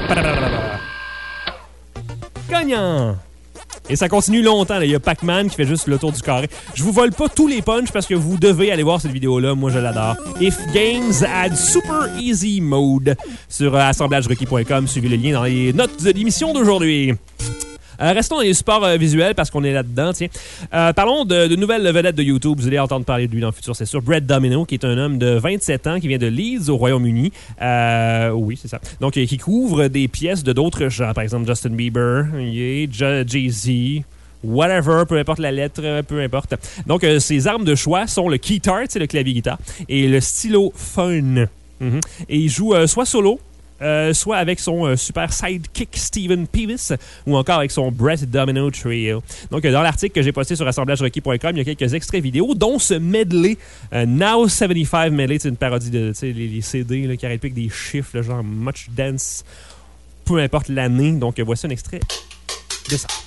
Gagnant! Et ça continue longtemps. Là. Il y a Pac-Man qui fait juste le tour du carré. Je vous vole pas tous les punchs parce que vous devez aller voir cette vidéo-là. Moi, je l'adore. If Games Had Super Easy Mode sur assemblagerequis.com. Suivez le lien dans les notes de l'émission d'aujourd'hui. Restons dans les supports visuels parce qu'on est là-dedans. Tiens. Parlons de nouvelles vedettes de YouTube. Vous allez entendre parler de lui dans le futur, c'est sûr. Brett Domino, qui est un homme de 27 ans qui vient de Leeds, au Royaume-Uni. Oui, c'est ça. Donc, qui couvre des pièces de d'autres gens. Par exemple, Justin Bieber, Jay-Z, whatever, peu importe la lettre, peu importe. Donc, ses armes de choix sont le keytar, c'est le clavier guitare, et le stylo phone. Et il joue soit solo, soit avec son super sidekick Steven Peavis ou encore avec son Brett Domino Trio. Donc, dans l'article que j'ai posté sur assemblagerequis.com, il y a quelques extraits vidéo, dont ce medley, Now 75 Medley, c'est une parodie de les CD là, qui arrêtent plus avec des chiffres, là, genre Much Dance, peu importe l'année. Donc, voici un extrait de ça.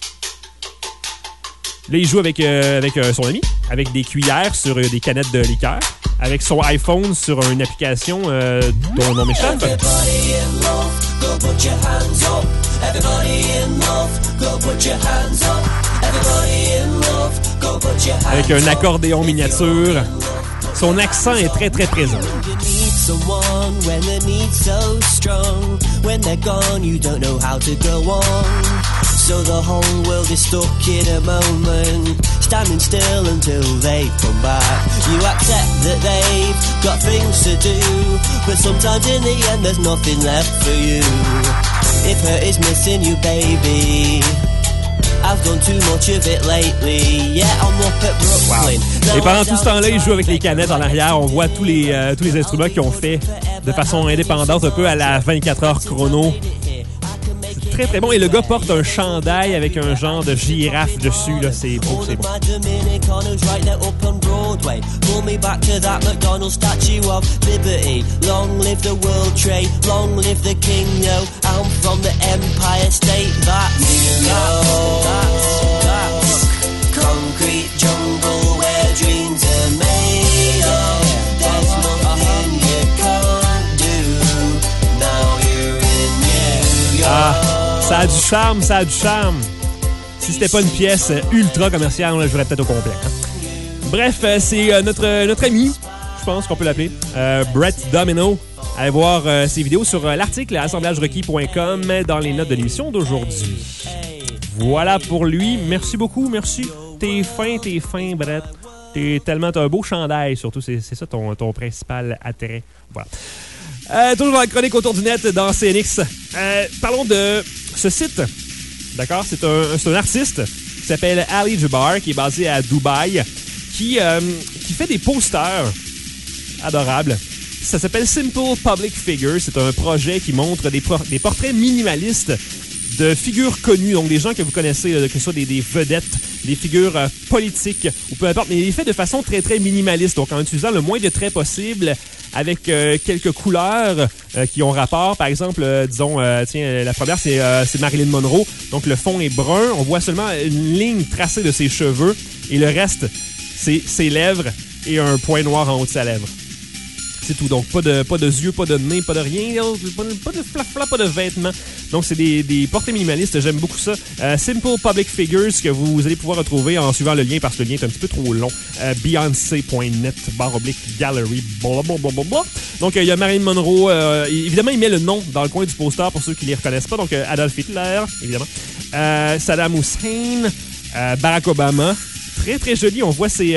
Là, il joue avec son ami, avec des cuillères sur des canettes de liqueur, avec son iPhone sur une application dont le nom m'échappe. Avec un accordéon miniature. Son accent est très, très présent. You need someone when the need's so strong. When they're gone, you don't know how to go on. So the whole world is stuck in a moment, standing still until they come back. You accept that they've got things to do, but sometimes in the end there's nothing left for you. If hurt is missing you, baby, I've done too much of it lately. Yeah, I'm up at Brooklyn. Et pendant tout ce temps-là, il joue avec les canettes en arrière. On voit tous les instruments qu'ils ont fait de façon indépendante, un peu à la 24 heures chrono. C'est très, très bon. Et le gars porte un chandail avec un genre de girafe dessus. Là. C'est beau, c'est bon. Pull me back to that McDonald's statue of liberty. Long live the World Trade, long live the King. No, I'm from the Empire State. That's concrete jungle where dreams are made of. There's nothing you can't do. Now you're in New York. Ah, ça a du charme, ça a du charme. Si c'était pas une pièce ultra commerciale, on la jouerait peut-être au complet. Hein? Bref, c'est notre ami, je pense qu'on peut l'appeler, Brett Domino. Allez voir ses vidéos sur l'article assemblagerequis.com dans les notes de l'émission d'aujourd'hui. Voilà pour lui. Merci beaucoup, merci. T'es fin, Brett. T'as un beau chandail, surtout. C'est ça ton principal attrait. Voilà. Toujours dans la chronique autour du net dans CNX. Parlons de ce site. D'accord? C'est un artiste qui s'appelle Ali Jabbar, qui est basé à Dubaï, qui fait des posters adorables. Ça s'appelle Simple Public Figures. C'est un projet qui montre des portraits minimalistes de figures connues, donc des gens que vous connaissez, que ce soit des vedettes, des figures politiques ou peu importe, mais il est fait de façon très, très minimaliste, donc en utilisant le moins de traits possible, avec quelques couleurs qui ont rapport. Par exemple, la première, c'est Marilyn Monroe, donc le fond est brun, on voit seulement une ligne tracée de ses cheveux, et le reste, c'est ses lèvres et un point noir en haut de sa lèvre. C'est tout. Donc, pas de yeux, pas de nez, pas de rien. Pas de flafla, pas de vêtements. Donc, c'est des portraits minimalistes. J'aime beaucoup ça. Simple Public Figures que vous allez pouvoir retrouver en suivant le lien parce que le lien est un petit peu trop long. Beyoncé.net/gallery. Blablabla. Donc, il y a Marilyn Monroe. Évidemment, il met le nom dans le coin du poster pour ceux qui ne les reconnaissent pas. Donc, Adolf Hitler, évidemment. Saddam Hussein. Barack Obama. Très, très joli. On voit ces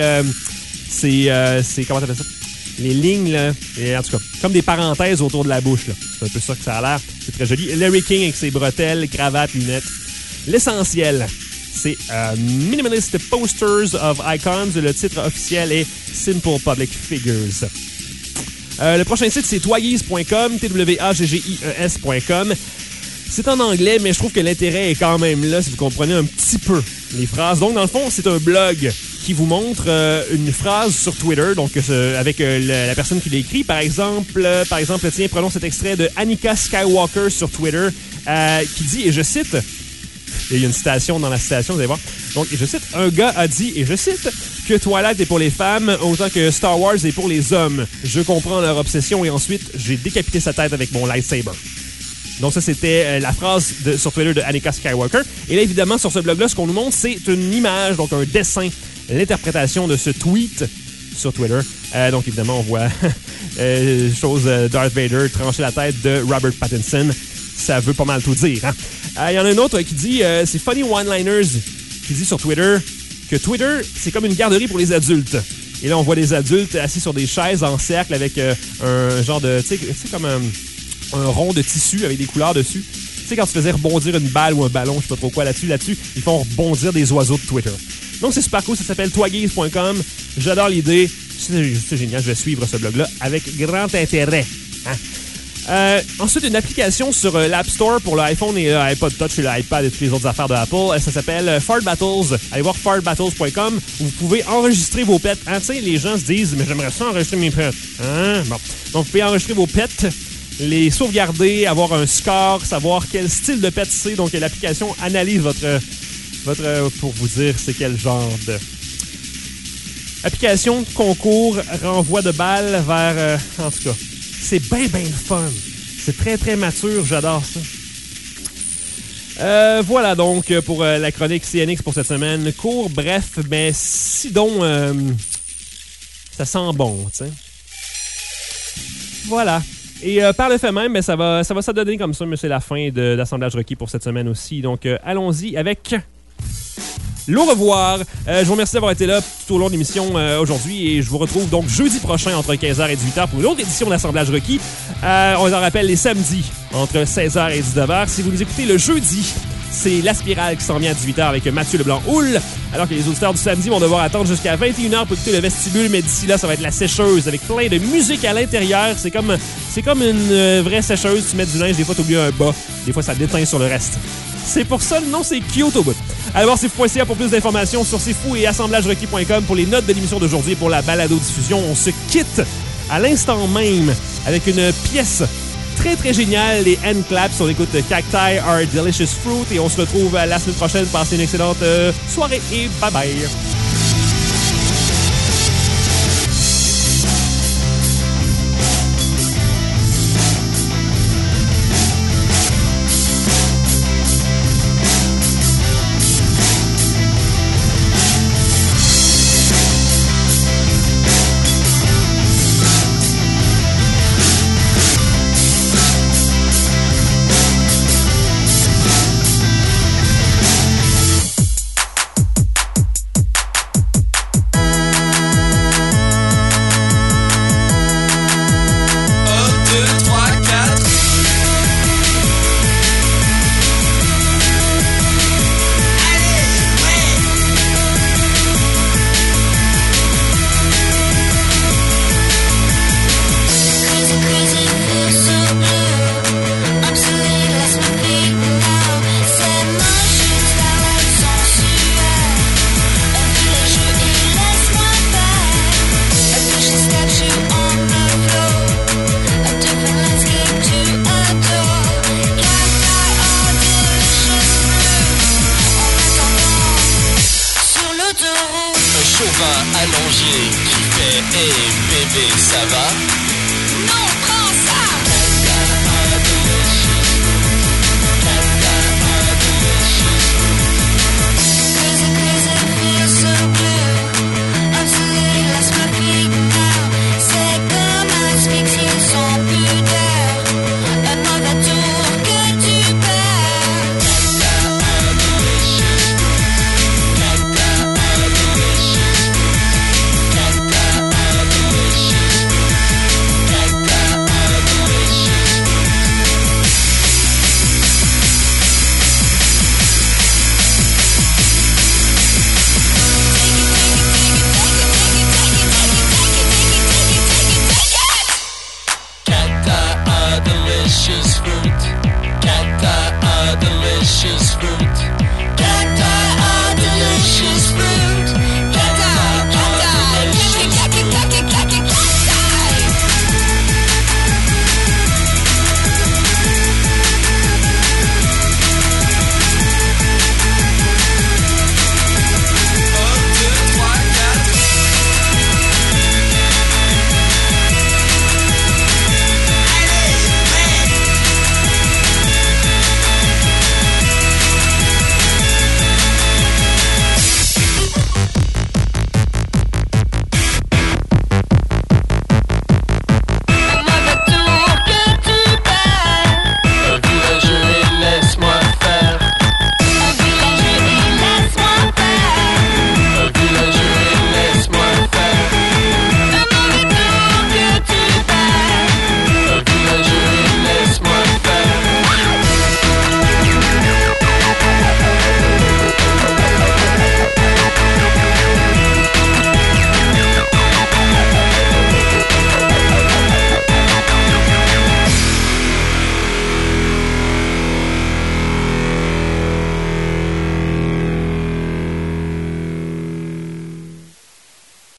comment t'appelles ça? Les lignes, là, et en tout cas, comme des parenthèses autour de la bouche, là. C'est un peu ça que ça a l'air. C'est très joli. Larry King avec ses bretelles, cravates, lunettes. L'essentiel, c'est Minimalist Posters of Icons. Le titre officiel est Simple Public Figures. Le prochain site, c'est twagies.com, twagies.com. C'est en anglais, mais je trouve que l'intérêt est quand même là si vous comprenez un petit peu les phrases. Donc, dans le fond, c'est un blog qui vous montre une phrase sur Twitter, donc avec la personne qui l'écrit. Par exemple, tiens, prenons cet extrait de Annika Skywalker sur Twitter qui dit, et je cite, il y a une citation dans la citation, vous allez voir. Donc, et je cite, un gars a dit, et je cite, que Twilight est pour les femmes autant que Star Wars est pour les hommes. Je comprends leur obsession et ensuite, j'ai décapité sa tête avec mon lightsaber. Donc ça, c'était la phrase sur Twitter de Annika Skywalker. Et là, évidemment, sur ce blog-là, ce qu'on nous montre, c'est une image, donc un dessin, l'interprétation de ce tweet sur Twitter. Donc évidemment, on voit Darth Vader trancher la tête de Robert Pattinson. Ça veut pas mal tout dire. Hein? Il y en a un autre qui dit, c'est Funny One-Liners, qui dit sur Twitter que Twitter, c'est comme une garderie pour les adultes. Et là, on voit des adultes assis sur des chaises en cercle avec un genre de... Tu sais, comme un rond de tissu avec des couleurs dessus. Tu sais, quand tu faisais rebondir une balle ou un ballon, je sais pas trop quoi, là-dessus, ils font rebondir des oiseaux de Twitter. Donc, c'est super cool. Ça s'appelle twagies.com. J'adore l'idée. C'est génial. Je vais suivre ce blog-là avec grand intérêt. Hein? Ensuite, une application sur l'App Store pour l'iPhone et l'iPod Touch et l'iPad et toutes les autres affaires de Apple. Ça s'appelle Fart Battles. Allez voir fartbattles.com. Vous pouvez enregistrer vos pets. Hein, tu sais, les gens se disent, mais j'aimerais ça enregistrer mes pets. Hein? Bon. Donc, vous pouvez enregistrer vos pets, les sauvegarder, avoir un score, savoir quel style de pet c'est. Donc, l'application analyse votre pour vous dire c'est quel genre de... Application, concours, renvoi de balles vers... en tout cas, c'est bien le fun. C'est très, très mature. J'adore ça. Voilà donc pour la chronique CNX pour cette semaine. Court, bref, mais si donc... Ça sent bon, tu sais. Voilà. Et par le fait même, ça va s'adonner comme ça, mais c'est la fin de l'assemblage requis pour cette semaine aussi. Donc, allons-y avec l'au revoir. Je vous remercie d'avoir été là tout au long de l'émission aujourd'hui et je vous retrouve donc jeudi prochain entre 15h et 18h pour une autre édition de l'assemblage requis. On vous en rappelle les samedis entre 16h et 19h. Si vous nous écoutez le jeudi, c'est La Spirale qui s'en vient à 18h avec Mathieu Leblanc-Houle, alors que les auditeurs du samedi vont devoir attendre jusqu'à 21h pour écouter le vestibule, mais d'ici là, ça va être la sécheuse avec plein de musique à l'intérieur. C'est comme une vraie sécheuse. Tu mets du linge, des fois, t'oublies un bas. Des fois, ça déteint sur le reste. C'est pour ça, le nom, c'est cute au bout. Allez voir cfou.ca pour plus d'informations sur C'est Fou et assemblagerequis.com pour les notes de l'émission d'aujourd'hui et pour la balado-diffusion. On se quitte à l'instant même avec une pièce très, très génial, les Hand Claps. On écoute Cacti Are Delicious Fruit et on se retrouve la semaine prochaine. Passez une excellente soirée et bye-bye. Allongé qui fait hey bébé ça va? Non,